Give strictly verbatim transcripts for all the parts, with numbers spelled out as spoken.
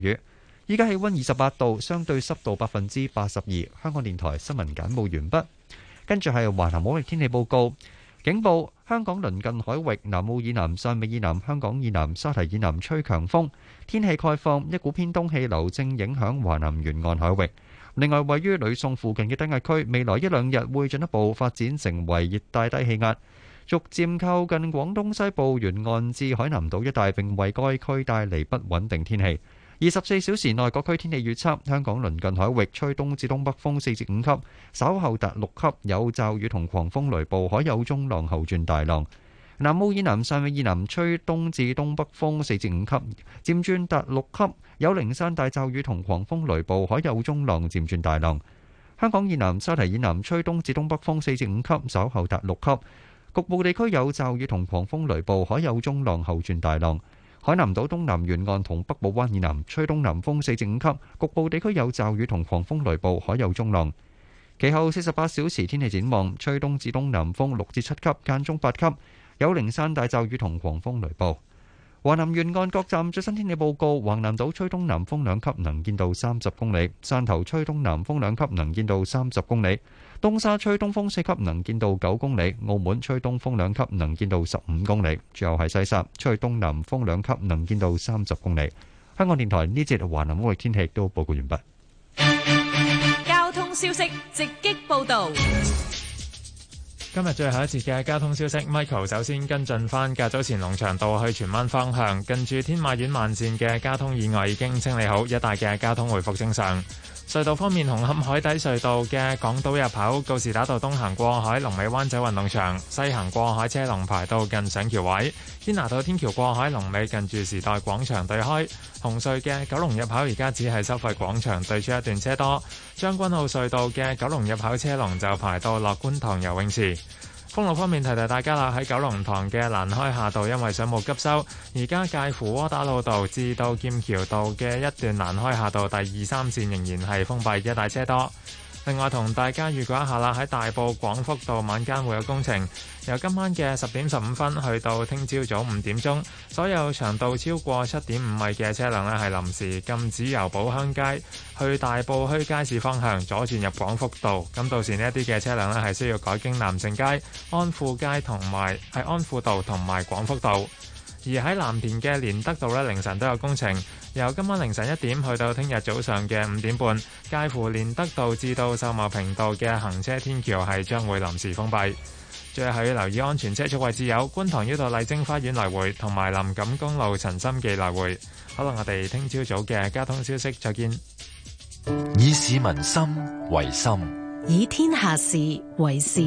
雨。依家氣溫二十八度，相對濕度百分之八十二。香港電台新聞簡報完畢。跟住係華南海域天氣報告。警報：香港鄰近海域南澳以南、汕尾以南、香港以南、沙堤以南吹強風。天氣概況：一股偏東氣流正影響華南沿岸海域。另外，位於呂宋附近嘅低壓區，未來一兩日會進一步發展成為熱帶低氣壓，逐漸靠近廣東西部沿岸至海南島一帶，並為該區帶嚟不穩定天氣。二十四小時內各區天氣預測：香港鄰近海域吹東至東北風四至五級，稍後達六級，有驟雨同狂風雷暴，海有中浪後轉大浪。南澳以南、汕尾以南吹東至東北風四至五級，漸轉達六級，有零散大驟雨同狂風雷暴，海有中浪漸轉大浪。香港以南、沙堤以南吹東至東北風四至五級，稍後達六級，局部地區有驟雨同狂風雷暴，海有中浪後轉大浪。海南島東南沿岸同北部灣以南吹東南風四至五級，局部地區有驟雨同狂風雷暴，海有中浪。其後四十八小時天氣展望：吹東至東南風六至七級，間中八級，有零散大驟雨同狂風雷暴。華南沿岸各站最新天氣報告：橫南島吹東南風兩級，能見度三十公里；汕頭吹東南風兩級，能見度三十公里；東沙吹東風四級，能見度九公里；澳門吹東風兩級，能見度十五公里。最後係西沙吹東南風兩級，能見度三十公里。香港電台呢節華南海域天氣都報告完畢。 交通消息直擊報道。 今日最後一節嘅交通消息 ，Michael 首先跟進返較早前龍翔道去荃灣方向，近住天馬苑慢線嘅交通意外已經清理好，一帶嘅交通回復正常。隧道方面，紅磡海底隧道嘅港島入口告士打道東行過海，龍尾灣仔運動場；西行過海車龍排到近上橋位。堅拿道天橋過海龍尾近住時代廣場對開。紅隧嘅九龍入口而家只係收費廣場對出一段車多。將軍澳隧道嘅九龍入口車龍就排到落觀塘游泳池。封路方面，提提大家啦，喺九龍塘嘅蘭開夏道因為水務急修，而家介乎窩打老道至到劍橋道嘅一段蘭開夏道第二三線仍然係封閉，一帶車多。另外同大家預告一下啦，喺大埔廣福道晚間會有工程，由今晚嘅十點十五分去到聽朝早五點鐘，所有長度超過七點五米嘅車輛呢係臨時禁止由寶鄉街去大埔墟街市方向左轉入廣福道。咁到時呢一啲嘅車輛呢係需要改經南正街、安富街同埋係安富道同埋廣福道。而喺藍田嘅連德道呢，凌晨都有工程，由今晚凌晨一點去到聽日早上嘅五點半，介乎連德道至到秀茂坪道嘅行車天橋係將會臨時封閉。最後要留意安全車速位置有觀塘繞道麗晶花園來回同埋林錦公路陳心記來回。好啦，我哋聽朝早嘅交通消息再見。 以市民心為心， 以天下事為事。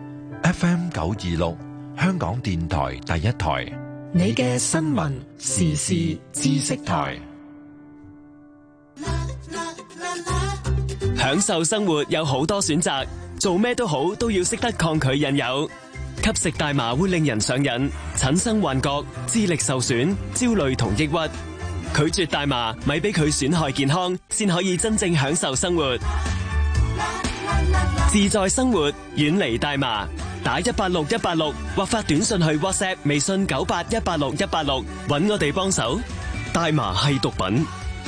F M 九二六香港電台第一台， 你嘅新聞時事知識台。 享受生活有好多選擇，做咩都好都要識得抗拒引誘。吸食大麻會令人上癮，產生幻覺、智力受損、焦慮同抑鬱。拒絕大麻，咪俾佢損害健康，先可以真正享受生活。自在生活，遠離大麻。打一八六一八六或發短信去 WhatsApp、微信九八一八六一八六，搵我哋幫手。大麻係毒品。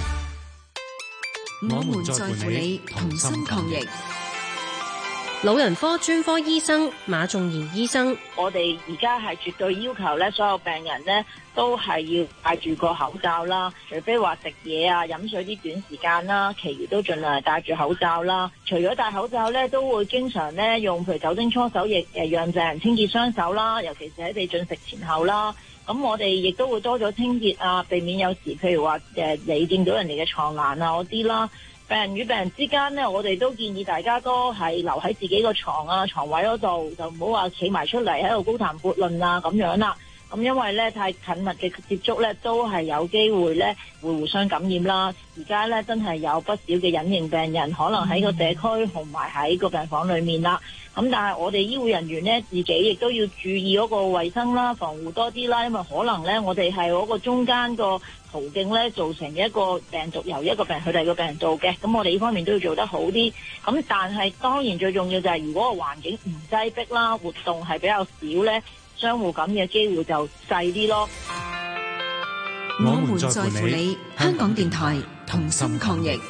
我們在乎你，同心抗疫。 老人科專科醫生馬仲賢醫生， 我哋而家係絕對要求咧，所有病人咧都係要戴住個口罩啦，除非話食嘢啊、飲水啲短時間啦，其餘都盡量係戴住口罩啦。除咗戴口罩咧，都會經常咧用譬如酒精搓手液誒，讓病人清潔雙手啦，尤其是喺你進食前後啦。咁我哋亦都會多咗清潔啊，避免有時譬如話誒你掂到人哋嘅床欄啊嗰啲啦。病人與病人之間呢，我哋都建議大家都係留喺自己個床啊、床位嗰度，就唔好話企埋出嚟喺度高談闊論啊咁樣啦。咁因為咧太近密嘅接觸咧，都係有機會咧會互相感染啦。而家咧真係有不少嘅隱形病人，可能喺個社區同埋喺個病房裏面啦。咁但係我哋醫護人員咧，自己亦都要注意嗰個衛生啦，防護多啲啦。因為可能咧，我哋係嗰個中間個途徑咧，造成一個病毒由一個病人去第二個病人度嘅。咁我哋呢方面都要做得好啲。咁但係當然最重要就係，如果個環境唔擠迫啦，活動係比較少咧，相互感染嘅機會就細啲咯。 我們在乎你。香港電台同心抗疫。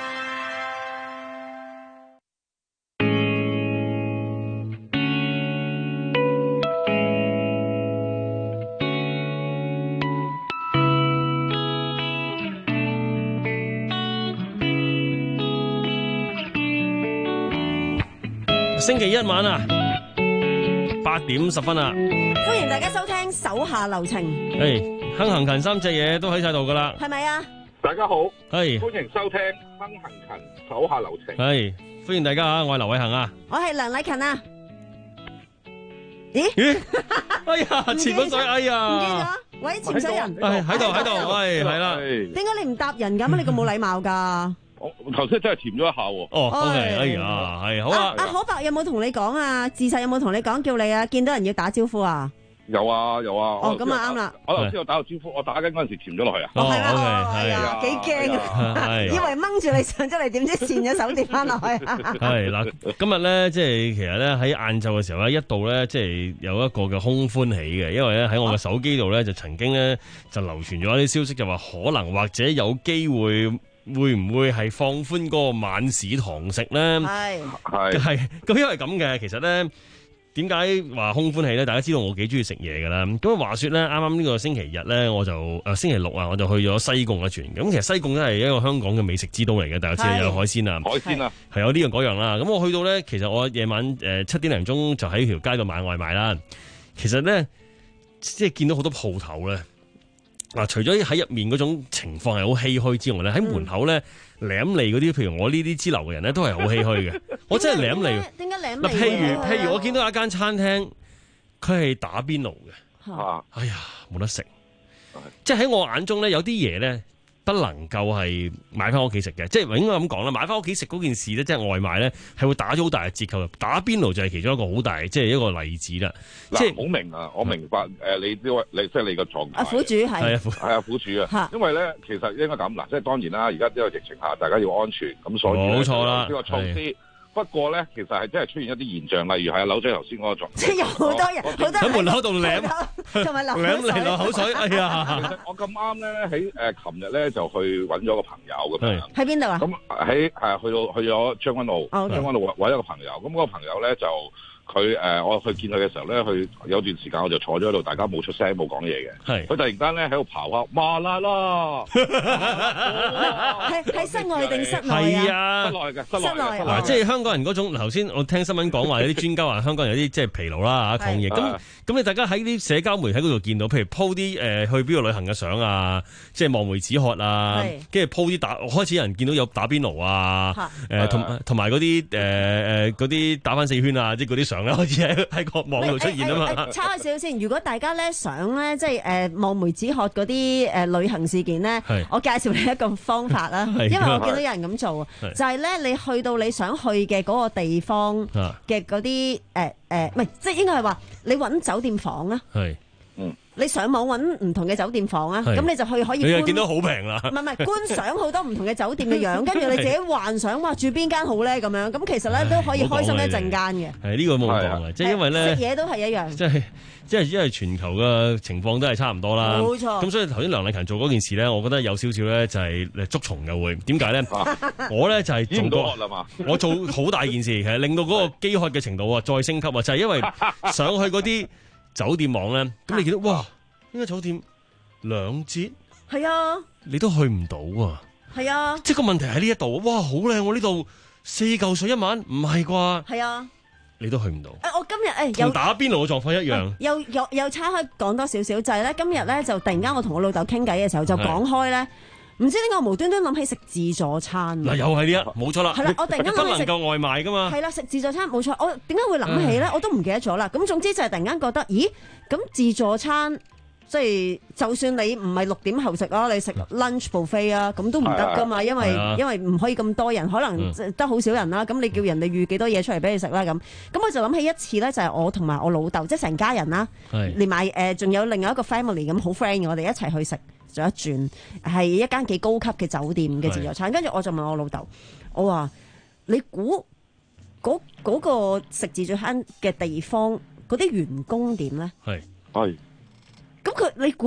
星期一晚啊，八點十分啊， 歡迎大家收聽手下留情。 誒，亨行勤三隻嘢都喺晒度噶啦， 係咪啊？ 大家好， 係歡迎收聽亨行勤手下留情。 係歡迎大家啊，我係劉偉恒啊， 我係梁禮勤啊。咦？ 咦？哎呀，潛咗水，哎呀， 唔見咗？喂，潛水人， 係喺度喺度，喂，係啦。 點解你唔答人咁？你咁冇禮貌噶？ 我頭先真係潛咗一下喎。 哦 ，OK，哎呀，係好啊。 阿可伯有冇同你講啊？自細有冇同你講叫你啊？見到人要打招呼啊？ 有啊有啊。 哦，咁啊啱啦。 我頭先有打個招呼，我打緊嗰陣時潛咗落去啊。 哦，係啦， 係啊，幾驚啊！以為掹住你上出嚟，點知跣咗手跌翻落去。 係嗱，今日咧即係其實咧喺晏晝嘅時候咧，一度咧即係有一個嘅空歡喜嘅，因為咧喺我嘅手機度咧就曾經咧就流傳咗一啲消息，就話可能或者有機會。會唔會係放寬嗰個晚市堂食咧？ 係係係咁，因為咁嘅，其實咧點解話空歡喜咧？大家知道我幾中意食嘢噶啦。咁話說咧，啱啱呢個星期日咧，我就誒、呃、星期六啊，我就去咗西貢一轉。咁其實西貢都係一個香港嘅美食之都嚟嘅，大家知道有海鮮啊， 海鮮啊， 係有呢樣嗰樣啦。咁我去到咧，其實我夜晚誒七點零鐘就喺條街度買外賣啦。其實咧，即係見到好多鋪頭咧。嗱，除咗喺入面嗰種情況係好唏噓之外咧，喺門口咧舐脷嗰啲，譬如我呢啲支流嘅人咧，都係好唏噓嘅。我真係舐脷。 點解舐脷？ 嗱，譬如譬如我見到有一間餐廳，佢係打邊爐嘅。 啊， 哎呀，冇得食。即係喺我眼中咧，有啲嘢咧不能夠係買翻屋企食嘅。即係應該咁講啦，買翻屋企食嗰件事咧，即係外賣咧，係會打咗好大嘅折扣。打邊爐就係其中一個好大，即係一個例子啦。即係好明啊，我明白誒，你呢位你即係你個狀態。 啊，苦主係係啊，苦係啊，苦主啊。因為咧，其實應該咁嗱，即係當然啦，而家呢個疫情下，大家要安全，咁所以冇錯啦， 呢個措施。不過咧，其實係真係出現一啲現象，例如係阿柳仔頭先嗰個狀態， 即係有好多人，好多喺門口度舐， 同埋流舐嚟流口水。哎呀！ 其實我咁啱咧喺誒琴日咧就去揾咗個朋友咁樣。 喺邊度啊？ 咁喺係去到去咗將軍澳，將軍澳揾一個朋友。咁嗰個朋友咧就。佢誒、呃，我去見佢嘅時候咧，佢有段時間我就坐咗喺度，大家冇出聲冇講嘢嘅。係，佢突然間咧喺度咆哮麻辣啦！ 係喺室外定室內啊？ 室內嘅，室內嘅。 嗱，即係香港人嗰種。頭先我聽新聞講話有啲專家話香港人有啲即係疲勞啦嚇抗疫。咁咁你大家喺啲社交媒體嗰度見到，譬如 po 啲誒去邊度旅行嘅相啊，即係望梅止渴啊，跟住 po 啲打開始有人見到有打邊爐啊，誒同同埋嗰啲誒誒嗰啲打返四圈啊，即係嗰啲相。開始喺喺個網度出現啊嘛， 差少少先。如果大家咧想咧，即係誒望梅止渴嗰啲誒旅行事件咧，我介紹你一個方法啦。因為我見到有人咁做，就係咧你去到你想去嘅嗰個地方嘅嗰啲誒誒，唔係即係應該係話你揾酒店房啊。係，嗯。你上網揾唔同嘅酒店房啊，咁你就去可以。你又見到好平啦。 唔係唔係，觀賞好多唔同嘅酒店嘅樣，跟住你自己幻想話住邊間好咧咁樣，咁其實咧都可以開心一陣間嘅。 係呢個冇講嘅，即係因為咧食嘢都係一樣。 即係即係因為全球嘅情況都係差唔多啦。 冇錯。 咁所以頭先梁禮勤做嗰件事咧，我覺得有少少咧就係捉蟲嘅會。點解咧？我咧就係做過，我做好大件事，其實令到嗰個飢渴嘅程度啊再升級啊，就係因為上去嗰啲酒店網咧，咁你見到哇！呢個酒店兩折， 係啊， 你都去唔到啊， 係啊， 即係個問題喺呢一度，哇，好靚喎！呢度四嚿水一晚，唔係啩？ 係啊， 你都去唔到。 誒、啊，我今日誒同打邊爐嘅狀況一樣。 又又又岔開講多少少，就係、是、咧，今日咧就突然間我同我老豆傾偈嘅時候就講開咧。唔知點解我無端端諗起食自助餐嗱，又係呢一冇錯啦。 係啦，我突然間諗起不能夠外賣噶嘛。 係啦，食自助餐冇錯。我點解會諗起咧？我都唔記得咗啦。咁總之就係突然間覺得，咦？咁自助餐即係就算你唔係六點後食啦，你食 lunch buffet 啊，咁都唔得噶嘛。因為因為唔可以咁多人，可能得好少人啦。咁你叫人哋預幾多嘢出嚟俾你食啦？咁咁我就諗起一次咧，就係我同埋我老豆，即係成家人啦，連埋誒仲有另外一個 family 咁好 friend 嘅，我哋一齊去食。咗一轉係一間幾高級嘅酒店嘅自助餐，跟住我就問我老豆，我話你估嗰嗰個食自助餐嘅地方嗰啲員工點咧？係係，咁佢你估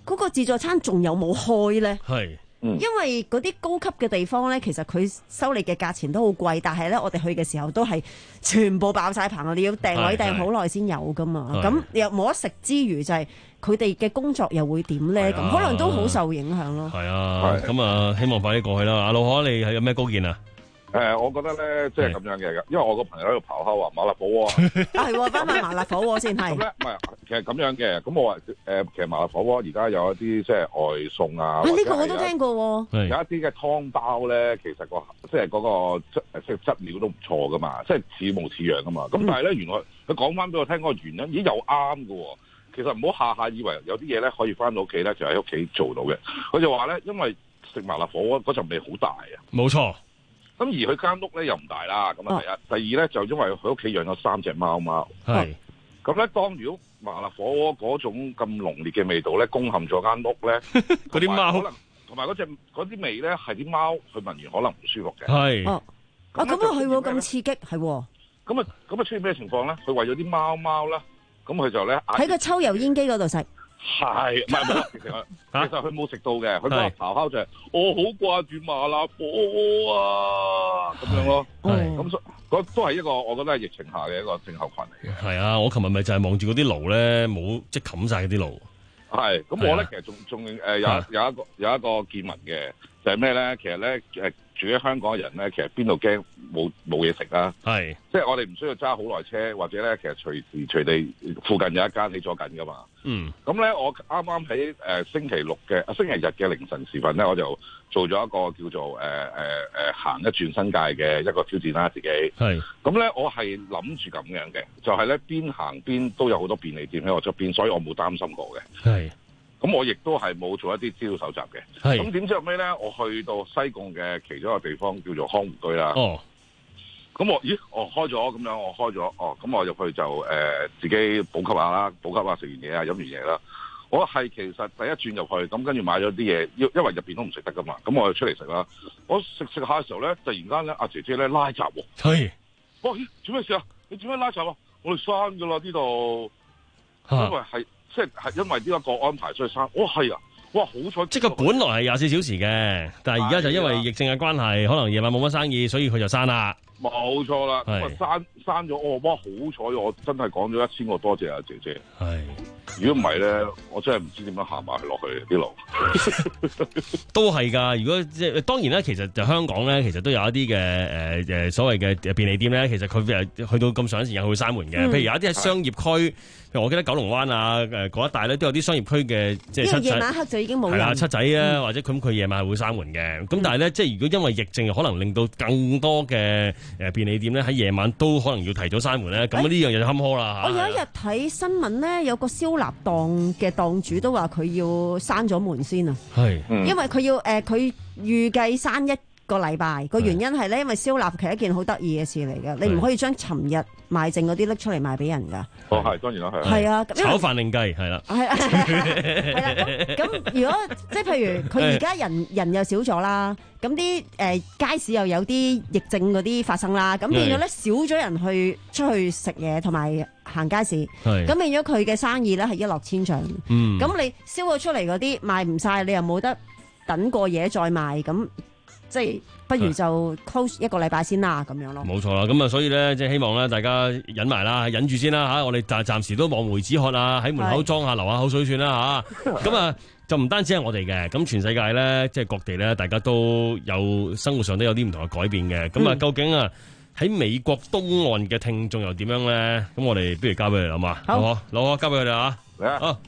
嗰個自助餐仲有冇開咧？ 係。 因為嗰啲高級嘅地方咧，其實佢收你嘅價錢都好貴，但係咧我哋去嘅時候都係全部爆晒棚，你要訂位訂好耐先有噶嘛。咁又冇得食之餘，就係佢哋嘅工作又會點咧？咁可能都好受影響咯。 係啊，咁啊，希望快啲過去啦。阿老可，你係有咩高見啊？ 誒、呃，我覺得咧，即係咁樣嘅，因為我個朋友喺度咆哮話麻辣火鍋， 係翻翻麻辣火鍋先係。咁咧，唔係，其實咁樣嘅，咁我話誒、呃，其實麻辣火鍋而家有一啲即係外送啊，呢、 啊呢個我都聽過喎。 有一啲嘅湯包咧，其實、那個即係嗰個質即係質料都唔錯噶嘛，即係似模似樣噶嘛。咁、嗯、但係咧，原來佢講翻俾我聽嗰個原因，咦又啱㗎喎。其實唔好下下以為有啲嘢咧可以翻到屋企咧就喺屋企做到嘅。佢就話咧，因為食麻辣火鍋嗰陣味好大啊。 冇錯。 咁而佢間屋咧又唔大啦，咁啊第一，第二咧就因為佢屋企養咗三隻貓貓， 係， 咁咧當如果麻辣火鍋嗰種咁濃烈嘅味道咧攻陷咗間屋咧， 嗰啲貓可能同埋嗰隻嗰啲味咧係啲貓佢聞完可能唔舒服嘅， 係， 哦，啊咁啊係喎，咁刺激係喎， 咁啊咁啊出現咩情況咧？佢為咗啲貓貓啦，咁佢就咧喺個抽油煙機嗰度食。 係，唔係唔係，其實其實佢冇食到嘅，佢話咆哮就係我好掛住麻辣火鍋啊咁樣咯，咁所嗰都係一個我覺得係疫情下嘅一個症候群嚟嘅。 係啊，我琴日咪就係望住嗰啲爐咧，冇即係冚晒嗰啲爐。係， 咁我咧其實仲仲誒有有一個有一個見聞嘅，就係咩咧？其實咧誒住喺香港嘅人咧，其實邊度驚冇冇嘢食啊？係，即係我哋唔需要揸好耐車，或者咧其實隨時隨地附近有一間起咗緊噶嘛。嗯，咁咧我啱啱喺誒星期六嘅啊星期日嘅凌晨時分咧，我就做咗一個叫做誒誒誒行一轉新界嘅一個挑戰啦，自己係。咁咧我係諗住咁樣嘅，就係咧邊行邊都有好多便利店喺我側邊，所以我冇擔心過嘅。係。咁我亦都係冇做一啲資料搜集嘅。係。咁點知後尾咧，我去到西貢嘅其中一個地方叫做康湖居啦。哦。咁我咦，我開咗咁樣，我開咗，哦，咁我入去就誒、呃、自己補給下啦，補給下食完嘢啊，飲完嘢啦。我係其實第一轉入去，咁跟住買咗啲嘢，因因為入邊都唔食得噶嘛，咁我就出嚟食啦。我食食下嘅時候咧，突然間咧，阿姐姐咧拉閘喎。係。哇！咦，做咩事啊？你做咩拉閘啊？我哋閂噶啦呢度，因為係即係係因為呢一個安排所以閂。哦，係啊。哇！好彩， 即係佢本來係廿四小時嘅，但係而家就因為疫症嘅關係，可能夜晚冇乜生意，所以佢就閂啦。 冇錯啦，咁啊刪刪咗，哦，哇！好彩，我真係講咗一千個多謝啊，姐姐。係，如果唔係咧，我真係唔知點樣行埋去落去啲路。 都係㗎，如果即係當然咧，其實就香港咧，其實都有一啲嘅誒誒所謂嘅便利店咧，其實佢誒去到咁上一時間佢會閂門嘅。嗯、譬如有一啲係商業區，譬如我記得九龍灣啊誒嗰一帶咧，都有啲商業區嘅即係七仔。因為夜晚黑就已經冇人。係啦，七仔啊，嗯、或者咁佢夜晚係會閂門嘅。咁、嗯、但係咧，即係如果因為疫症，可能令到更多嘅誒便利店咧喺夜晚都可能要提早閂門咧，咁呢樣嘢就坎坷啦。 我有一日睇新聞咧，有個燒臘檔嘅檔主都話佢要閂咗門先啊。係，因為佢要誒，佢預計閂一個禮拜，個原因係咧，因為燒臘其實一件好得意嘅事嚟嘅，你唔可以將尋日賣剩嗰啲拎出嚟賣俾人噶。 哦，係當然啦，係。係啊， 炒飯另計係啦。係係啦，咁咁如果即係譬如佢而家人人又少咗啦，咁啲誒街市又有啲疫症嗰啲發生啦，咁變咗咧少咗人去出去食嘢同埋行街市，咁變咗佢嘅生意咧係一落千丈。嗯，咁你燒咗出嚟嗰啲賣唔晒，你又冇得等過夜再賣，咁即係不如就 close 一個禮拜先啦，咁樣咯。 冇錯啦，咁啊，所以咧，即係希望咧，大家忍埋啦，忍住先啦吓。我哋暫暫時都望梅止渴啦，喺門口裝下流下口水算啦吓。咁啊，就唔單止係我哋嘅，咁全世界咧，即係各地咧，大家都有生活上都有啲唔同嘅改變嘅。咁啊、嗯，究竟啊喺美國東岸嘅聽眾又點樣咧？咁我哋不如交俾佢哋啦嘛，好唔好？老哥交俾佢哋啊，嚟啊！好。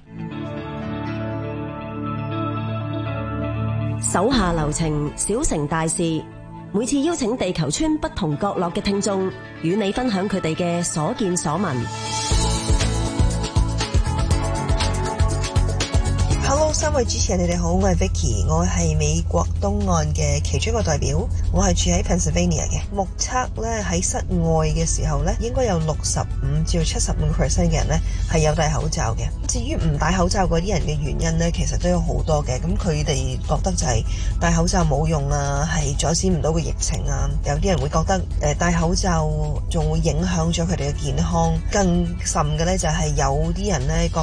手下留情，小成大事。每次邀請地球村不同角落嘅聽眾，與你分享佢哋嘅所見所聞。 Hello， 三位主持人，你哋好，我係 Vicky， 我係美國東岸嘅其中一個代表，我係住喺 Pennsylvania 嘅。目測咧喺室外嘅時候咧，應該有六十五至到七十五 percent 嘅人咧係有戴口罩嘅。至於唔戴口罩嗰啲人嘅原因咧，其實都有好多嘅。咁佢哋覺得就係戴口罩冇用啊，係阻止唔到個疫情啊。有啲人會覺得誒戴口罩仲會影響咗佢哋嘅健康。更甚嘅咧就係有啲人咧覺得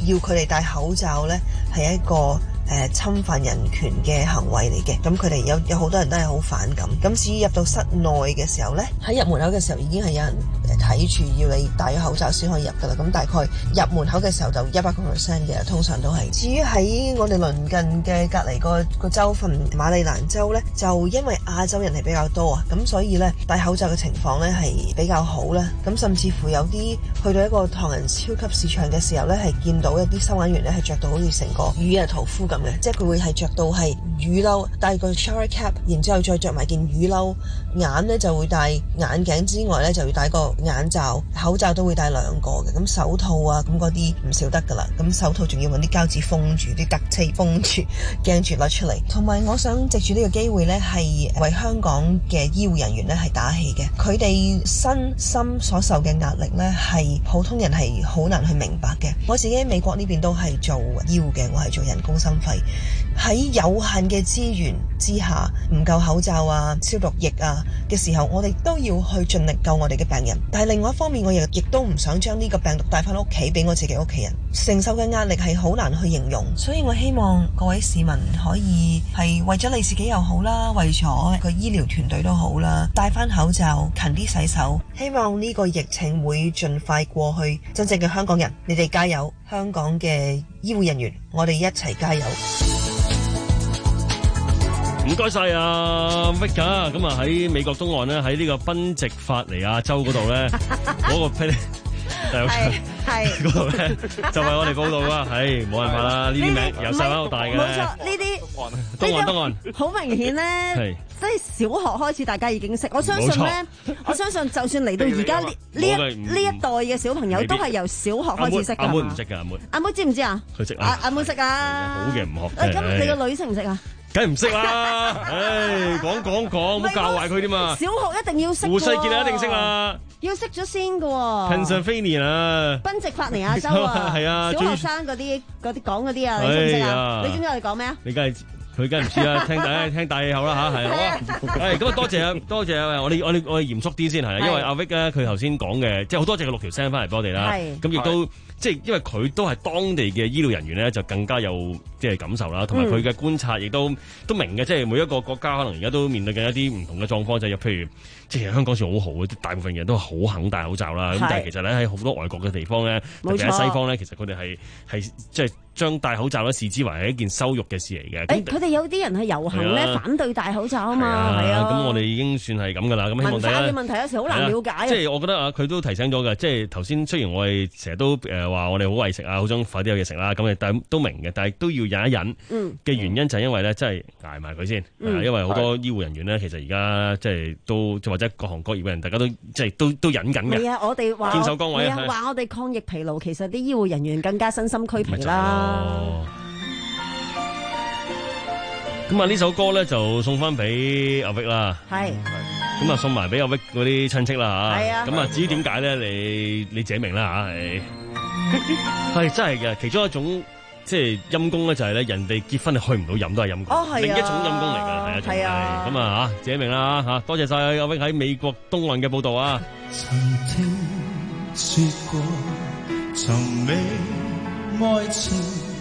要佢哋戴口罩咧係一個誒侵犯人權嘅行為嚟嘅，咁佢哋有有好多人都係好反感。咁至於入到室內嘅時候呢，喺入門口嘅時候已經係有人睇住要你戴咗口罩先可以入噶啦。咁大概入門口嘅時候就一百個 percent 嘅，通常都係。至於喺我哋鄰近嘅隔離個個州份馬里蘭州呢，就因為亞洲人係比較多啊，咁所以呢，戴口罩嘅情況呢係比較好啦。咁甚至乎有啲去到一個唐人超級市場嘅時候呢，係見到一啲收銀員呢係着到好似成個雨夜屠夫咁嘅，即係佢會係着到係雨褸，戴個 shower cap， 然之後再着埋件雨褸，眼呢就會戴眼鏡之外呢，就要戴個眼罩，口罩都會戴兩個嘅。咁手套啊，咁嗰啲唔少得噶啦。咁手套仲要揾啲膠紙封住，啲特車封住，驚住甩出嚟。同埋我想藉住呢個機會呢，係為香港嘅醫護人員呢係打氣嘅。佢哋身心所受嘅壓力呢，係普通人係好難去明白嘅。我自己喺美國呢邊都係做醫護嘅，我係做人工心肺。喺有限嘅資源之下，唔夠口罩啊、消毒液啊嘅時候，我哋都要去盡力救我哋嘅病人。但係另外一方面，我亦亦都唔想將呢個病毒帶翻屋企俾我自己屋企人，承受嘅壓力係好難去形容。所以我希望各位市民可以係為咗你自己又好啦，為咗個醫療團隊都好啦，戴翻口罩，勤啲洗手。希望呢個疫情會盡快過去。真正嘅香港人，你哋加油！香港嘅醫護人員，我哋一齊加油！ 唔該晒啊 Vic 啊，咁啊喺美國東岸咧，喺呢個賓夕法尼亞州嗰度咧，嗰個霹靂係係嗰度咧，就為我哋報道啊！係冇辦法啦，呢啲名由細玩到大嘅。冇錯，呢啲東岸東岸好明顯咧，即係小學開始大家已經識。我相信咧，我相信就算嚟到而家呢呢一呢一代嘅小朋友，都係由小學開始識㗎。阿妹唔識㗎，阿妹阿妹知唔知啊？佢識啊！阿妹識啊！好嘅唔學。咁你個女識唔識啊？梗係唔識啦！唉，講講講，唔好教壞佢添嘛。小學一定要識。胡世傑啊，一定識啦。要識咗先㗎喎。Pennsylvania 啊，賓夕法尼亞州啊，係啊，小學生嗰啲嗰啲講嗰啲啊，你識唔識啊？你知唔知我哋講咩啊？你梗係佢梗係唔知啦，聽大聽大氣口啦嚇，係好啊。係咁啊，多謝啊，多謝啊！我哋我哋我哋嚴肅啲先係啊，因為阿 Vic 咧，佢頭先講嘅，即係好多謝佢錄條聲翻嚟俾我哋啦。咁亦都。即係因為佢都係當地嘅醫療人員咧，就更加有即係感受啦，同埋佢嘅觀察亦都都明嘅。即係每一個國家可能而家都面對緊一啲唔同嘅狀況，就係譬如即係香港算好好嘅，大部分人都好肯戴口罩啦。咁但係其實咧喺好多外國嘅地方咧，特別喺西方咧，其實佢哋係係即係將戴口罩咧視之為係一件羞辱嘅事嚟嘅。誒，佢哋有啲人係遊行咧反對戴口罩啊嘛，係啊。咁我哋已經算係咁噶啦。咁希望大家文化嘅問題有時好難了解。即係我覺得啊，佢都提醒咗嘅。即係頭先雖然我哋成日都誒。話我哋好為食啊，好想快啲有嘢食啦，咁但係都明嘅，但係都要忍一忍嘅原因就係因為咧，真係捱埋佢先，嗯、因為好多醫護人員咧，其實而家即係都或者各行各業嘅人，大家都即係都都忍緊嘅。係啊，我哋話堅守崗位啊，話我哋抗疫疲勞，其實啲醫護人員更加身心俱疲啦。咁啊，呢首歌咧就送翻俾阿 Vic 啦。係。咁啊，送埋俾阿 Vic 嗰啲親戚啦嚇。係啊。咁啊，至於點解咧，你你自己明啦嚇。係。係真係嘅，其中一種即係陰公咧，就係咧人哋結婚你去唔到飲都係陰公，哦啊、另一種陰公嚟㗎，係啊，咁啊嚇，自己明啦嚇，多謝晒阿 Vic 喺美國東岸嘅報導啊。曾聽說過，從未愛情，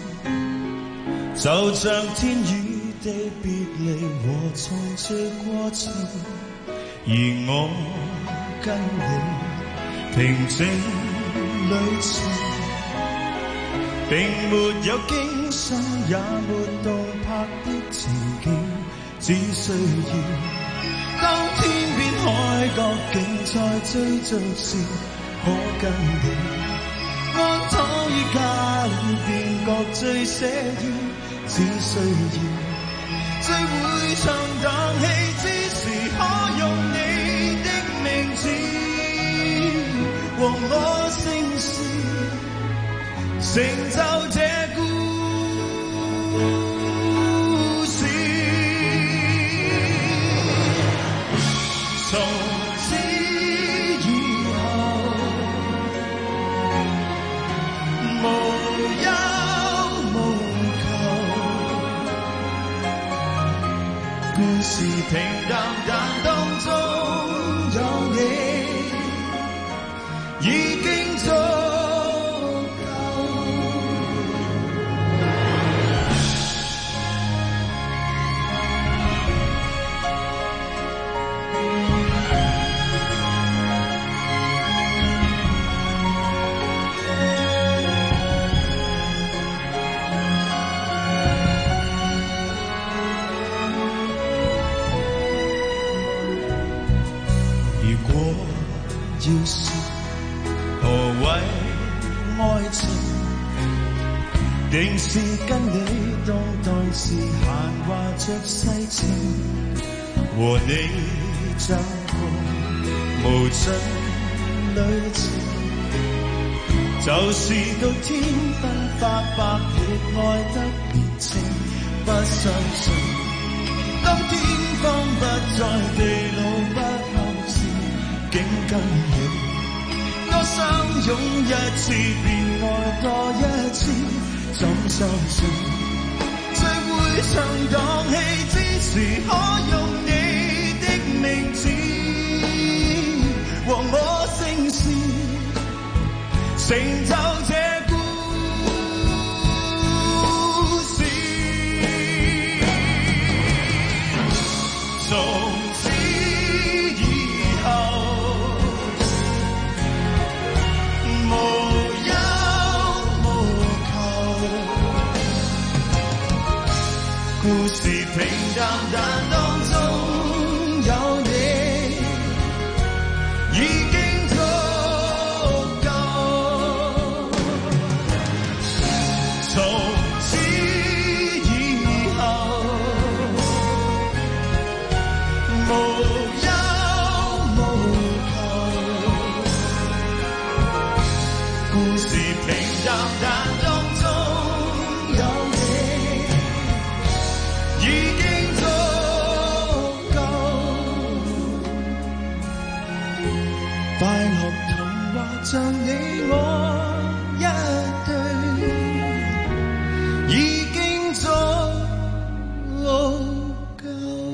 就像天與地別離和重聚過程，而我跟你平靜旅程。並沒有驚心也沒動魄的情景，只需要當天邊海角竟在追逐時，可跟你安躺於家裏便覺最寫意，只需要聚會唱檔戲之時，可用你的名字和我姓氏成就這故事，從此以後無憂無求，故事平淡但當中有你已經足。 要說何謂愛情？定是跟你當當是閒話着世情，和你走過無盡旅程。就是到天崩發白亦愛得年青，不相信當天荒不再地老不後事，竟跟你多相擁一次便愛多一次，怎相信在會場蕩氣之時可用你的名字和我姓氏成就這故事，從此以後無憂無求，故事平淡但當中有你已經像你我一對已經足夠。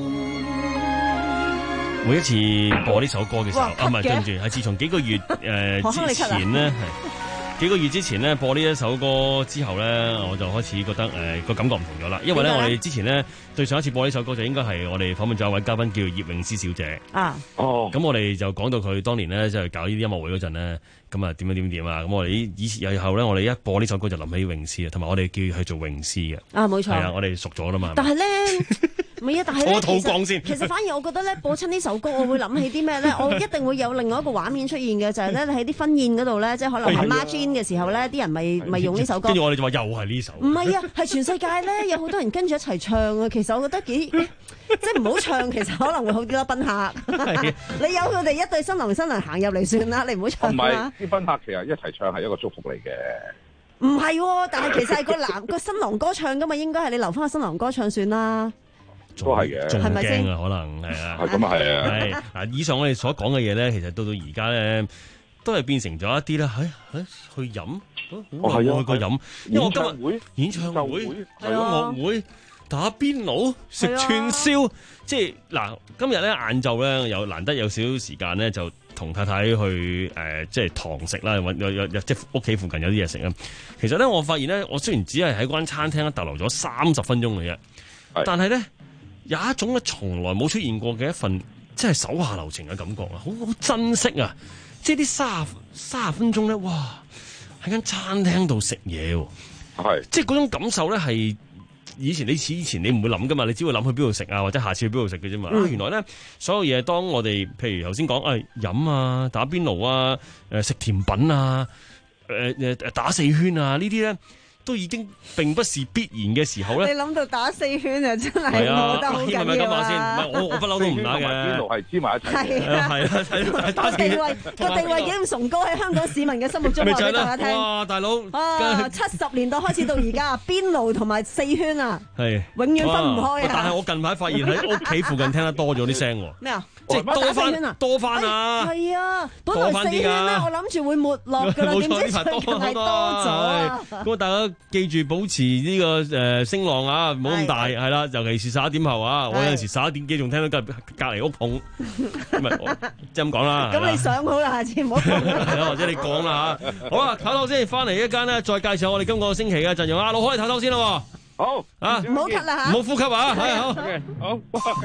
每一次播呢首歌嘅時候，啊唔係對唔住，係自從幾個月誒、呃、之前咧，係幾個月之前咧播呢一首歌之後咧，我就開始覺得誒個、呃、感覺唔同咗啦。因為咧，我哋之前咧對上一次播呢首歌就應該係我哋訪問咗一位嘉賓叫葉詠詩小姐啊。哦，咁我哋就講到佢當年咧就係搞呢啲音樂會嗰陣咧。咁啊，點樣點點啊！咁我哋以前以後咧，我哋一播呢首歌就諗起詠詩啊，同埋我哋叫佢做詠詩嘅。啊，冇錯。係啊，我哋熟咗啦嘛。 但係咧，唔係啊，但係咧， 我肚光先。 其實反而我覺得咧，播親呢首歌，我會諗起啲咩咧？我一定會有另外一個畫面出現嘅，就係咧喺啲婚宴嗰度咧，即係可能係 margin 嘅時候咧，啲人咪咪用呢首歌。 跟住我哋就話又係呢首。 唔係啊，係全世界咧有好多人跟住一齊唱啊！其實我覺得幾即係唔好唱，其實可能會好啲咯，賓客。你有佢哋一對新郎新娘行入嚟算啦，你唔好唱啦。 啲賓客其實一齊唱係一個祝福嚟嘅。 唔係，但係其實係個男個新郎歌唱噶嘛，應該係你留翻個新郎歌唱算啦。 都係嘅， 仲驚啊，可能係啊。 係咁啊，係啊。 係嗱，以上我哋所講嘅嘢咧，其實到到而家咧，都係變成咗一啲咧，喺喺去飲，我係去過飲，因為我今日演唱會、音樂會。打邊爐、食串燒，啊、即係嗱，今日咧晏晝咧有難得有少少時間咧，就同太太去誒、呃，即係堂食啦，有有即係屋企附近有啲嘢食啊。其實咧，我發現咧，我雖然只係喺間餐廳逗留咗三十分鐘嘅啫，但係咧有一種咧從來冇出現過嘅一份即係手下留情嘅感覺啊，好好珍惜啊！即係啲三三十分鐘咧，哇！喺間餐廳度食嘢喎，係即係嗰種感受咧係。以前你以前你唔會諗噶嘛，你只會諗去邊度食啊，或者下次去邊度食嘅啫嘛。嗯、啊，原來咧所有嘢，當我哋譬如頭先講，誒飲啊、打邊爐啊、誒、呃、食甜品啊、誒、呃、誒打四圈啊呢啲咧。都已經並不是必然嘅時候咧。你諗到打四圈啊，真係我覺得好緊要啊！係咪咁話先？唔係我我不嬲都唔打嘅。邊度係黐埋一齊？係啊係啊，打地位個地位幾咁崇高喺香港市民嘅心目中，話俾大家聽。 哇，大佬！ 啊，七十年代開始到而家，邊爐同埋四圈啊， 係永遠分唔開啊！ 但係我近排發現喺屋企附近聽得多咗啲聲喎。 咩啊？ 即係多翻多翻啊！ 係啊，本來四圈咧，我諗住會沒落㗎啦，點知最近係多咗啊！ 咁啊，大家記住保持呢個誒聲浪啊，唔好咁大係啦，尤其是十一點後啊，我有陣時十一點幾仲聽到隔隔離屋碰，唔係即係咁講啦。 咁你想好啦，下次唔好碰。 係啦，或者你講啦嚇。好啦，唞唞先，翻嚟一間咧，再介紹我哋今個星期嘅陣容啊，老開唞唞先啦。 好啊，唔好咳啦嚇， 唔好呼吸啊，係好。 好。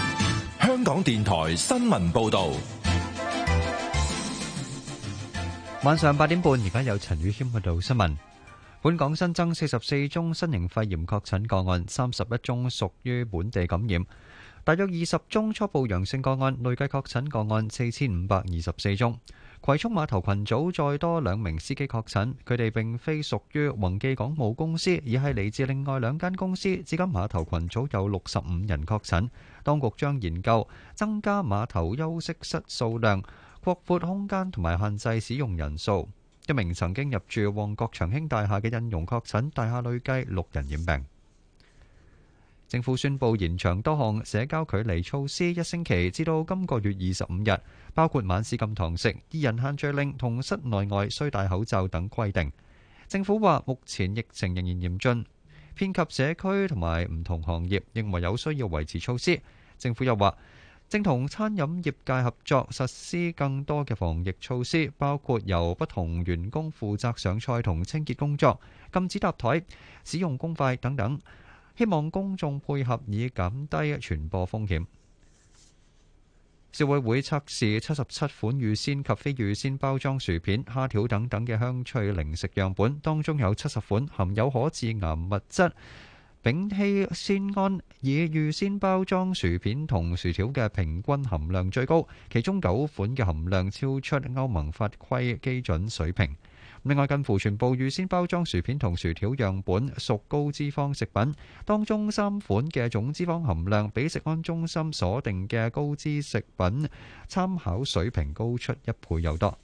香港電台新聞報道。 晚上八點半，而家有陳宇謙報道新聞。本港新增四十四宗新型肺炎確診個案，三十一宗屬於本地感染，大約二十宗初步陽性個案，累計確診個案四千五百二十四宗。葵涌碼頭群組再多兩名司機確診，佢哋並非屬於宏記港務公司，而係嚟自另外兩間公司。至今碼頭群組有六十五人確診，當局將研究增加碼頭休息室數量、擴闊空間同埋限制使用人數。一名曾經入住旺角長興大廈嘅印傭確診，大廈累計六人染病。政府宣布延長多項社交距離措施一星期，至到今個月二十五日，包括晚市禁堂食、二人限聚令同室內外需戴口罩等規定。政府話目前疫情仍然嚴峻，遍及社區同埋唔同行業，認為有需要維持措施。政府又話正同餐飲業界合作，實施更多嘅防疫措施，包括由不同員工負責上菜同清潔工作、禁止搭台、使用公筷等等。希望公眾配合以減低傳播風險。消委會測試七十七款預先及非預先包裝薯片、蝦條等等嘅香脆零食樣本，當中有七十款含有可致癌物質丙烯酰胺，以預先包裝薯片同薯條嘅平均含量最高，其中九款嘅含量超出歐盟法規基準水平。另外，近乎全部預先包裝薯片同薯條樣本屬高脂肪食品，當中三款嘅總脂肪含量比食安中心鎖定嘅高脂食品參考水平高出一倍有多。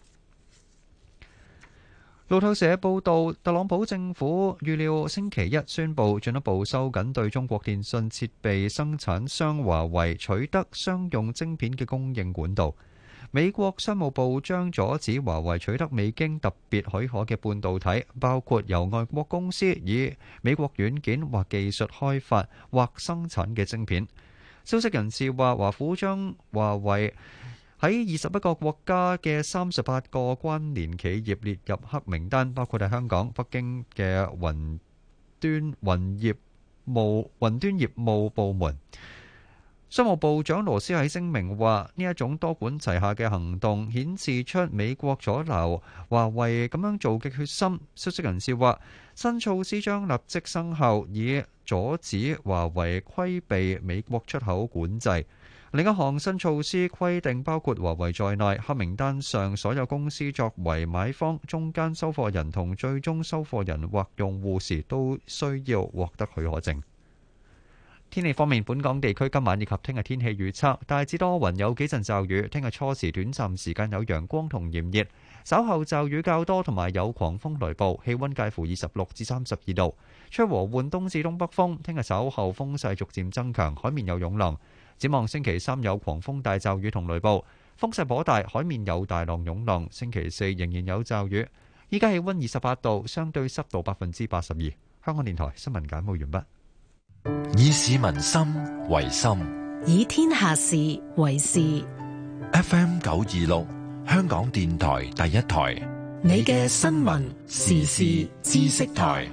路透社報道，特朗普政府預料星期一宣布進一步收緊對中國電信設備生產商華為取得商用晶片嘅供應管道。美國商務部將阻止華為取得未經特別許可嘅半導體，包括由外國公司以美國軟件或技術開發或生產嘅晶片。消息人士話，華府將華為喺二十一個國家嘅三十八個關聯企業列入黑名單，包括喺香港、北京嘅雲端雲業務雲端業務部門。商務部長羅斯喺聲明話：呢一種多管齊下嘅行動顯示出美國阻撓華為咁樣做嘅決心。消息人士話，新措施將立即生效，以阻止華為規避美國出口管制。另一項新措施規定，包括華為在內，黑名單上所有公司作為買方、中間收貨人同最終收貨人或用戶時，都需要獲得許可證。天氣方面，本港地區今晚以及聽日天氣預測大致多雲，有幾陣驟雨。聽日初時短暫時間有陽光同炎熱，稍後驟雨較多同埋有狂風雷暴，氣溫介乎二十六至三十二度，吹和緩東至東北風。聽日稍後風勢逐漸增強，海面有湧浪。展望星期三有狂風大驟雨同雷暴，風勢頗大，海面有大浪湧浪。星期四仍然有驟雨。依家氣溫二十八度，相對濕度百分之八十二。香港電台新聞簡報完畢。 以市民心為心， 以天下事為事。 F M 九二六，香港電台第一台， 你嘅新聞時事知識台。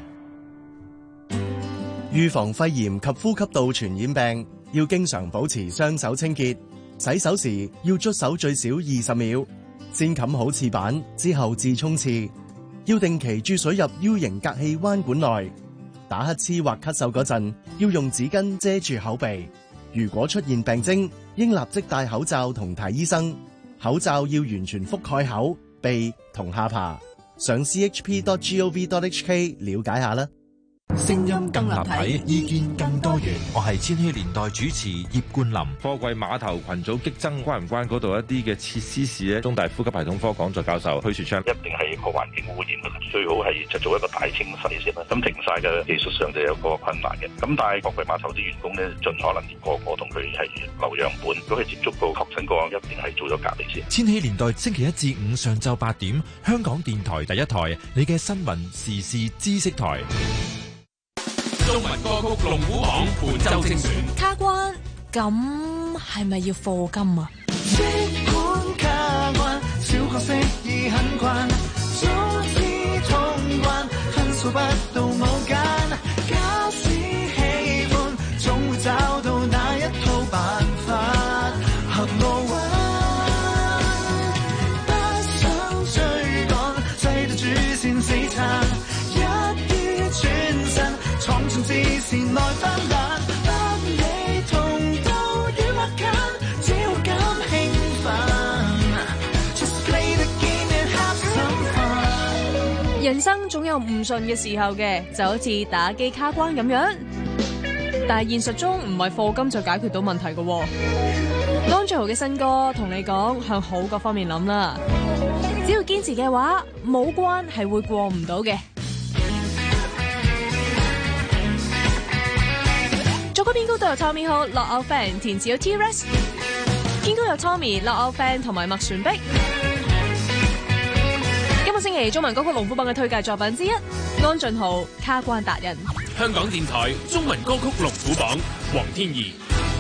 預防肺炎及呼吸道傳染病，要經常保持雙手清潔，洗手時要捽手最少二十秒，先冚好廁板之後至沖廁，要定期注水入 U 型隔氣彎管內。打乞嗤或咳嗽嗰陣，要用紙巾遮住口鼻。如果出現病徵，應立即戴口罩同睇醫生。口罩要完全覆蓋口、鼻同下巴。上 c h p dot gov dot h k 了解下啦。 聲音更立體，意見更多元。我係千禧年代主持葉冠霖。 貨櫃碼頭群組激增，關唔關嗰度一啲嘅設施事咧？中大呼吸系統科講座教授許樹昌， 一定係個環境污染嘅，最好係就做一個大清洗先啦。咁停晒嘅技術上就有個困難嘅。咁但係貨櫃碼頭啲員工咧，盡可能個個同佢係留樣本，如果係接觸到確診個案，一定係做咗隔離先。 千禧年代星期一至五上晝八點，香港電台第一台，你嘅新聞時事知識台。 中文歌曲龍虎榜本周精選。 卡關，咁係咪要課金啊？ 卡關，小角色已很慣，早知通關，分數不到冇間，假使喜歡，總會找到那一套辦法，合我玩，不想追趕。 人生總有唔順嘅時候嘅，就好似打機卡關咁樣。但係現實中唔係課金就解決到問題嘅喎。安俊豪嘅新歌同你講，向好個方面諗啦。只要堅持嘅話，冇關係會過唔到嘅。作曲編曲都有 Tommy Ho、樂歐 fan， 填詞有 T-Rex， 編曲有 Tommy、樂歐 fan 同埋麥旋碧。今個星期中文歌曲龍虎榜嘅推介作品之一，安俊豪《卡關達人》。 香港電台中文歌曲龍虎榜，黃天怡。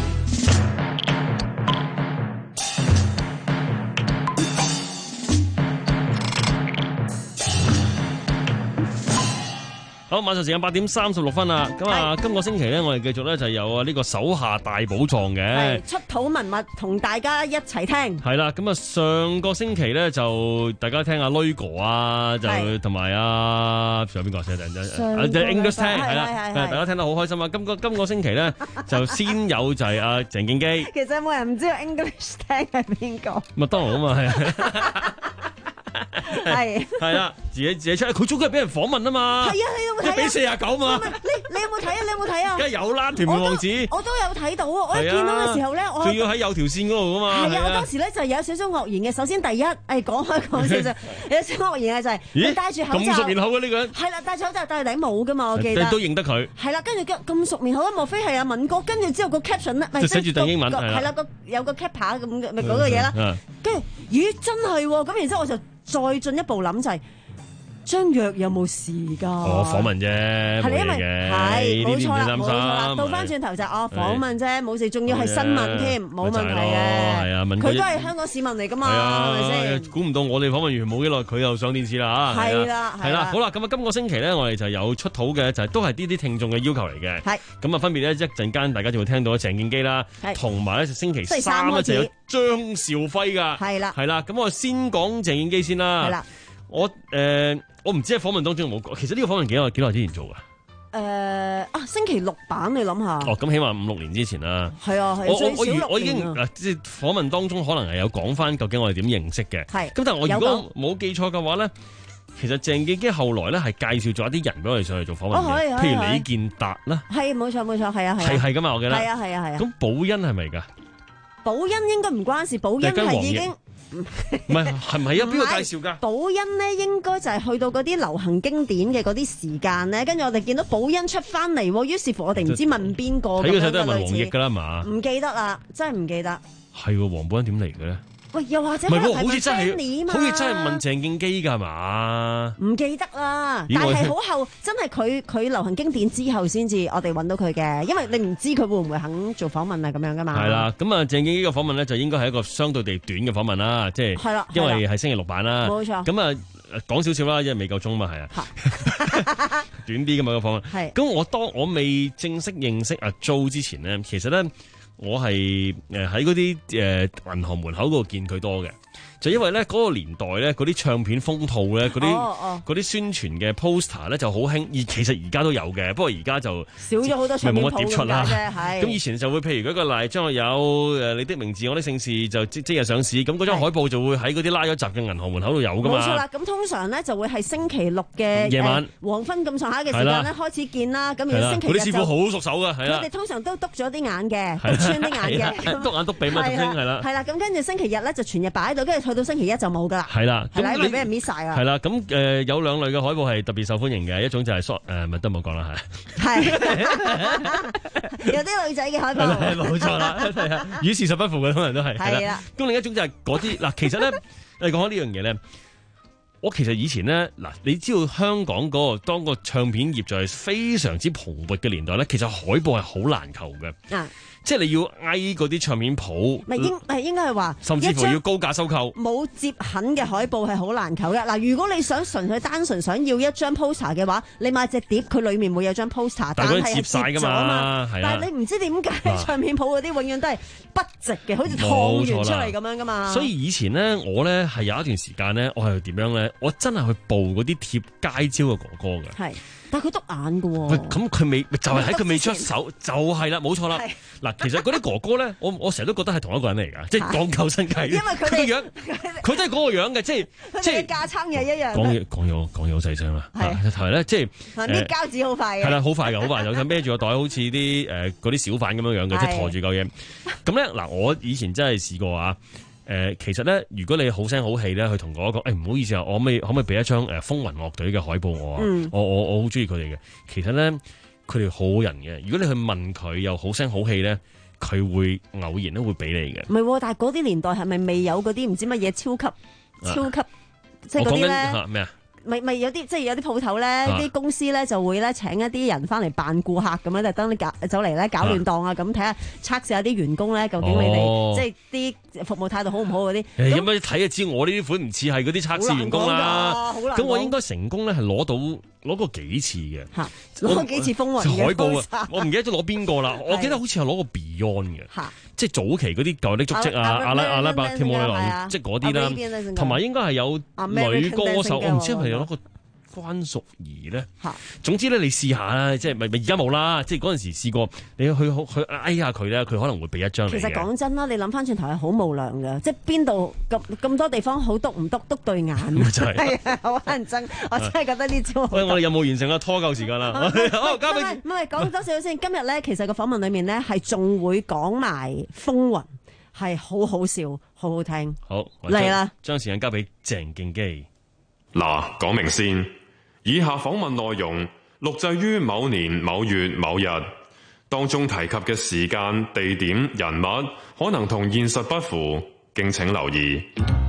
好，晚上時間八點三十六分啦。咁啊，今個星期咧，我哋繼續咧就有啊呢個手下大寶藏嘅出土文物，同大家一齊聽。 係啦，咁啊上個星期咧就大家聽阿 Lugo 啊，就同埋啊仲有邊個先？啊，即係 English 聽係啦，大家聽得好開心啊！今個今個星期咧就先有就係阿鄭敬基。 其實有冇人唔知道 English 聽係邊個？ 麥當勞啊嘛，係。 係係啦，自己自己出，佢早幾日俾人訪問啊嘛。 係啊，你有冇睇啊？ 一比四廿九嘛。 你你有冇睇啊？你有冇睇啊？ 梗係有啦，屯門王子。 我都有睇到啊！我一見到嘅時候咧，我仲要喺有條線嗰度噶嘛。 係啊，我當時咧就有少少愕然嘅。首先第一，誒講開講少少，有少少愕然嘅就係你戴住口罩。 咁熟面口嘅呢個人。 係啦，戴住口罩戴頂帽噶嘛，我記得。 都認得佢。 係啦，跟住咁熟面口，莫非係阿敏哥？跟住之後個 caption 咧， 就寫住鄧英文係啦，個有個 cap 咁嘅咪嗰個嘢啦。跟住咦真係喎，咁然之後我就再進一步諗就係。張藥有冇事㗎？ 哦，訪問啫， 係因為係冇錯啦，冇錯啦。倒翻轉頭就哦訪問啫，冇事，仲要係新聞添，冇問題嘅。 係啊， 佢都係香港市民嚟㗎嘛，係咪先？ 估唔到我哋訪問完冇幾耐，佢又上電視啦嚇。 係啦， 係啦，好啦，咁啊，今個星期咧，我哋就有出土嘅，就係都係呢啲聽眾嘅要求嚟嘅。係咁啊，分別咧一陣間大家就會聽到鄭敬基啦，同埋咧星期三咧就有張兆輝㗎。係啦，係啦，咁我先講鄭敬基先啦。係啦。我誒、呃，我唔知喺訪問當中有冇講，其實呢個訪問幾耐幾耐之前做噶？誒、 呃、啊，星期六版你諗下。 哦，咁起碼五六年之前啦。係啊，係最少六年啊。 我我已經嗱，即係訪問當中可能係有講翻究竟我哋點認識嘅。係。咁但係我如果冇記錯嘅話咧，其實鄭敬基後來咧係介紹咗一啲人俾我哋上去做訪問嘅，哦、譬如李健達啦。係冇錯冇錯，係啊係。係係噶嘛，我記得。係啊係啊係啊。咁寶欣係咪㗎？寶欣應該唔關事，寶欣係已經。唔係係唔係啊？邊個介紹㗎？ 寶欣咧應該就係去到嗰啲流行經典嘅嗰啲時間咧，跟住我哋見到寶欣出翻嚟，於是乎我哋唔知問邊個咁樣嘅類似。睇佢都係問黃奕㗎啦嘛？唔記得啦，真係唔記得。 係喎，黃寶欣點嚟嘅咧？ 喂，又或者唔係喎， 好似真係，好似真係問鄭敬基㗎係嘛？ 唔記得啦，但係好後，真係佢佢流行經典之後先至我哋揾到佢嘅，因為你唔知佢會唔會肯做訪問啊咁樣㗎嘛。係啦， 咁啊鄭敬基嘅訪問咧就應該係一個相對地短嘅訪問啦，即係係啦，因為係星期六版啦。冇錯。咁啊講少少啦，因為未夠鐘嘛，係啊，短啲㗎嘛個訪問。係。咁我當我未正式認識阿 Jo 之前咧，其實咧。我係誒喺嗰啲誒銀行門口嗰度見佢多嘅，就因為咧嗰個年代咧嗰啲唱片封套咧嗰啲嗰啲宣傳嘅 poster 咧就好興，而其實而家都有嘅，不過而家就少咗好多唱片鋪咁解啫，係。 咁以前就會譬如舉個例，張學友誒你的名字我的姓氏就即即日上市，咁嗰張海報就會喺嗰啲拉咗閘嘅銀行門口度有噶嘛。冇錯啦，咁通常咧就會係星期六嘅夜晚黃昏咁上下嘅時間咧開始見啦，咁而星期日就嗰啲師傅好熟手㗎，係啦。 佢哋通常都篤咗啲眼嘅，篤穿啲眼嘅， 篤眼篤鼻乜都係啦。 係啦，咁跟住星期日咧就全日擺喺度，跟住去到星期一就冇噶啦。 係啦， 係啦，因為俾人搣晒啊。 係啦，咁誒有兩類嘅海報係特別受歡迎嘅，一種就係誒咪都冇講啦，係。係。有啲女仔嘅海報。係冇錯啦，係啊，與事實不符嘅，可能都係。係啦。咁另一種就係嗰啲嗱，其實咧，你講開呢樣嘢咧，我其實以前咧嗱，你知道香港嗰個當個唱片業就係非常之蓬勃嘅年代咧，其實海報係好難求嘅。啊。即係你要挨嗰啲唱片鋪， 咪應係應該係話， 甚至乎要高價收購。 冇摺痕嘅海報係好難求嘅。嗱，如果你想純粹單純想要一張 poster 嘅話，你買隻碟，佢裡面會有張 poster，但係係摺咗啊嘛。但係你唔知點解唱片鋪嗰啲永遠都係不直嘅，好似燙完出嚟咁樣噶嘛。 所以以前咧，我咧係有一段時間咧，我係點樣咧？我真係去報嗰啲貼街招嘅哥哥嘅。係。 但係佢篤眼㗎喎。 喂，咁佢未就係喺佢未出手，就係啦，冇錯啦。嗱，其實嗰啲哥哥咧，我我成日都覺得係同一個人嚟㗎，即係講究身計。因為佢哋樣，佢都係嗰個樣嘅，即係即係架撐嘢一樣。講嘢講嘢講嘢好細聲啦，係同埋咧，即係啲膠紙好快嘅。 係啦，好快㗎，好快，有陣孭住個袋，好似啲誒嗰啲小販咁樣樣嘅，即係抬住嚿嘢。咁咧嗱，我以前真係試過啊。誒，其實咧，如果你好聲好氣咧，去同嗰個誒唔好意思啊，我可唔可以可唔可以俾一張誒風雲樂隊嘅海報我啊？嗯、我我我好中意佢哋嘅。其實咧，佢哋好人嘅。如果你去問佢又好聲好氣咧，佢會偶然都會俾你嘅。 唔係，但係嗰啲年代係咪未有嗰啲唔知乜嘢超級超級、啊、即係嗰啲咧？咩啊？咪咪有啲即係有啲鋪頭咧，啲、啊、公司咧就會咧請一啲人翻嚟扮顧客咁樣，就等你搞走嚟咧搞亂檔啊！咁睇下測試下啲員工咧，究竟你哋、哦、即係啲服務態度好唔好嗰啲？ 有乜睇就知我呢啲款唔似係嗰啲測試員工啦。咁我應該成功咧係攞到攞過幾次嘅， 攞過幾次風雲嘅海報啊！我唔記得咗攞邊個啦，我記得好似係攞個 Beyond 嘅，即係早期嗰啲舊的足跡啊，阿拉阿拉伯跳舞女郎，即係嗰啲啦，同埋應該係有女歌手，我唔知係咪有一個關淑怡咧。總之咧，你試下啦，即係咪咪而家冇啦，即係嗰陣時試過，你去去嗌下佢咧，佢可能會俾一張你嘅。其實講真啦，你諗翻轉頭係好無良嘅，即係邊度咁咁多地方好篤唔篤篤對眼，係啊，好乞人憎，我真係覺得呢招。 喂，我哋有冇完成啊？拖夠時間啦，好，交俾唔係講多少少先。今日咧，其實個訪問裏面咧係仲會講埋風雲，係好好笑，好好聽。 好嚟啦， 將時間交俾鄭敬基。 嗱，講明先。以下訪問內容錄製於某年某月某日，當中提及嘅時間、地點、人物可能同現實不符，敬請留意。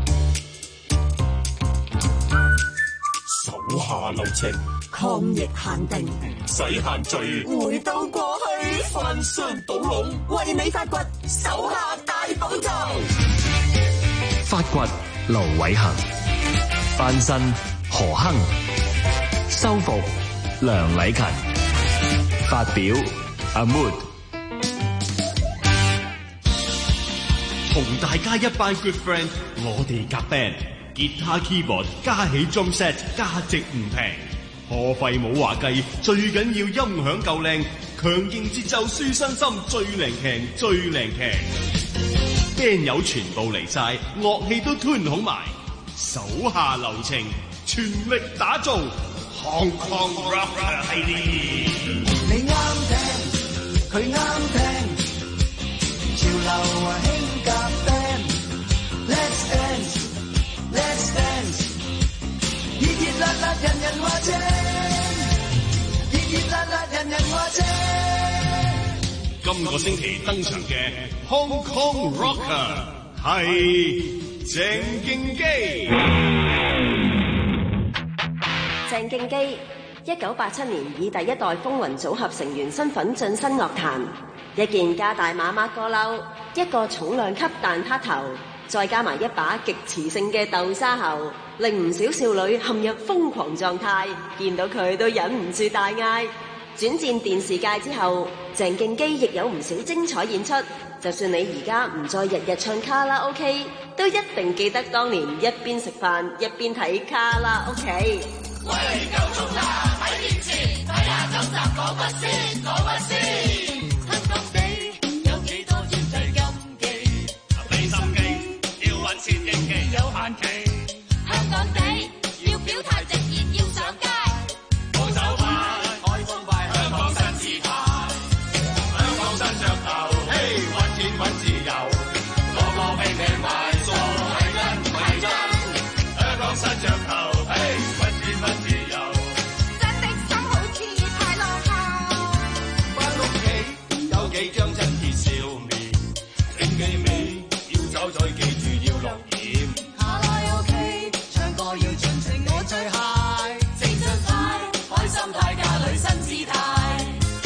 手下留情， 抗疫限定， 唔使限聚， 回到過去， 翻箱倒籠， 為你發掘手下大寶藏。 發掘盧偉恒，翻身何亨，修復梁禮勤，發表阿 Mood， 同大家一班 good friend， 我哋夾 band， 吉他 keyboard 加起 drum set， 價值唔平，破費冇話計，最緊要音響夠靚，強勁節奏舒身心，最靈強最靈強 band 友全部嚟晒，樂器都 tune 好埋，手下留情，全力打造Hong Kong Rocker 系列， 你啱聽，佢啱聽，潮流啊興夾 band，Let's dance，Let's dance， 熱熱辣辣人人話正，熱熱辣辣人人話正。 今個星期登場嘅 Hong Kong Rocker 係鄭敬基。 鄭敬基，一九八七年以第一代風雲組合成員身份晉身樂壇，一件加大碼碼歌褸，一個重量級蛋撻頭，再加埋一把極磁性嘅豆沙喉，令唔少少女陷入瘋狂狀態，見到佢都忍唔住大嗌。轉戰電視界之後，鄭敬基亦有唔少精彩演出，就算你而家唔再日日唱卡拉 OK， 都一定記得當年一邊食飯一邊睇卡拉 OK。 喂，夠鐘啦！睇電視，睇下今集講乜先，講乜先？香港地有幾多專制禁忌？俾心機，要揾錢應期有限期。香港地要表態直言，要上街。保守派，開風派，香港新姿態。香港新噱頭，嘿，揾錢揾自由，個個拼命賣，數係真唔係真。香港新噱頭，嘿。幾張親切笑面，挺起尾，要走再記住要落鹽。卡拉 OK，唱歌要盡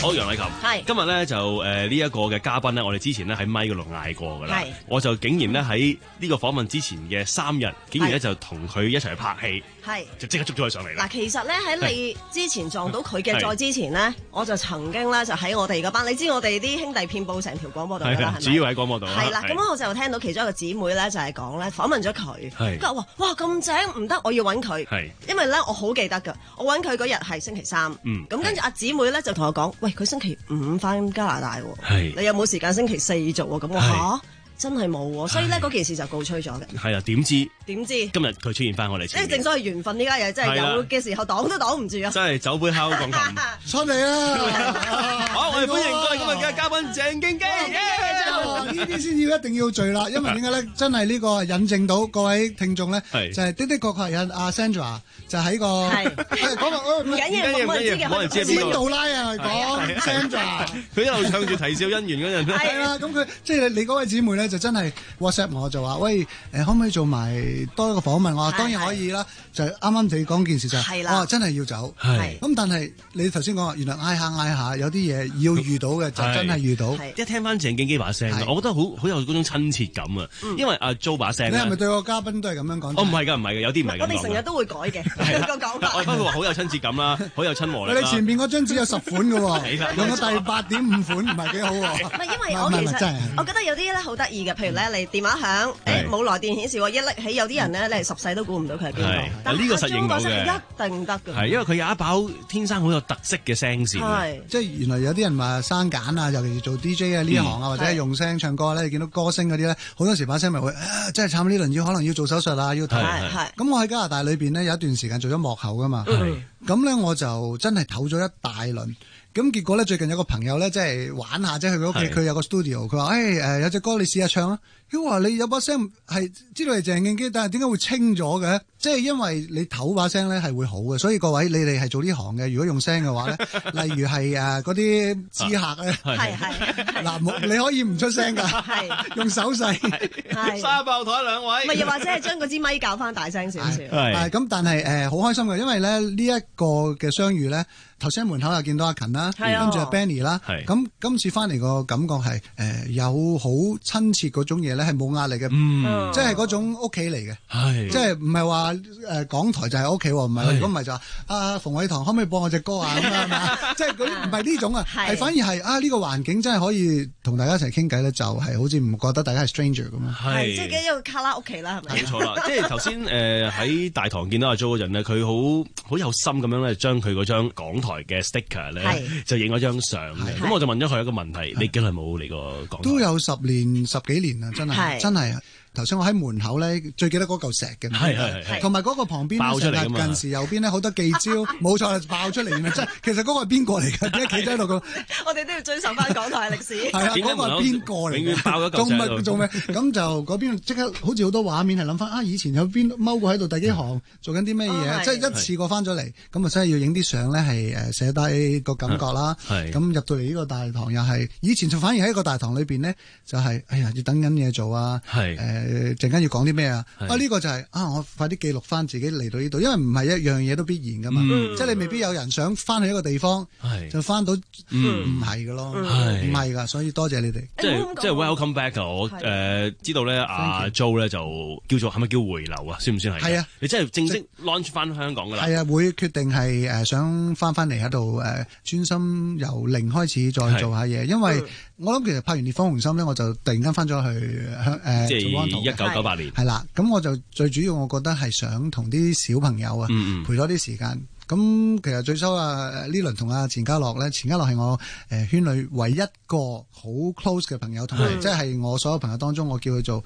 好，楊麗琴， 係今日咧就誒呢一個嘅嘉賓咧，我哋之前咧喺咪嗰度嗌過噶啦， 係我就竟然咧喺呢個訪問之前嘅三日，竟然咧就同佢一齊去拍戲， 係就即刻捉咗佢上嚟啦。 嗱，其實咧喺你之前撞到佢嘅再之前咧，我就曾經咧就喺我哋嗰班，你知我哋啲兄弟遍佈成條廣播道㗎啦，係咪？ 主要喺廣播道。 係啦，咁我就聽到其中一個姊妹咧就係講咧訪問咗佢， 係佢話哇咁正唔得，我要揾佢， 係因為咧我好記得㗎，我揾佢嗰日係星期三， 嗯， 咁跟住阿姊妹咧就同我講，喂，佢星期五翻加拿大喎， 係你有冇時間星期四做啊？咁我嚇真係冇喎，所以咧嗰件事就告吹咗嘅。 係啊，點知點知今日佢出現翻我哋前面， 即係正所謂緣分呢家嘢，真係有嘅時候擋都擋唔住啊！ 真係酒杯敲鋼琴， 出嚟啦！ 好，我哋歡迎我哋今日嘅嘉賓鄭敬基。 呢啲先要一定要聚啦，因為點解咧？真係呢個引證到各位聽眾咧，就係的的確確有阿 Sandra 就喺個講話唔緊要，冇人知嘅， 冇人知邊度拉啊？講 Sandra， 佢一路唱住啼笑姻緣嗰陣， 係啦，咁佢即係你嗰位姊妹咧，就真係 WhatsApp 我就話喂，誒可唔可以做埋多一個訪問？我話當然可以啦，就啱啱你講件事就係，我話真係要走，咁但係你頭先講話，原來嗌下嗌下有啲嘢要遇到嘅就真係遇到， 一聽翻鄭敬基把聲，我覺得好好有嗰種親切感啊！因為阿 Jo 把聲， 你係咪對個嘉賓都係咁樣講？ 哦，唔係㗎，唔係㗎，有啲唔係咁講。 我哋成日都會改嘅個講法。 我不過話好有親切感啦，好有親和力啦。 你前面嗰張紙有十款嘅喎，用咗第八點五款，唔係幾好喎。 唔係因為我其實我覺得有啲咧好得意嘅，譬如咧你電話響誒冇來電顯示，一拎起有啲人咧，你係十世都估唔到佢係邊個。 但呢個實認到嘅， 一定得嘅。 係因為佢有一把天生好有特色嘅聲線。 係即係原來有啲人話生揀啊，尤其是做 D J 啊呢行啊，或者係用聲唱歌咧，你見到歌星嗰啲咧，好多時把聲咪會啊，真係慘呢輪要可能要做手術啊，要唞。咁我喺加拿大裏邊呢，有一段時間做咗幕後噶嘛，咁咧我就真係唞咗一大輪。咁結果咧，最近有個朋友咧，即係玩下即係去佢屋企，佢有個 studio，佢話誒誒有隻歌你試下唱啊。佢話你有把聲係知道係鄭敬基，但係點解會清咗嘅？即係因為你唞把聲咧係會好嘅，所以各位你哋係做呢行嘅，如果用聲嘅話咧，例如係誒嗰啲知客咧，係係嗱，你可以唔出聲㗎，係用手勢， 係沙爆台兩位， 咪又或者係將嗰支咪較翻大聲少少， 係咁，但係誒好開心嘅，因為咧呢一個嘅相遇咧，頭先喺門口又見到阿勤啦，跟住阿 Benny 啦，咁今次翻嚟個感覺係誒有好親切嗰種嘢咧，係冇壓力嘅，即係嗰種屋企嚟嘅，即係唔係話誒港台就係屋企喎，唔係如果唔係就話阿馮偉棠可唔可以播我隻歌啊咁啊嘛，即係嗰啲唔係呢種啊，係反而係啊呢個環境真係可以同大家一齊傾偈咧，就係好似唔覺得大家係 stranger 咁啊， 係即係一個卡拉屋企啦，係咪？ 冇錯啦，即係頭先誒喺大堂見到阿 Jo 嗰陣咧，佢好好有心咁樣咧，將佢嗰張港台嘅 sticker 咧就影咗張相嘅，咁我就問咗佢一個問題：你幾耐冇嚟過港台？ 都有十年十幾年啦，真係真係。頭先我喺門口咧，最記得嗰嚿石嘅， 係係係， 同埋嗰個旁邊爆出嚟㗎嘛， 近時右邊咧好多記招，冇錯啦，爆出嚟嘅，即係其實嗰個係邊個嚟㗎？點解企喺度咁？ 我哋都要追溯翻港台歷史。 係啊，嗰個係邊個嚟？ 永遠爆咗嚿做乜做咩？咁就嗰邊即刻好似好多畫面係諗翻啊！以前有邊踎過喺度第幾行做緊啲咩嘢？即係一次過翻咗嚟，咁啊真係要影啲相咧，係誒寫低個感覺啦。咁入到嚟呢個大堂又係，以前就反而喺個大堂裏邊咧，就係哎呀要等緊嘢做啊。係誒陣間要講啲咩啊？啊呢個就係啊我快啲記錄翻自己嚟到呢度，因為唔係一樣嘢都必然噶嘛。即係你未必有人想翻去一個地方就翻到，唔係噶咯，唔係噶。所以多謝你哋。 即係即係 welcome back 啊！我誒知道咧，阿 Jo 咧就叫做係咪叫回流啊？算唔算係？係啊，你真係正式 launch 翻香港噶啦。係啊，會決定係誒想翻翻嚟喺度誒專心由零開始再做下嘢，因為我諗其實拍完《烈火雄心》咧，我就突然間翻咗去香誒。即係一九九八年。係啦，咁我就最主要，我覺得係想同啲小朋友啊，陪多啲時間。咁其實最初啊，呢輪同阿錢嘉樂咧，錢嘉樂係我誒圈裏唯一個好 close 嘅朋友，同埋即係我所有朋友當中，我叫佢做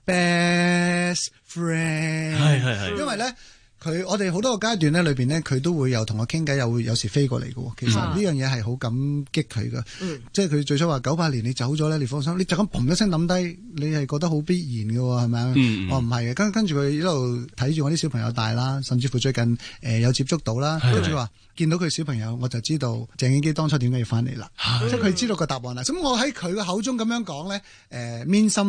best friend。係係係，因為咧。佢我哋好多個階段咧，裏邊咧佢都會有同我傾偈，又會有時飛過嚟嘅。其實呢樣嘢係好感激佢嘅，嗯、即係佢最初話九八年你走咗咧，你放心，你就咁砰一聲抌低，你係覺得好必然嘅，係咪啊？嗯、我唔係嘅，跟跟住佢一路睇住我啲小朋友大啦，甚至乎最近誒、呃、有接觸到啦，跟住話見到佢小朋友，我就知道鄭敬基當初點解要翻嚟啦，即係佢知道個答案啦。咁我喺佢嘅口中咁樣講咧，誒、呃、mean something。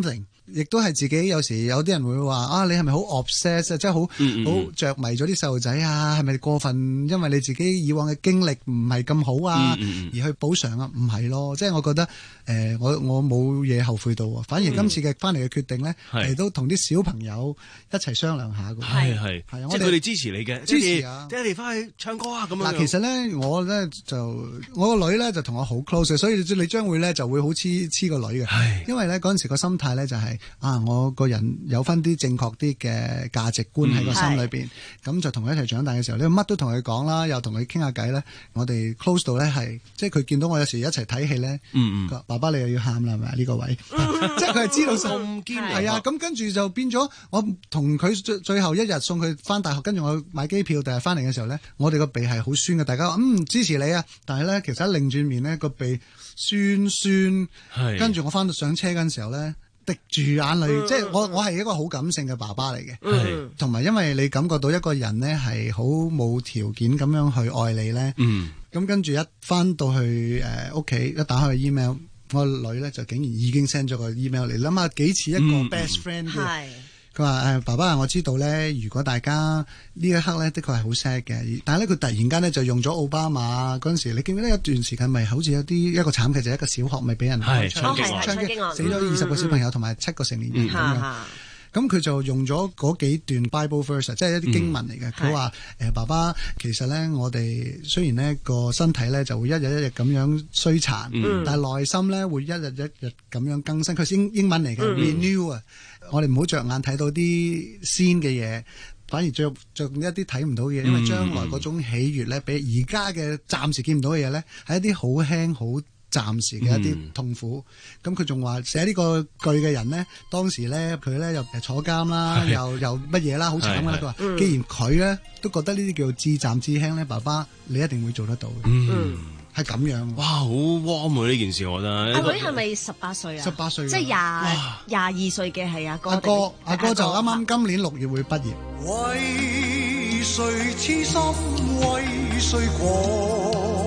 亦都係自己有時有啲人會話啊，你係咪好 obsess 啊？即係好好着迷咗啲細路仔啊？係咪過分？因為你自己以往嘅經歷唔係咁好啊，嗯嗯、而去補償啊？唔係咯，即係我覺得誒、呃，我我冇嘢後悔到，反而今次嘅翻嚟嘅決定咧，係、嗯、都同啲小朋友一齊商量下嘅。 係係係啊， 即係佢哋支持你嘅， 支持啊！ 爹哋翻去唱歌啊咁樣。 嗱，其實咧，我咧就我個女咧就同我好 close， 所以你將會咧就會好黐黐個女嘅，因為咧嗰陣時個心態咧就係、是、啊，我個人有翻啲正確啲嘅價值觀喺個心裏邊，咁、嗯、就同佢一齊長大嘅時候，你乜都同佢講啦，又同佢傾下偈咧，我哋 close 到咧係，即係佢見到我有時一齊睇戲咧，嗯嗯，爸爸你又要喊啦，係咪呢個位？即係佢係知道咁堅係啊，咁跟住就變咗，我同佢最最後一日送佢翻大學，跟住我買機票，第日翻嚟嘅時候咧，我哋個鼻係好酸嘅，大家話嗯支持你啊，但係咧其實一擰轉面咧個鼻酸酸，跟住我翻到上車嗰陣時候咧，滴住眼淚，嗯、即係我我係一個好感性嘅爸爸嚟嘅，同埋、嗯、因為你感覺到一個人咧係好冇條件咁樣去愛你咧，咁、嗯、跟住一翻到去誒屋企一打開個 email， 我個女咧就竟然已經 send 咗個 email 嚟，諗下幾似一個 best friend 嘅。佢話誒爸爸啊，我知道咧，如果大家呢一刻咧，的確係好 sad 嘅，但係咧佢突然間咧就用咗奧巴馬嗰陣時，你記唔記得有段時間咪好似有啲一個慘劇，就係、一個小學咪俾人槍擊，槍擊死咗二十個小朋友同埋七個成年人咁樣。咁佢就用咗嗰幾段 Bible verse， 即係一啲經文嚟嘅。佢話誒爸爸，其實咧我哋雖然呢個身體咧就會一日一日咁樣衰殘，嗯、但係內心咧會一日一日咁樣更新。佢英英文嚟嘅 renew 啊，我哋唔好着眼睇到啲先嘅嘢，反而着着一啲睇唔到嘅嘢，因為將來嗰種喜悅咧，比而家嘅暫時見唔到嘅嘢咧，係一啲好輕好暫時嘅一啲痛苦，咁佢仲話寫呢個句嘅人呢，當時咧佢咧又坐監啦，又又乜嘢啦，好慘啦。佢話既然佢咧都覺得呢啲叫做至暫至輕咧，爸爸你一定會做得到嘅，嗯，係咁樣。 哇，好 warm 啊呢件事，我覺得。 阿女係咪十八歲啊？ 十八歲， 即係廿廿二歲嘅係阿哥。 阿哥阿哥就啱啱今年六月會畢業。 為誰痴心為誰狂？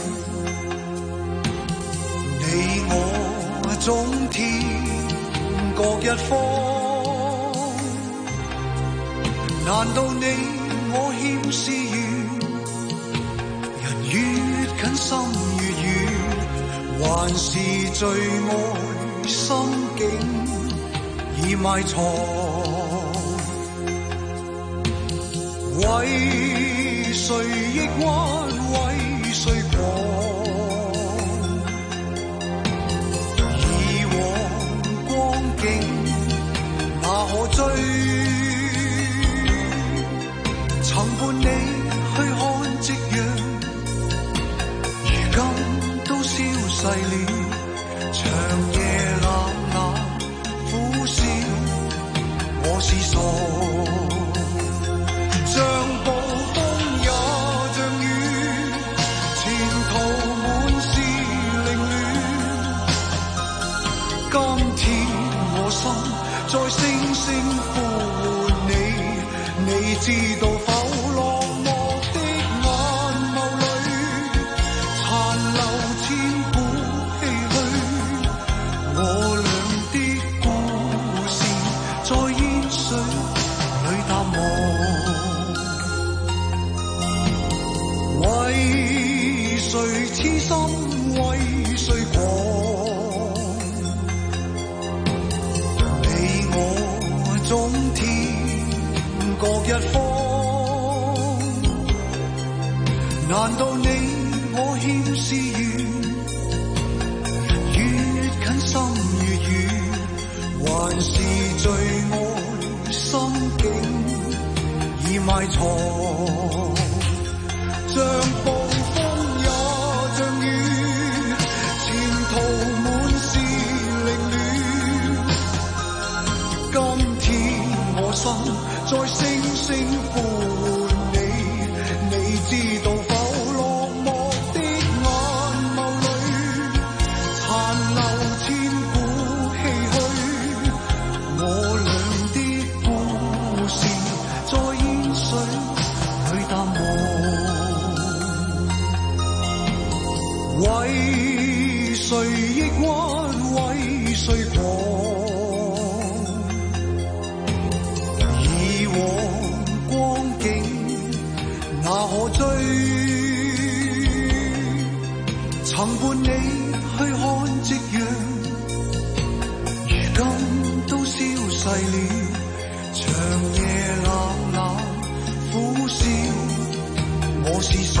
你我總天各一方，難道你我欠是緣？人越近心越遠，還是最愛心境已埋藏。為誰抑鬱為誰狂？哪可追？曾伴你去看夕陽，如今都消逝了。長夜冷眼苦笑，我是傻。像暴風也像雨，前途滿是凌亂。今天我心再聲聲呼喚你，你知道否？落寞的眼眸裏殘留千古唏噓，我倆的故事在煙水裏淡忘。為誰痴心為誰狂？總天各一方，難道你我欠是緣？人越近心越遠，還是最愛心境已埋藏。像暴風也像雨，前途滿是凌亂。今我心再聲聲呼喚你，你知道否？落寞的眼眸裏殘留千古唏噓，我倆的故事在煙水裏淡忘。為誰抑鬱為誰狂？ 伴你去看夕陽，如今都消逝了。長夜冷冷苦笑，我是傻。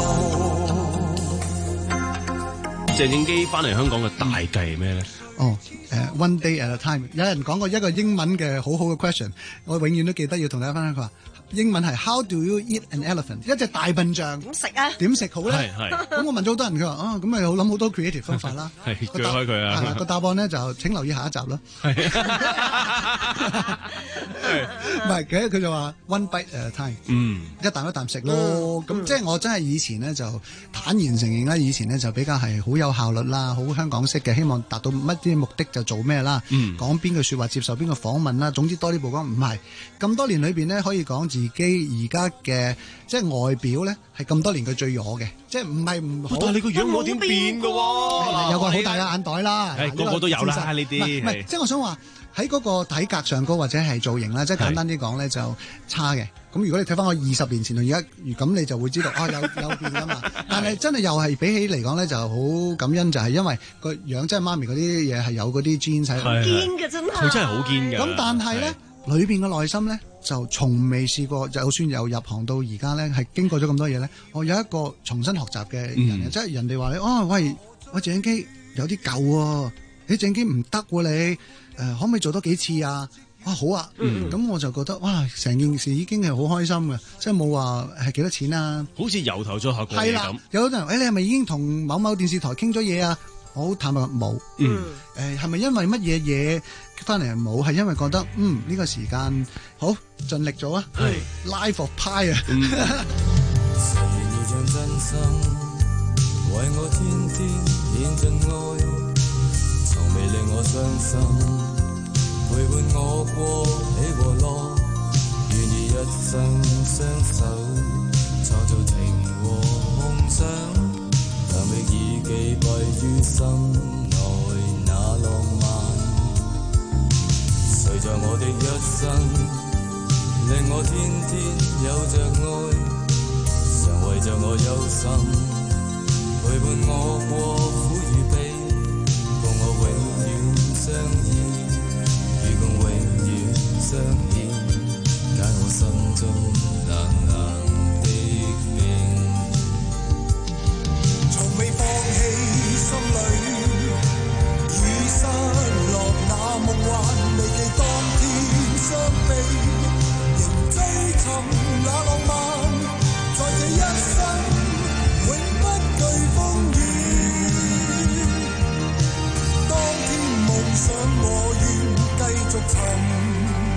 鄭敬基翻嚟香港嘅大計係咩咧？ 哦，誒、uh, one day at a time。有人講過一個英文嘅好好嘅 question， 我永遠都記得要同大家分享。佢話英文係 How do you eat an elephant？ 一隻大笨象點食啊？ 點食好咧？ 係係。 咁我問咗好多人，佢話啊，咁咪好諗好多 creative 方法啦。 係鋸開佢啊！ 係啦，個答案咧就請留意下一集啦。唔係嘅，佢就話 one bite at a time。嗯，一啖一啖食咯。咁、嗯、即係我真係以前咧就坦然承認啦，以前咧就比較係好有效率啦，好香港式嘅，希望達到乜啲目的就做咩啦。嗯，講邊句説話，接受邊個訪問啦。總之多啲曝光，唔係咁多年裏邊咧，可以講自己而家嘅即係外表咧係咁多年佢最裸嘅，即係唔係唔好。 但係你個樣冇點變㗎喎， 有個好大嘅眼袋啦， 係個個都有啦呢啲。 唔係，即係我想話。喺嗰個體格上高或者係造型啦，即係簡單啲講咧就差嘅。咁如果你睇翻我二十年前同而家，咁你就會知道啊有有變噶嘛。但係真係又係比起嚟講咧就好感恩，就係因為個樣真係媽咪嗰啲嘢係有嗰啲 gene 喺度。 堅嘅真係， 佢真係好堅嘅。 咁但係咧裏邊嘅內心咧就從未試過，就算由入行到而家咧係經過咗咁多嘢咧，我有一個重新學習嘅人嘅，嗯、即係人哋話你哦喂，我鄭基有啲舊喎，你鄭基唔得喎你。誒、呃、可唔可以做多幾次啊？哇好啊，咁、嗯、我就覺得哇成件事已經係好開心嘅，即係冇話係幾多錢啊， 好似由頭再學過嘢咁。係啦， 有好多人誒、欸、你係咪已經同某某電視台傾咗嘢啊？我好坦白冇。嗯，誒係咪因為乜嘢嘢翻嚟冇？係因為覺得嗯呢、呢個時間好盡力做啊。係 Life of Pi 啊。嗯未令我傷心，陪伴我過喜和樂，願意一生相守，創造情和夢想，但覓已記閉於心內那浪漫。隨着我的一生，令我天天有着愛，常為着我憂心，陪伴我過苦與悲。永遠相依，如共永遠相牽，解我心中冷冷的冰。從未放棄心裏，已失落那夢幻，未記當天相飛，仍追尋那浪漫，在這一生永不懼風雨。想我願繼續尋。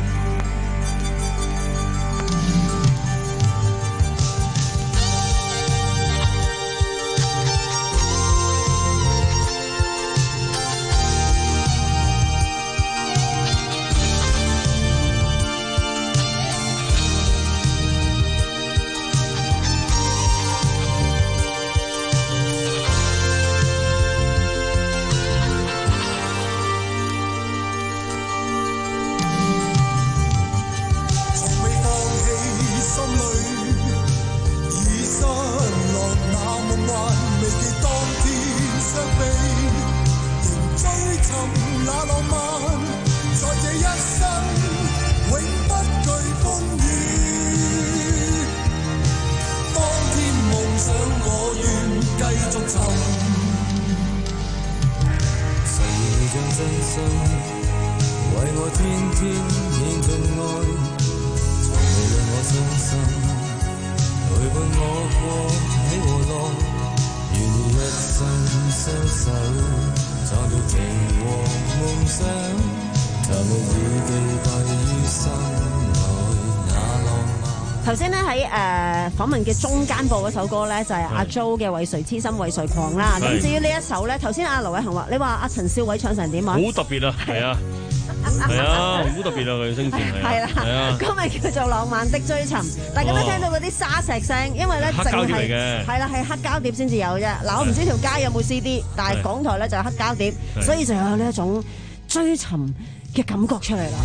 頭先咧喺誒訪問嘅中間播嗰首歌咧就係阿 Jo 嘅為誰痴心為誰狂啦。咁至於呢一首咧，頭先阿劉偉恒話你話阿陳少偉唱成點啊？好特別啊，係啊，係啊，好特別啊佢聲線係啊，係啊， 歌名叫做《浪漫的追尋》，大家都聽到嗰啲沙石聲，因為咧淨係係啦係黑膠碟先至有啫。嗱我唔知條街有冇 C D， 但係港台咧就係黑膠碟，所以就有呢一種追尋嘅感覺出嚟啦。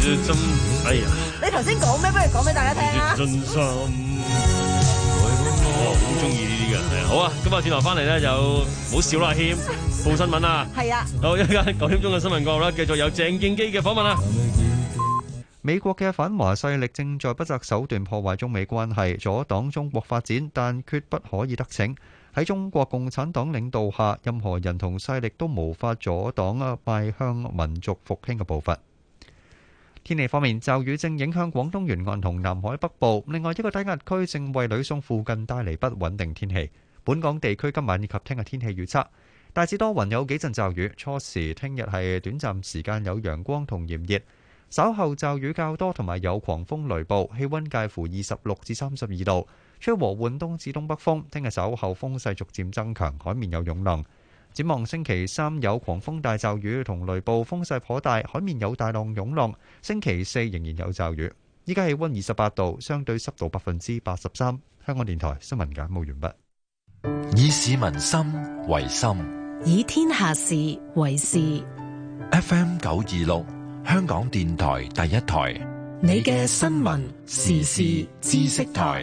哎呀！ 你頭先講咩？不如講俾大家聽啊！ 我好中意呢啲嘅。係啊，好啊，今日轉頭翻嚟咧就唔好笑啦，謙報新聞啊。 係啊。 好，一陣間九點鐘嘅新聞過後啦，繼續有鄭敬基嘅訪問啊。 美國嘅反華勢力正在不擇手段破壞中美關係，阻擋中國發展，但決不可以得逞。喺中國共產黨領導下，任何人同勢力都無法阻擋啊邁向民族復興嘅步伐。天氣方面，驟雨正影響廣東沿岸同南海北部，另外一個低壓區正為呂宋附近帶嚟不穩定天氣。本港地區今晚以及聽日天氣預測，大致多雲，有幾陣驟雨，初時聽日係短暫時間有陽光同炎熱，稍後驟雨較多同埋有狂風雷暴，氣溫介乎二十六至三十二度，吹和緩東至東北風。聽日稍後風勢逐漸增強，海面有湧浪。展望星期三有狂風大驟雨同雷暴，風勢頗大，海面有大浪湧浪。星期四仍然有驟雨。依家氣溫二十八度，相對濕度百分之八十三。香港電台新聞簡報完畢。 以市民心為心， 以天下事為事。 F M 九二六，香港電台第一台， 你嘅新聞時事知識台。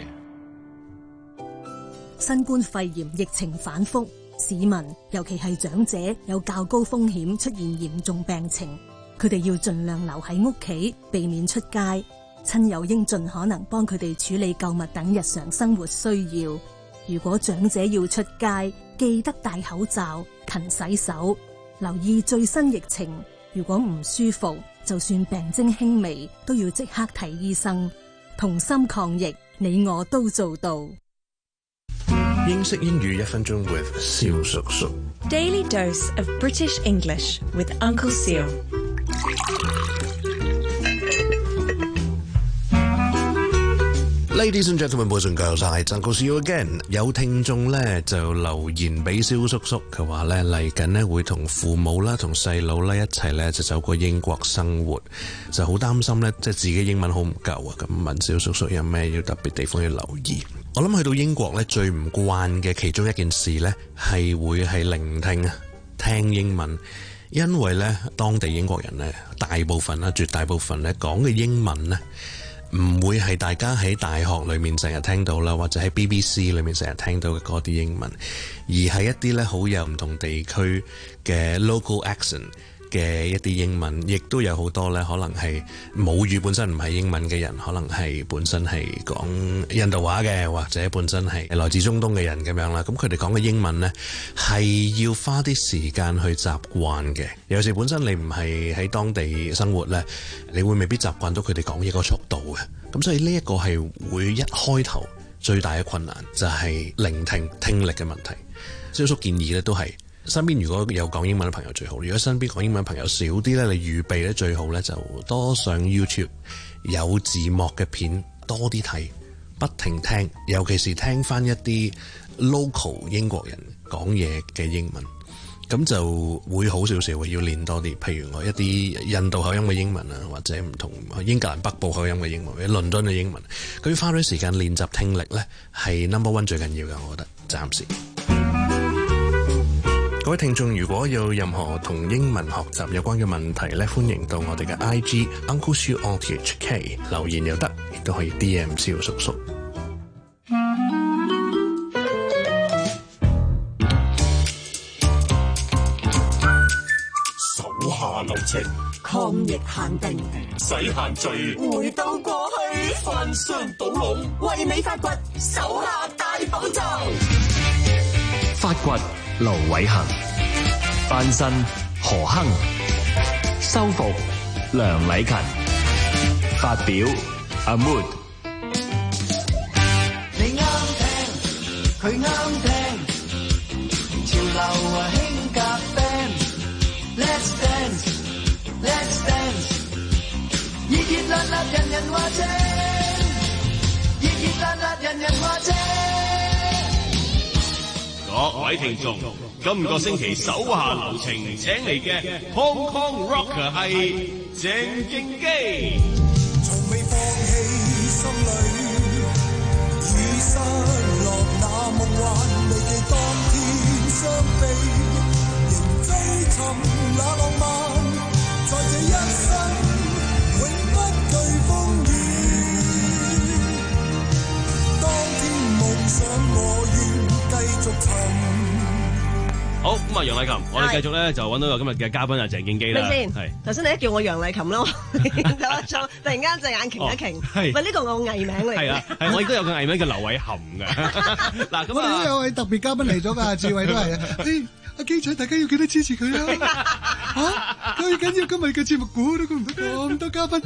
新冠肺炎疫情反覆，市民尤其係長者有較高風險出現嚴重病情，佢哋要盡量留喺屋企，避免出街。親友應盡可能幫佢哋處理購物等日常生活需要。如果長者要出街，記得戴口罩、勤洗手，留意最新疫情。如果唔舒服，就算病徵輕微，都要即刻睇醫生。同心抗疫，你我都做到。 英式英語一分鐘 with 蕭叔叔。 Daily dose of British English with Uncle Seal。 Ladies and gentlemen, boys and girls, it's Uncle Seal again。有聽眾咧就留言俾蕭叔叔，佢話咧嚟緊咧會同父母啦、同細佬啦一齊咧就走過英國生活，就好擔心咧即係自己英文好唔夠啊。咁問蕭叔叔有咩要特別地方要留意？我諗去到英國咧最唔慣嘅其中一件事咧係會係聆聽啊，聽英文。因為咧當地英國人咧大部分啦、絕大部分咧講嘅英文咧唔會係大家喺大學裏面成日聽到啦，或者喺 B B C 裏面成日聽到嘅嗰啲英文，而係一啲咧好有唔同地區嘅 local accent 嘅一啲英文，亦都有好多咧可能係母語本身唔係英文嘅人，可能係本身係講印度話嘅，或者本身係來自中東嘅人咁樣啦。咁佢哋講嘅英文呢，係要花啲時間去習慣嘅。有時本身你唔係喺當地生活呢，你會未必習慣到佢哋講嘢個速度嘅。咁所以呢一個係會一開頭最大嘅困難，就係聆聽聽力嘅問題。蕭叔建議咧都係身邊如果有講英文嘅朋友最好，如果身邊講英文嘅朋友少啲咧，你預備咧最好咧就多上 YouTube 有字幕嘅片，多啲睇，不停聽，尤其是聽翻一啲 local 英國人講嘢嘅英文，咁就會好少少嘅，要練多啲。譬如我一啲印度口音嘅英文啊，或者唔同英格蘭北部口音嘅英文，或者倫敦嘅英文，咁要花啲時間練習聽力咧，係 number one 最緊要嘅，我覺得暫時。各位聽眾，如果有任何同英文學習有關嘅問題咧，歡迎到我哋嘅 I G Uncle Siu R T H K 留言又得，亦都可以 D M 蕭叔叔。 手下留情， 抗疫限定， 使限聚， 回到過去， 翻箱倒籠， 為你發掘手下大寶藏。 發掘盧偉恒，翻身何亨，修復梁禮勤，發表阿 Mood。 你啱聽，佢啱聽，潮流啊興夾 band，Let's dance，Let's dance，熱熱辣辣人人話正，熱熱辣辣人人話正。 各位聽眾，今個星期手下留情請嚟嘅 Hong Kong Rocker 係鄭敬基。 從未放棄心裏，已失落那夢幻，未記當天相飛，仍追尋那浪漫，在這一生永不懼風雨。當天夢想我楊麗琴，我哋繼續咧就揾到個今日嘅嘉賓啊，鄭敬基啦。 咩先？ 係頭先你一叫我楊麗琴咯，突然間隻眼擎一擎。 係喂，呢個我藝名嚟。 係啊，係我亦都有個藝名叫劉偉含嘅。嗱，咁我哋都有位特別嘉賓嚟咗㗎，志偉都係啊。阿基仔，大家要記得支持佢啊！嚇，最緊要今日嘅節目估都估唔到咁多嘉賓。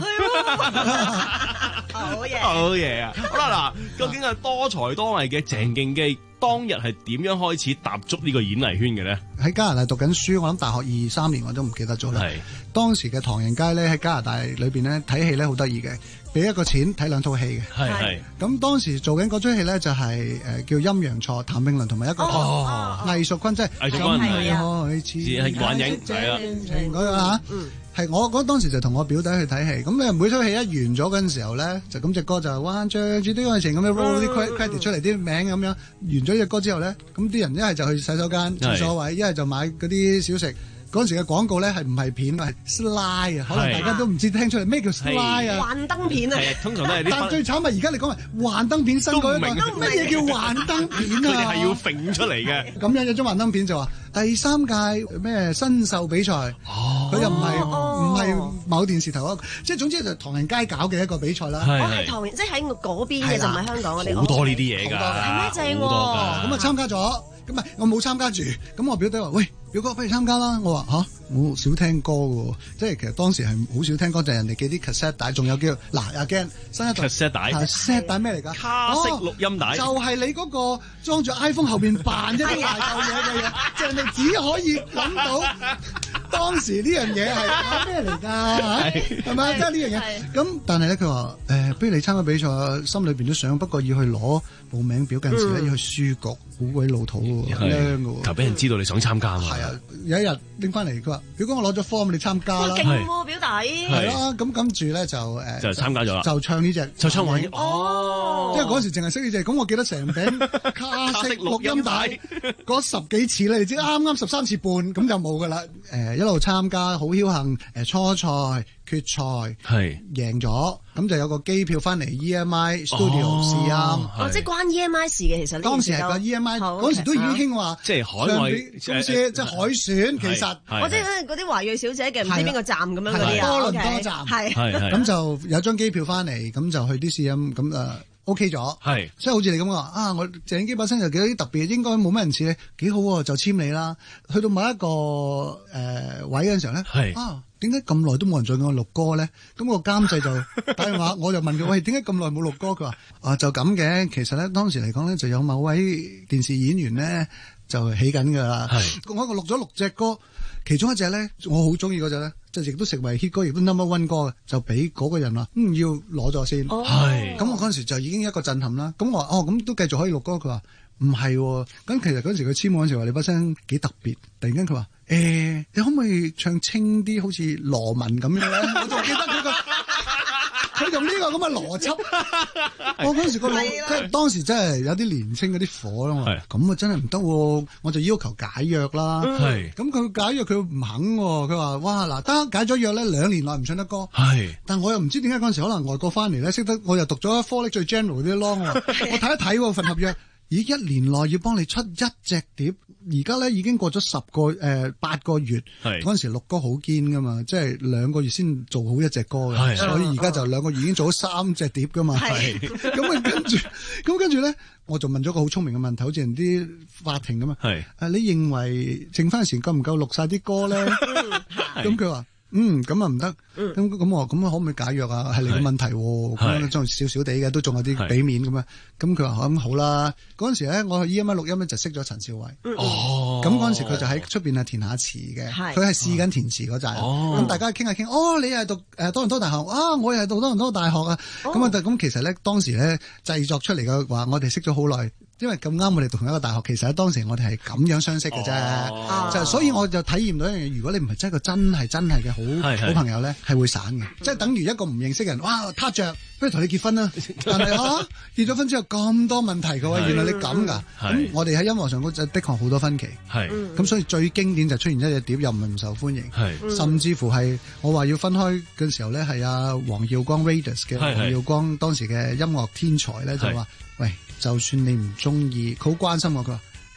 好嘢， 好嘢啊！好啦，嗱，究竟係多才多藝嘅鄭敬基當日係點樣開始踏足呢個演藝圈嘅咧？ 喺加拿大讀緊書，我諗大學二三年我都唔記得咗啦。係當時嘅唐人街咧，喺加拿大裏邊咧睇戲咧好得意嘅，俾一個錢睇兩套戲嘅。 係係。咁當時做緊嗰出戲咧就係誒叫陰陽錯，譚詠麟同埋一個魏淑君，即係魏淑君係係幻影係啊， 嗰個嚇。係我嗰當時就同我表弟去睇戲，咁你每出戲一完咗嗰陣時候咧，就咁隻歌就彎著住啲愛情咁樣 roll 啲 credit 出嚟啲名咁樣，完咗隻歌之後咧，咁啲人一係就去洗手間廁所位，一係就買嗰啲小食。嗰陣時嘅廣告咧係唔係片啊，係 slide 啊，可能大家都唔知聽出嚟咩叫 slide 啊？ 幻燈片啊！ 通常都係啲。但最慘係而家你講係幻燈片新嗰一個，乜嘢叫幻燈片啊？ 佢哋係要揈出嚟嘅。 咁樣有張幻燈片就話第三屆咩新秀比賽，佢又唔係唔係某電視台嗰個，即係總之就唐人街搞嘅一個比賽啦。 我係唐人，即係喺嗰邊嘅，就唔係香港嗰啲。 好多呢啲嘢㗎， 係咩正喎？ 咁啊參加咗，咁啊我冇參加住，咁我表弟話喂。表哥不如參加啦！我話吓，我少聽歌嘅喎，即係其實當時係好少聽歌，就係人哋寄啲 cassette 帶，仲有叫嗱阿 Gen 新一代 cassette 帶 ，cassette 帶咩嚟㗎？ 卡式錄音帶， 就係你嗰個裝住 iPhone 後邊扮一啲大嚿嘢嘅嘢，即係你只可以諗到當時呢樣嘢係咩嚟㗎？係咪？即係呢樣嘢。咁但係咧，佢話誒，不如你參加比賽，心裏邊都想，不過要去攞報名表，近時咧要去書局，好鬼老土喎，靚嘅喎， 求俾人知道你想參加嘛。 係啊，有一日拎翻嚟，佢話：表哥我攞咗 form，你參加啦。 勁喎，表弟。 係啦，咁跟住咧就誒， 就參加咗啦， 就唱呢隻， 就唱玩哦。因為嗰時淨係識呢隻，咁我記得成餅卡式錄音帶嗰十幾次咧，你知啱啱十三次半，咁就冇噶啦。誒一路參加，好僥倖，誒初賽、決賽係贏咗，咁就有個機票翻嚟 E M I Studio 試音。 哦，即係關 E M I 事嘅，其實當時係個 E M I，嗰時都已經興話， 即係海外公司，即係海選，其實或者嗰啲華裔小姐嘅唔知邊個站咁樣嗰啲啊， 多倫多站係， 咁就有張機票翻嚟，咁就去啲試音，咁誒 OK 咗，係，所以好似你咁話啊，我鄭基把聲就幾啲特別，應該冇乜人似你，幾好喎，就簽你啦。去到某一個誒位嗰陣時候咧，係啊。點解咁耐都冇人再叫我錄歌咧？咁個監製就打電話，我就問佢：喂，點解咁耐冇錄歌？佢話：啊，就咁嘅。其實咧，當時嚟講咧，就有某位電視演員咧就起緊㗎啦。係，我我錄咗六隻歌，其中一隻咧，我好中意嗰隻咧，就亦都成為 hit 歌，亦都 number one 歌嘅，就俾嗰個人話：嗯，要攞咗先。係。咁我嗰陣時就已經一個震撼啦。咁我話：哦，咁都繼續可以錄歌。佢話：唔係喎。咁其實嗰時佢簽我嗰時話你把聲幾特別。突然間佢話。誒、欸，你可唔可以唱清啲，好似羅文咁樣咧？我仲記得佢個，佢用呢個咁嘅邏輯。我嗰時個腦，即係當時真係有啲年青嗰啲火咯。咁啊真係唔得喎，我就要求解約啦。係，咁佢解約佢唔肯喎。佢話：哇嗱，得解咗約咧，兩年內唔唱得歌。係，但我又唔知點解嗰陣時可能外國翻嚟咧，識得我又讀咗一科咧最 general 啲 long 喎。我睇一睇喎份合約。咦，一年內要幫你出一隻碟，而家咧已經過咗十個誒、呃、八個月，嗰陣時錄歌好堅噶嘛，即係兩個月先做好一隻歌嘅，所以而家就兩個月已經做咗三隻碟噶嘛。係咁啊，跟住咁跟住咧，我就問咗個好聰明嘅問題，好似人啲法庭咁啊。係啊，你認為剩翻時夠唔夠錄晒啲歌咧？咁佢話。嗯，咁啊唔得，咁咁我咁可唔可以解約啊？係你嘅問題，咁仲少少地嘅，都仲有啲俾面咁啊。咁佢話咁好啦。嗰陣時咧，我去 E M I 錄音咧就識咗陳少偉。哦，咁嗰陣時佢就喺出邊啊填下詞嘅，佢係試緊填詞嗰陣。哦，咁大家傾下傾，哦，你係讀誒多倫多大學啊，我又係讀多倫多大學啊。咁啊，咁其實咧當時咧製作出嚟嘅話，我哋識咗好耐。因為咁啱我哋同一個大學，其實喺當時我哋係咁樣相識嘅啫，哦、就所以我就體驗到一樣嘢，如果你唔係真係個真係真係嘅好是好朋友咧，係會散嘅，即係等於一個唔認識嘅人，哇，撻着，不如同你結婚啦，但係啊結咗婚之後咁多問題嘅喎，原來你咁㗎，咁我哋喺音樂上嗰就的確好多分歧，係，咁所以最經典就出現一隻碟又唔係唔受歡迎，係，甚至乎係我話要分開嘅時候咧，係阿黃耀光 Raidas 嘅黃耀光當時嘅音樂天才咧就話，喂。就算你唔中意，佢好關心我，佢話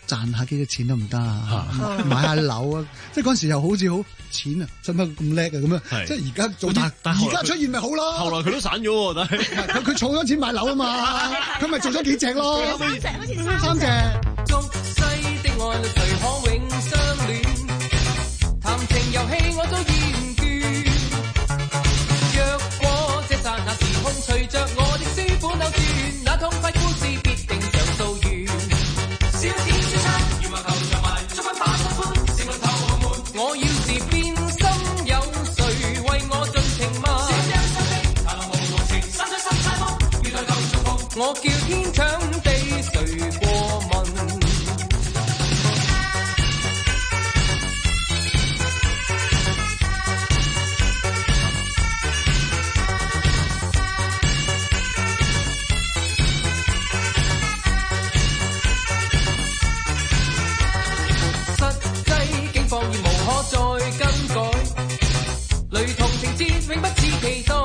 賺下幾隻錢都唔得啊，買下樓啊，即係嗰陣時又好似好錢啊，使乜咁叻啊咁樣，即係而家做啲而家出現咪好咯。 後來佢都散咗喎，但係佢佢儲咗錢買樓啊嘛，佢咪做咗幾隻咯， 三隻好似三隻。 俗世的愛侶誰可永相戀？談情遊戲我都厭倦。若果這剎那時空隨着我的書本扭轉，那痛快故事必定上訴完。小點小餐，願望頭上埋，出品把心歡，成龍頭豪門。我要是變心，有誰為我盡情嗎？小張心的，談無無情，散咗心太夢，原來舊重逢。我叫天搶地，誰過問？再更改，雷同情節永不似期待。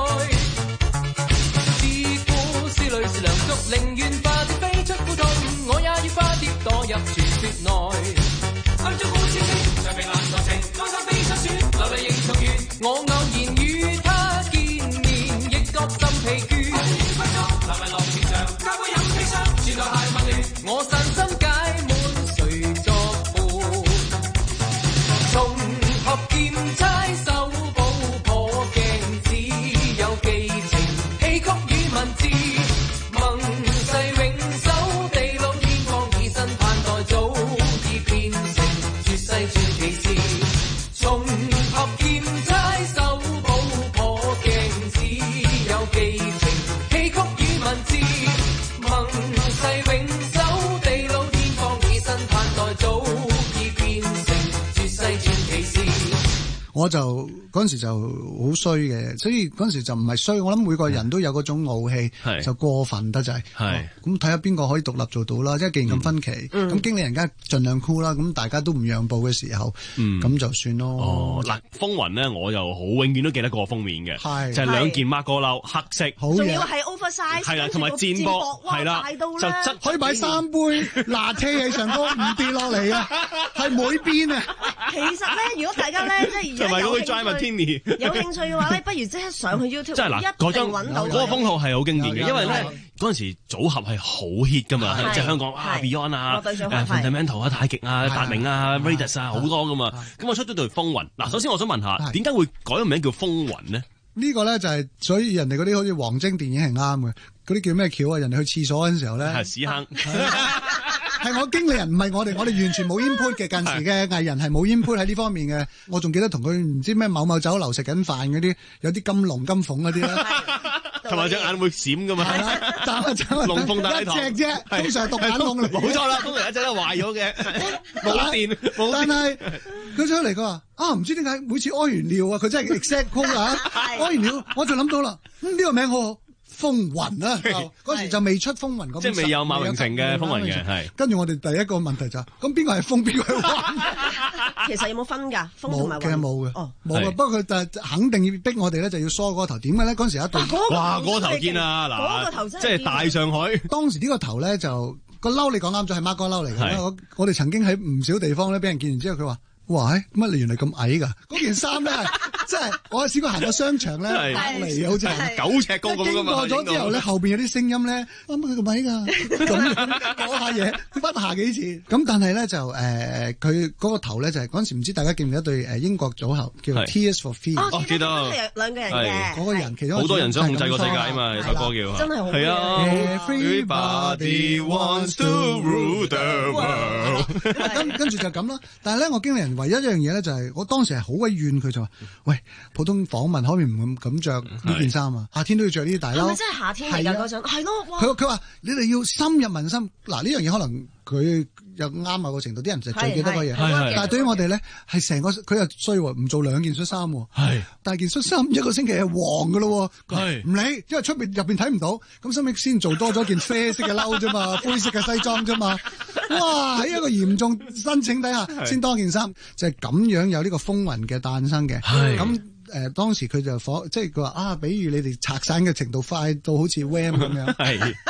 自古書裏是梁祝，寧願化蝶飛出苦痛，我也要化蝶墮入傳說內。暗中故事情，長平難藏情，愛上悲傷選，流淚仍重圓。我偶然與他見面，亦覺心疲倦。不足，男人樂情長，交杯飲砒霜，傳來鞋襪亂。我散心解滿，誰作伴？從合劍差手補破鏡，只有寄情戲曲與文字，盟誓永守地老天荒，以身盼待早已變成絕世傳奇事。從合劍差手補破鏡，只有寄情戲曲與文字，盟誓永守地老天荒，以身盼待早已變成絕世傳奇事。 我就嗰陣時就好衰嘅，所以嗰陣時就唔係衰，我諗每個人都有嗰種傲氣，就過分得滯。係咁睇下邊個可以獨立做到啦，即係既然咁分歧，咁、嗯、經理人家盡量酷啦，咁大家都唔讓步嘅時候，咁、嗯、就算咯。 哦，嗱，風雲咧，我又好永遠都記得個封面嘅，就係、是、兩件孖哥褸，黑色， 仲要係 oversize， 係啦， 同埋戰博， 係啦， 就質可以擺三杯拿鐵喺上高，唔跌落嚟啊，係每邊啊。 其實咧，如果大家咧即係同埋嗰個 Dry Martini 有興趣嘅話咧，不如即刻上去 YouTube， 即係嗱，嗰張嗰個封套係好經典嘅，因為咧嗰陣時組合係好 hit 噶嘛，即係香港啊 Beyond 啊、Fundamental 啊、太極啊、達明啊、Raidas 啊好多噶嘛，咁我出咗對風雲。嗱，首先我想問下，點解會改個名叫風雲呢？ 呢個咧就係所以人哋嗰啲好似黃晶電影係啱嘅，嗰啲叫咩橋啊？人哋去廁所嗰陣時候咧， 係屎坑。 係我經理人，唔係我哋，我哋完全冇 input 嘅。近時嘅藝人係冇 input 喺呢方面嘅。我仲記得同佢唔知咩某某酒樓食緊飯嗰啲，有啲金龍金鳳嗰啲啦， 同埋隻眼會閃噶嘛。係啦， 眨下眨下， 龍鳳大禮堂一隻啫，通常係獨眼龍嚟。 冇錯啦，通常一隻都壞咗嘅，冇電。 但係佢出嚟佢話啊，唔知點解每次屙完尿啊，佢真係 exact code 啊，屙完尿我就諗到啦，呢、嗯呢個名好好。風雲啊！嗰時就未出風雲嗰， 即係未有馬榮成嘅風雲嘅，係。 跟住我哋第一個問題就係、是，咁邊個係風，邊個係雲？ 其實有冇分㗎？風同埋雲？ 其實冇嘅，哦，冇嘅。不過佢就肯定要逼我哋咧，就要梳嗰個頭。點解咧？嗰陣時一對， 哇，嗰、那個頭見啊！嗱，嗰個頭真係即係大上海。 當時呢個頭咧就個褸，你講啱咗係孖哥褸嚟嘅。我我哋曾經喺唔少地方咧，俾人見完之後，佢話。哇！乜你原來咁矮㗎？嗰件衫咧，即係我試過行過商場咧，隔離好似係九尺高咁㗎嘛。 經過咗之後咧，後邊有啲聲音咧，啊乜佢咁矮㗎？咁講下嘢，屈下幾次。咁但係咧就誒，佢嗰個頭咧就係嗰陣時唔知大家記唔記得對誒英國組合叫 Tears for Fears？ 哦，記得。兩個人嘅嗰個人，其中好多人想控制個世界啊嘛，有首歌叫真係好係啊。Everybody wants to rule the world。 跟跟住就咁啦。但係咧，我經理人。唯一一樣嘢咧，就係我當時係好鬼怨佢，就話：喂，普通訪問可唔可以唔咁着呢件衫啊？夏天都要着呢啲大褸。 係咪真係夏天嚟㗎嗰陣？係咯。 佢佢話：你哋要深入民心。嗱，呢樣嘢可能佢又啱某個程度，啲人就最記得嗰嘢。但係對於我哋咧，係成個佢又衰喎，唔做兩件恤衫喎。係。但係件恤衫一個星期係黃㗎咯喎。係。唔理，因為出邊入邊睇唔到，咁所以先做多咗件啡色嘅褸啫嘛，灰色嘅西裝啫嘛。哇！喺一個嚴重申請底下，先多件衫。就係、是、咁樣有呢個風雲嘅誕生嘅，咁誒、呃、當時佢就火，即係佢話啊，比如你哋拆散嘅程度快到好似 Wham 咁樣，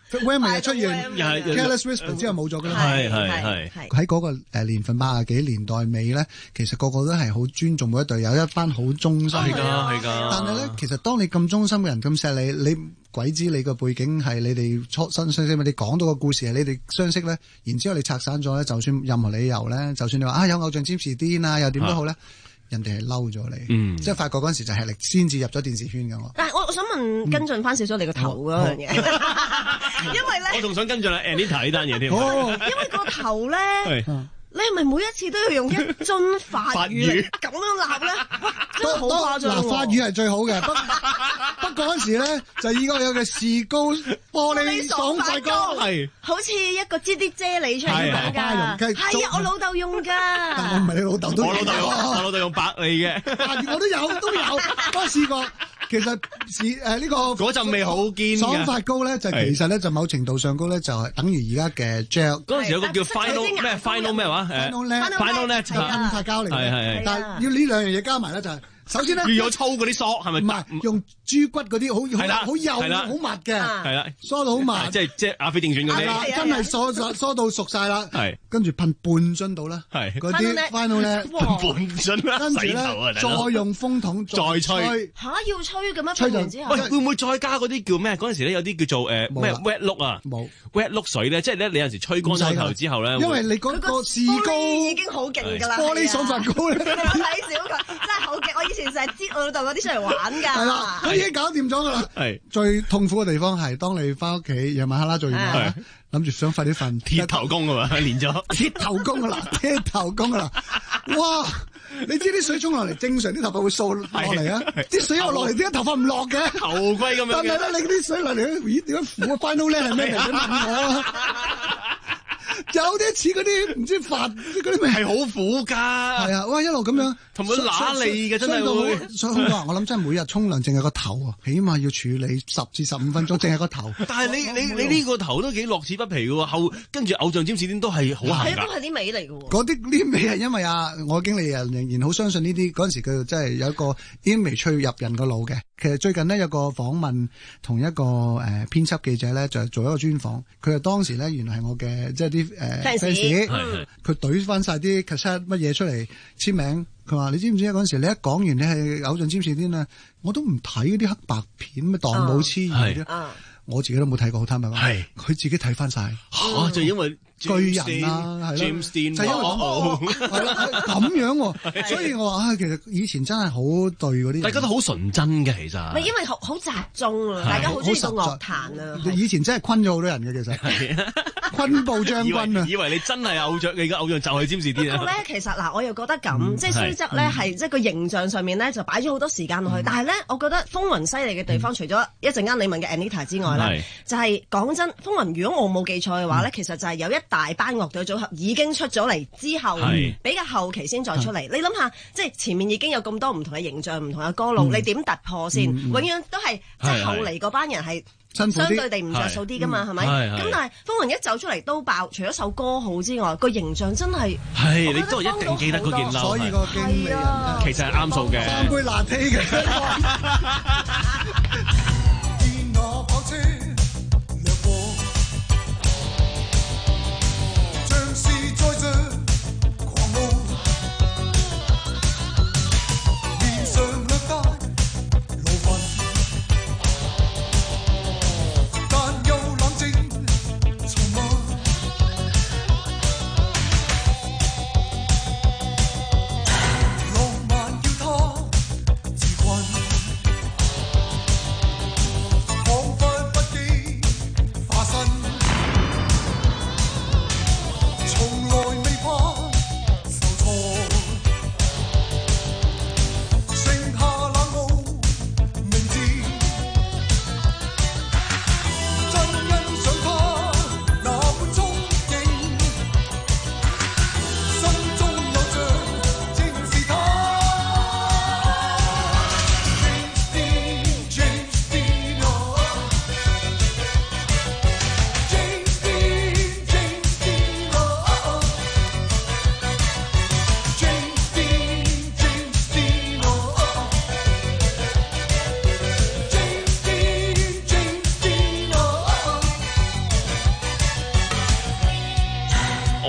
Wham 咪又出現又係 Careless Whisper 之後冇咗㗎啦。 係係係喺嗰個誒年份八十幾年代尾咧，其實個個都係好尊重每一隊，有一班好忠心嘅。 係㗎係㗎。 但係咧，其實當你咁忠心嘅人咁錫你，你鬼知你個背景係你哋初新相識咩？你講到個故事係你哋相識咧，然之後你拆散咗咧，就算任何理由咧，就算你話啊有偶像占士甸啊，又點都好咧。人哋係嬲咗你，嗯、即係發覺嗰陣時就係力先至入咗電視圈嘅我。 但係我我想問跟進翻少少你個頭嗰樣嘢，因為咧， 我仲想跟進啦 Anita 呢單嘢添。 哦，因為個頭咧。你係咪每一次都要用一樽法語嚟咁樣鬧咧？真係好誇張喎！ 嗱，法語係最好嘅，不不過嗰陣時咧就以我有嘅士高玻璃爽髮膏，係好似一個支啲啫喱出嚟咁㗎。係啊，我老豆用㗎。 但我唔係你老豆都用。 我老豆用，我老豆用百利嘅。 法語我都有都有，我試過。其實是誒呢個嗰陣味好堅嘅爽髮膏咧，就其實咧就某程度上高咧就係等於而家嘅 gel。 嗰陣時有個叫 final 咩 final 咩話誒 final net 係暗髮膠嚟嘅，但係要呢兩樣嘢加埋咧就係。首先咧， 要有粗嗰啲梳係咪？ 唔係用豬骨嗰啲好係啦， 好幼好密嘅， 係啦， 梳到好密， 即係即係阿飛正傳嗰啲， 真係梳梳梳到熟晒啦。 係， 跟住噴半樽到啦， 係嗰啲 final 咧， 半樽啦， 跟住咧再用風筒再吹嚇，要吹咁樣吹完之後， 喂，會唔會再加嗰啲叫咩？嗰陣時咧有啲叫做誒咩 wet look 啊， 冇 wet look 水咧，即係咧你有陣時吹乾咗頭之後咧， 因為你嗰個士高已經好勁㗎啦， 玻璃爽髮膏咧， 睇少佢真係好勁，我以前成日知我老豆嗰啲出嚟玩㗎， 係啦，佢已經搞掂咗㗎啦。係最痛苦嘅地方係當你翻屋企夜晚黑啦做完啦，諗住想快啲瞓， 鐵頭功㗎嘛，練咗鐵頭功㗎啦，鐵頭功㗎啦，哇！你知啲水沖落嚟，正常啲頭髮會掃落嚟啊！啲水又落嚟，點解頭髮唔落嘅？ 頭盔咁樣。但係咧，你啲水落嚟，咦？點解苦啊 ？Final 咧係咩嚟？你問我啊！有啲似嗰啲唔知髮嗰啲味係好苦㗎。係啊，哇！一路咁樣同佢揦脷嘅真係會。 所以好多我諗真係每日沖涼，淨係個頭啊，起碼要處理十至十五分鐘，淨係個頭。 但係你你你呢個頭都幾樂此不疲嘅喎，後跟住偶像占士甸都係好行㗎。 係都係啲味嚟嘅喎。 嗰啲啲味係因為啊，我經理人仍然好相信呢啲嗰陣時佢真係有一個 image 吹入人個腦嘅。其實最近呢，有個訪問同一個誒編輯記者咧就做一個專訪，佢係當時咧原來係我嘅即係啲誒 fans，佢懟翻晒啲 cassette 乜嘢出嚟簽名，佢話你知唔知啊？嗰陣時你一講完你係偶像占士甸啊，我都唔睇嗰啲黑白片咩當冇黐嘢啫，我自己都冇睇過，好坦白講，係佢自己睇翻晒， 嚇就因為。 巨人啊，係咯，就因為係啦咁樣喎，所以我話啊，其實以前真係好對嗰啲， 大家都好純真嘅其實。 唔係因為好好集中啊，大家好中意個樂壇啊。 以前真係昆咗好多人嘅其實，昆布將軍啊， 以為你真係偶像，你嘅偶像就係占士甸啊。 不過咧，其實嗱，我又覺得咁，即係雖則咧係即係個形象上面咧就擺咗好多時間落去，但係咧，我覺得風雲犀利嘅地方，除咗一陣間你問嘅 Anita 之外咧，就係講真，風雲如果我冇記錯嘅話咧，其實就係有一大班樂隊組合已經出咗嚟之後，比較後期先再出嚟。你諗下，即係前面已經有咁多唔同嘅形象、唔同嘅歌路，你點突破先？永遠都係即係後嚟嗰班人係相對地唔着數啲噶嘛，係咪？咁但係風雲一走出嚟都爆，除咗首歌好之外，個形象真係係你都一定記得嗰件褸， 所以個經理人其實係啱數嘅。 三杯拿鐵嘅。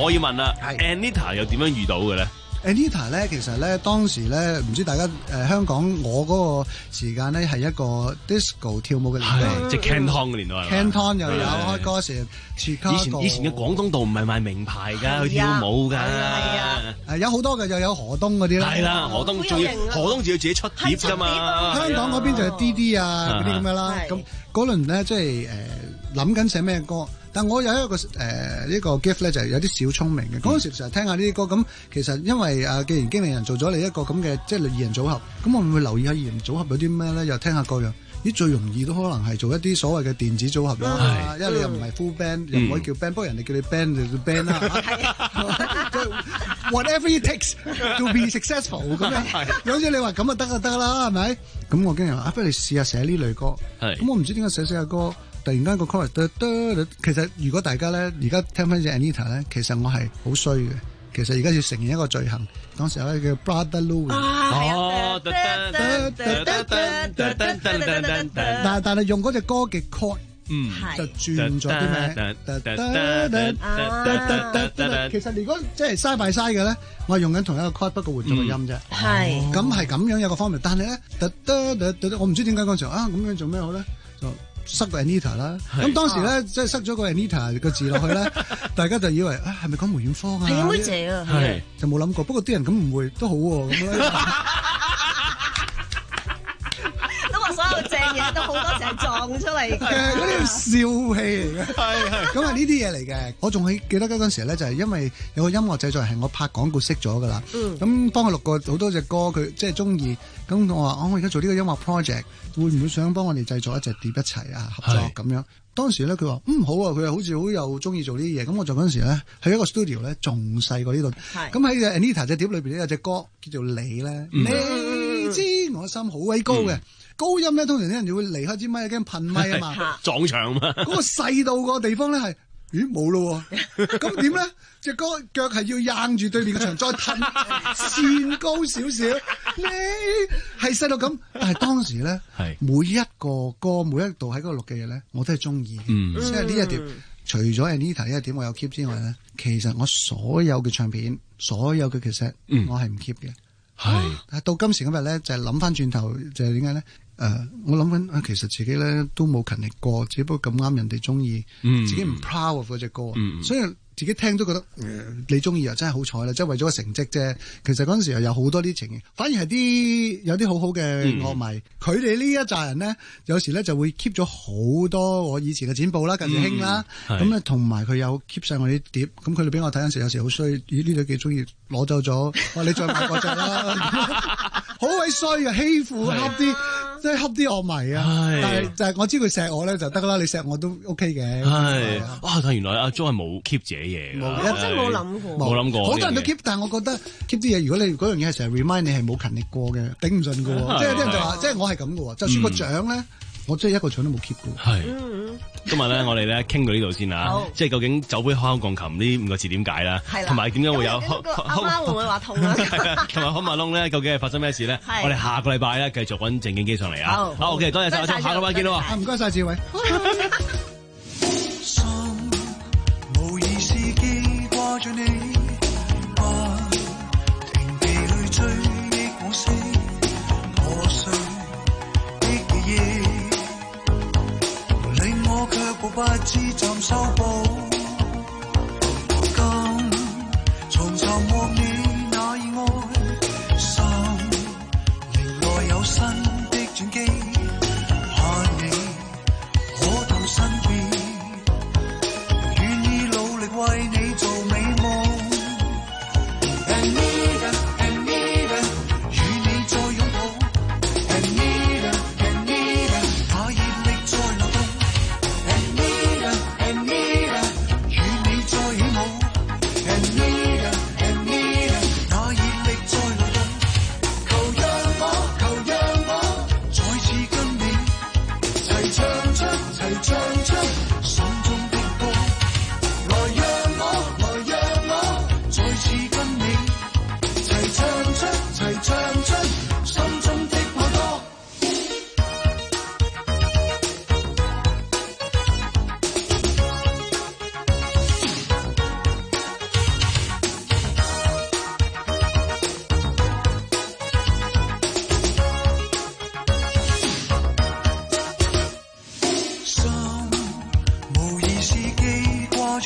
我要問啦 ，Anita 又點樣遇到嘅咧？ Anita 咧，其實咧當時咧，唔知大家誒、呃、香港我嗰個時間咧係一個 disco 跳舞嘅年代， 即係 Canton 嘅年代。 Canton 又有開歌時，以前以前嘅廣東道唔係賣名牌㗎，去跳舞㗎。係啊，誒有好多嘅，又有河東嗰啲啦。 係啦，河東仲要河東仲要自己出碟㗎嘛。 香港嗰邊就係 D D 啊嗰啲咁樣啦。咁嗰輪咧即係誒諗緊寫咩歌。但我有一個誒呢、呃這個 gift 咧，就係有啲小聰明嘅。嗰陣、嗯、時成日聽下呢啲歌，咁其實因為啊，既然經理人做咗你一個咁嘅即係二人組合，咁我會唔會留意下二人組合有啲咩咧？又聽下各樣。咦，最容易都可能係做一啲所謂嘅電子組合啦，嗯、因為你又唔係 full band，、嗯、又唔可以叫 band，不過人哋叫你 band 就叫 band 啦。Whatever it takes to be successful 咁樣。有時你話咁就得就得啦，係咪？咁我經理人話啊，不如你試下寫呢類歌。咁我唔知點解寫寫下歌。突然間個 chorus，其實如果大家咧而家聽翻隻 Anita 咧，其實我係好衰嘅。其實而家要承認一個罪行，當時有一個叫 Brother Louie，哦，但但係用嗰隻歌嘅 chord，嗯，就轉咗啲名。其實如果即係 side by side 嘅咧，我係用緊同一個 chord，不過換咗個音啫。係，咁係咁樣有個方面，但係咧，我唔知點解嗰時候啊，咁樣做咩好咧？就塞個 Anita 啦，咁當時咧即係塞咗個 Anita 個字落去咧，大家就以為啊係咪講梅艷芳啊？ 係梅姐啊，係就冇諗過。不過啲人咁誤會都好喎，咁樣都話所有正嘢都好多時係撞出嚟嘅， 嗰啲笑戲嚟嘅，係係咁係呢啲嘢嚟嘅。我仲係記得嗰陣時咧，就係因為有個音樂製作人係我拍廣告識咗㗎啦，咁幫佢錄過好多隻歌，佢即係中意。咁我話：哦，我而家做呢個音樂 project，會唔會想幫我哋製作一隻碟一齊啊合作咁樣？當時咧佢話：嗯好啊，佢又好似好有中意做呢啲嘢。咁我就嗰陣時咧喺一個 studio 咧仲細過呢度。咁喺 Anita 隻碟裏邊咧有隻歌叫做你咧，嗯、你知我心好鬼高嘅。嗯高音咧，通常啲人就會離開支咪，驚噴咪啊嘛， 撞牆嘛。 嗰個細到個地方咧係，咦冇咯喎，咁點咧？隻歌腳係要硬住對面嘅牆，再噴線高少少，你係細到咁。但係當時咧，每一個歌每一度喺嗰度錄嘅嘢咧，我都係中意嘅。即係呢一碟，除咗 Anita 呢一碟我有 keep 之外咧，其實我所有嘅唱片、所有嘅 cassette，我係唔 keep 嘅。係，到今時今日咧，就係諗翻轉頭，就係點解咧？誒、呃，我諗緊啊，其實自己咧都冇勤力過，只不過咁啱人哋中意，嗯、自己唔 proud of 嗰隻歌，嗯、所以自己聽都覺得、呃、你中意啊，真係好彩啦！即係為咗個成績啫。其實嗰陣時又有好多啲情形，反而係啲有啲好好嘅樂迷，佢哋、嗯、呢一紮人咧，有時咧就會 keep 咗好多我以前嘅剪報啦，近住興啦，咁咧同埋佢有 keep 晒我啲碟，咁佢哋俾我睇嗰陣時，有時好衰，咦呢度幾中意攞走咗，哇你再買嗰隻啦，好鬼衰啊，欺負恰啲。即係恰啲樂迷啊！但係就係我知佢錫我咧就得啦，你錫我都 OK 嘅。 係哇！但係原來阿 Jo 係冇 keep 自己嘢㗎， 我真係冇諗過， 冇諗過。 好多人都 keep，但係我覺得 keep 啲嘢，如果你嗰樣嘢係成日 remind 你係冇勤力過嘅，頂唔順㗎喎。即係有啲人就話，即係我係咁㗎喎。就算個獎咧，我真係一個獎都冇 keep 過。 係。今日咧，我哋咧傾到呢度先啊。即係究竟酒杯敲鋼琴呢五個字點解啦？同埋點解會有？ 阿媽會唔會話痛啊？ 同埋開馬窿咧，究竟係發生咩事咧？我哋下個禮拜咧繼續揾鄭敬基上嚟啊！好 OK， 多謝晒，下個禮拜見啦！ 唔該晒，志偉。無意思記掛著你，不停地去追憶往事，破碎的記憶，令我卻步不知怎修補。今重尋獲你那意愛，心靈內有新的轉機，盼你可到身邊，願意努力為你做美夢。Anita Anita， 與你再擁抱。Anita Anita， 把熱力再流動。Anita Anita， 與你再起舞。Anita Anita， 把熱力再流動。求讓我，求讓我，再次跟你齊唱出，齊唱出心中的歌。來讓我，來讓我，再次跟你齊唱出，齊唱出心中的愛歌。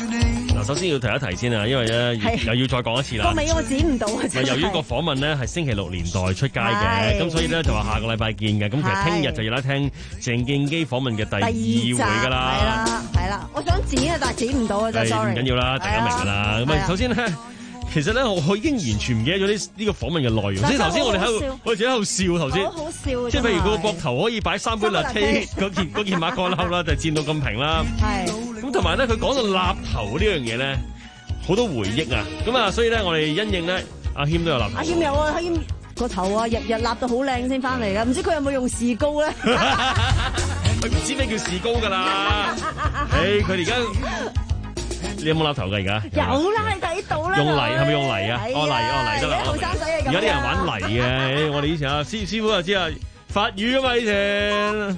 嗱，首先要提一提先啊，因為咧又要再講一次啦。 個尾我剪唔到啊！ 咪由於個訪問咧係星期六年代出街嘅，咁所以咧就話下個禮拜見嘅。咁其實聽日就要啦聽鄭敬基訪問嘅第二回㗎啦。 係啦，係啦，我想剪啊，但係剪唔到啊，真係 sorry。 唔緊要啦，大家明㗎啦。咁啊，首先咧。其實咧，我已經完全唔記得咗呢呢個訪問嘅內容。即係頭先我哋喺度，我哋自己喺度笑頭先。 好好笑。 即係譬如佢個膊頭可以擺三杯 latte 嗰件嗰件馬哥褸啦，就墊到咁平啦。 係。 咁同埋咧，佢講到立頭呢樣嘢咧，好多回憶啊。咁啊，所以咧，我哋因應咧，阿謙都有立頭。 阿謙有啊，阿謙個頭啊，日日立到好靚先翻嚟㗎。唔知佢有冇用士高咧？ 佢唔知咩叫士高㗎啦。誒，佢而家。你有冇立頭㗎而家？ 有啦，你睇到啦。 用泥係咪用泥啊？哦泥哦泥得啦。 後生仔係咁。 而家啲人玩泥嘅，我哋以前啊師師傅就知啊，法語啊嘛以前。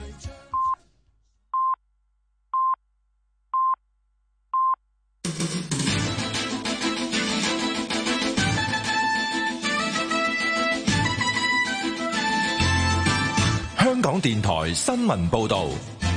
香港電台新聞報導。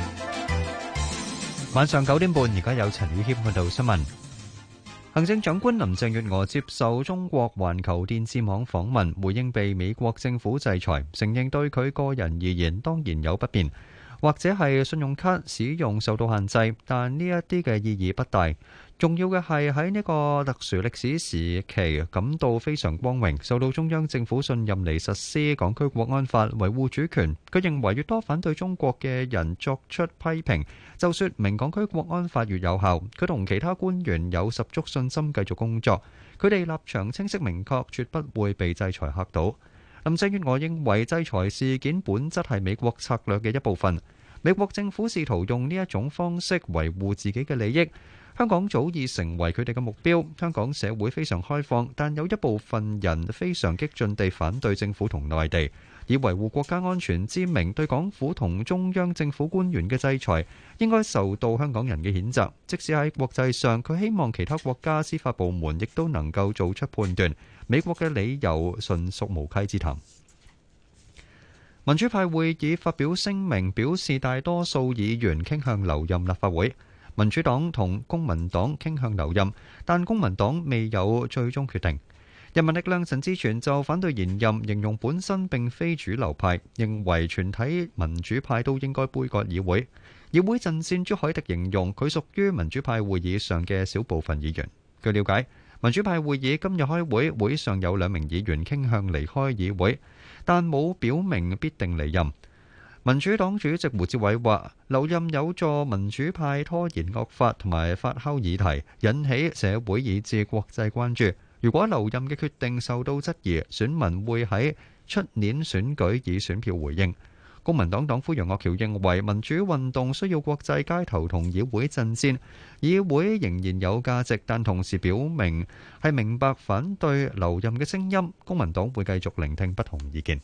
晚上九點半，而家有陳宇謙報道新聞。行政長官林鄭月娥接受中國環球電視網訪問，回應被美國政府制裁，承認對佢個人而言當然有不便，或者係信用卡使用受到限制，但呢一啲嘅意義不大。重要嘅係喺呢個特殊歷史時期感到非常光榮，受到中央政府信任嚟實施港區國安法，維護主權。佢認為越多反對中國嘅人作出批評，就說明港區國安法越有效。佢同其他官員有十足信心繼續工作，佢哋立場清晰明確，絕不會被制裁嚇到。林鄭月娥認為制裁事件本質係美國策略嘅一部分，美國政府試圖用呢一種方式維護自己嘅利益。香港早已成為佢哋嘅目標。香港社會非常開放，但有一部分人非常激進地反對政府同內地，以維護國家安全之名對港府同中央政府官員嘅制裁，應該受到香港人嘅譴責。即使喺國際上，佢希望其他國家司法部門亦都能夠做出判斷。美國嘅理由純屬無稽之談。民主派會議發表聲明，表示大多數議員傾向留任立法會。民主黨同公民黨傾向留任，但公民黨未有最終決定。人民力量陳志全就反對延任，形容本身並非主流派，認為全體民主派都應該杯葛議會。議會陣線朱凱廸形容佢屬於民主派會議上嘅小部分議員。據了解，民主派會議今日開會，會上有兩名議員傾向離開議會，但冇表明必定離任。民主黨主席胡志偉話：留任有助民主派拖延惡法同埋發酵議題，引起社會以至國際關注。如果留任嘅決定受到質疑，選民會喺出年選舉以選票回應。公民黨黨魁楊岳橋認為民主運動需要國際街頭同議會陣線，議會仍然有價值，但同時表明係明白反對留任嘅聲音。公民黨會繼續聆聽不同意見。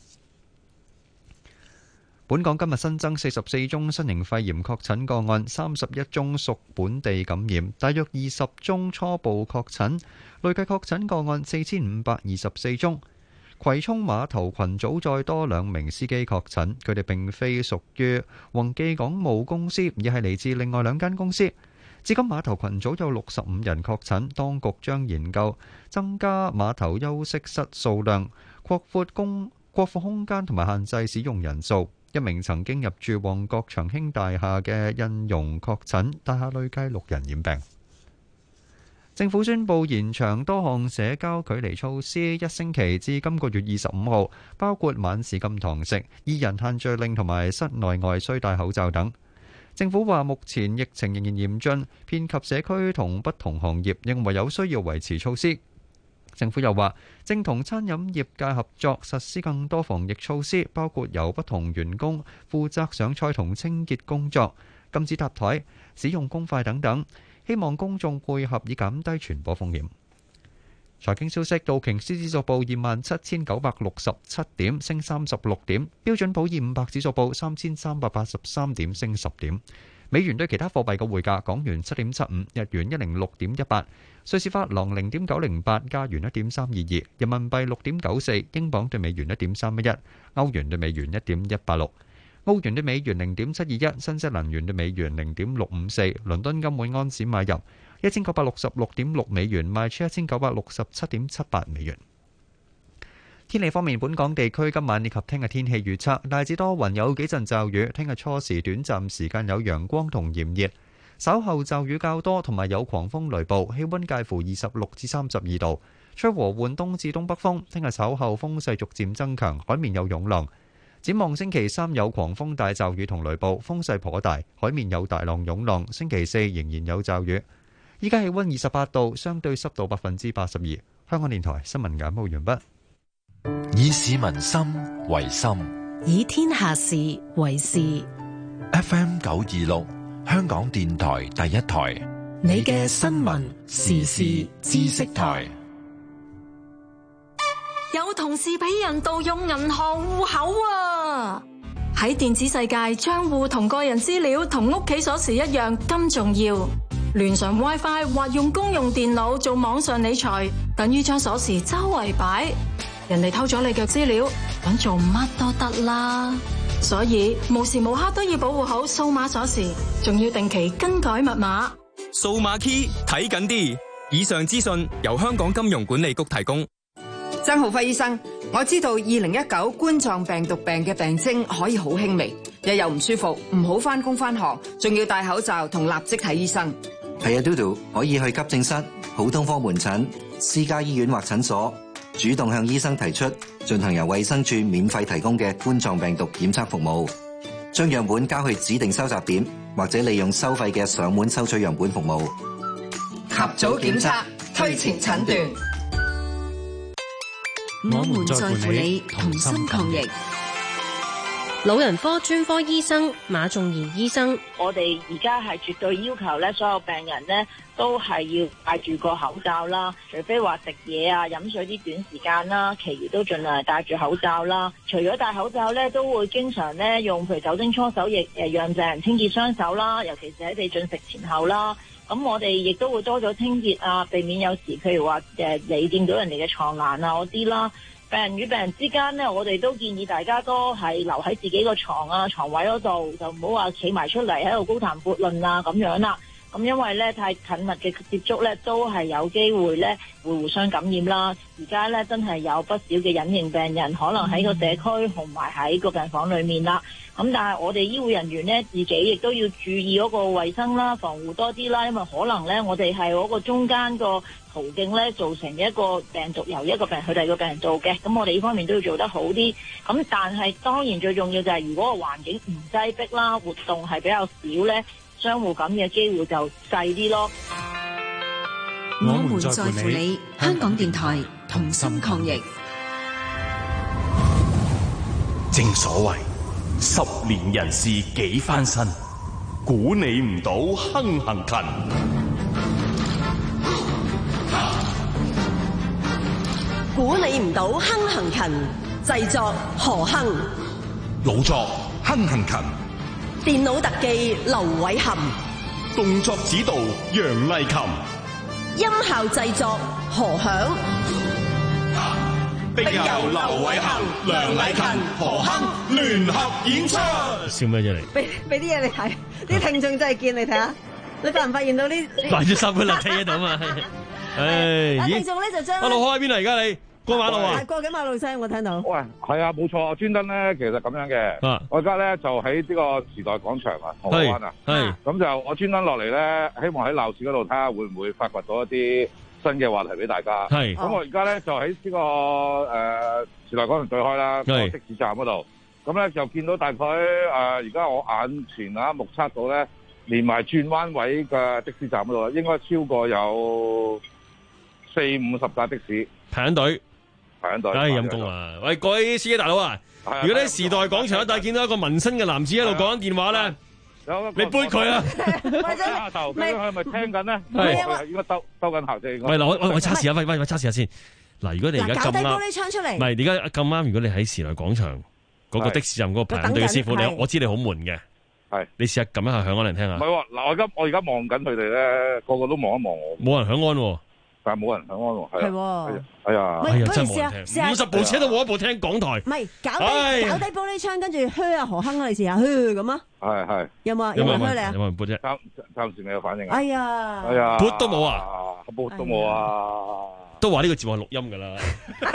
本港今日新增四十四宗新型肺炎確診個案，三十一宗屬本地感染，大約二十宗初步確診，累計確診個案四千五百二十四宗。葵涌碼頭群組再多兩名司機確診，佢哋並非屬於宏記港務公司，而係嚟自另外兩間公司。至今碼頭群組有六十五人確診，當局將研究增加碼頭休息室數量，擴闊公擴闊空間同埋限制使用人數。一名曾經入住旺角長興大廈嘅印傭確診，大廈累計六人染病。政府宣布延長多項社交距離措施一星期至今個月二十五號，包括晚市禁堂食、二人限聚令同埋室內外需戴口罩等。政府話目前疫情仍然嚴峻，遍及社區同不同行業，認為有需要維持措施。政府又話，正同餐飲業界合作實施更多防疫措施，包括由不同員工負責上菜同清潔工作、禁止搭台、使用公筷等等，希望公眾配合以減低傳播風險。財經消息，道瓊斯指數報二萬七千九百六十七點，升三十六點；標準普爾五百指數報三千三百八十三點，升十點。美元對其他貨幣嘅匯價：港元七點七五，日元一零六點一八，瑞士法郎零點九零八，加元一點三二二，人民幣六點九四，英鎊對美元一點三一一，歐元對美元一點一八六，澳元對美元零點七二一，新西蘭元對美元零點六五四。倫敦金每安士買入一千九百六十六點六美元，賣出一千九百六十七點七八美元。天氣方面，本港地區今晚以及聽日天氣預測大致多雲，有幾陣驟雨。聽日初時短暫時間有陽光同炎熱，稍後驟雨較多，同埋有狂風雷暴。氣溫介乎二十六至三十二度，吹和緩東至東北風。聽日稍後風勢逐漸增強，海面有湧浪。展望星期三有狂風大驟雨同雷暴，風勢頗大，海面有大浪湧浪。星期四仍然有驟雨。依家氣溫二十八度，相對濕度百分之八十二。香港電台新聞簡報完畢。 以市民心為心， 以天下事為事。 F M 九二六，香港電台第一台， 你嘅新聞時事知識台。 有同事俾人盜用銀行戶口啊！喺電子世界，賬戶同個人資料同屋企鎖匙一樣咁重要。連上 WiFi 或用公用電腦做網上理財，等於將鎖匙周圍擺。人哋偷咗你嘅資料，搵做乜都得啦。所以無時無刻都要保護好數碼鎖匙，仲要定期更改密碼。 數碼 key 睇緊啲。以上資訊由香港金融管理局提供。 曾浩輝醫生，我知道二零一九冠狀病毒病嘅病徵可以好輕微，日又唔舒服，唔好返工返學，仲要戴口罩同立即睇醫生。 係啊，嘟嘟可以去急症室、普通科門診、私家醫院或診所，主動向醫生提出進行由衛生署免費提供嘅冠狀病毒檢測服務，將樣本交去指定收集點，或者利用收費嘅上門收取樣本服務。 及早檢測，推前診斷。 我們在乎你，同心抗疫。 老人科專科醫生馬仲賢醫生， 我哋而家係絕對要求咧，所有病人咧都係要戴住個口罩啦，除非話食嘢啊、飲水啲短時間啦，其餘都盡量係戴住口罩啦。除咗戴口罩咧，都會經常咧用譬如酒精搓手液誒，讓病人清潔雙手啦，尤其是喺你進食前後啦。咁我哋亦都會多咗清潔啊，避免有時譬如話誒你掂到人哋嘅床欄啊嗰啲啦。病人與病人之間呢，我哋都建議大家都係留喺自己個床啊床位嗰度，就唔好話企埋出嚟喺度高談闊論啊咁樣啦。咁因為咧太近密嘅接觸咧，都係有機會咧會互相感染啦。而家咧真係有不少嘅隱形病人，可能喺個社區同埋喺個病房裏面啦。咁但係我哋醫護人員咧，自己亦都要注意嗰個衛生啦，防護多啲啦。因為可能咧，我哋係嗰個中間個途徑咧，造成一個病毒由一個病人去第二個病人做嘅。咁我哋呢方面都要做得好啲。咁但係當然最重要就係，如果個環境唔擠迫啦，活動係比較少咧，相互感染嘅機會就細啲咯。 我們在乎你，香港電台同心抗疫。 正所謂十年人事幾番新，估你唔到亨行勤。 估你唔到亨行勤，製作何亨， 老作亨行勤， 電腦特技劉偉含， 動作指導楊麗琴， 音效製作何響， 並由劉偉含、梁麗琴、何亨聯合演出。 笑咩啫你？ 俾俾啲嘢你睇，啲聽眾真係見你睇下，你發唔發現到呢？ 擺咗三本立體喺度嘛？唉， 聽眾咧就將阿路開喺邊啊？而家你過馬路啊？ 過緊馬路聲，我聽到。 喂，係啊，冇錯，我專登咧，其實咁樣嘅。 啊， 我而家咧就喺呢個時代廣場啊，銅鑼灣啊。 係。咁就我專登落嚟咧，希望喺鬧市嗰度睇下會唔會發掘到一啲新嘅話題俾大家。 係。 咁我而家咧就喺呢個誒時代廣場對開啦，個的士站嗰度。咁咧就見到大概誒，而家我眼前啊目測到咧，連埋轉彎位嘅的士站嗰度，應該超過有四五十架的士排緊隊。 排緊隊， 唉陰公啊！喂，各位司機大佬啊，如果你喺時代廣場一帶見到一個紋身嘅男子喺度講緊電話咧，你背佢啊！ 下頭，佢係咪聽緊咧？係應該兜兜緊後啫。 喂嗱，我我我測試下，喂喂喂，測試下先。嗱，如果你而家咁啱， 玻璃窗出嚟， 唔係而家咁啱，如果你喺時代廣場嗰個的士站嗰個排緊隊嘅師傅，你我知你好悶嘅， 係你試下撳一下響安嚟聽下。 唔係喎，嗱我而家我而家望緊佢哋咧，個個都望一望我。 冇人響安喎。 但係冇人響安喎，係係啊，係啊， 喂，不如試下試下五十部車都冇一部聽港台。 唔係搞低搞低玻璃窗，跟住噓啊何鏗啊，你試下噓咁啊！ 係係。 有冇有冇人噓你啊？ 有冇人撥啫？ 暫暫時未有反應啊！ 哎呀， 哎呀， 撥都冇啊！ 撥都冇啊！ 都話呢個節目係錄音㗎啦。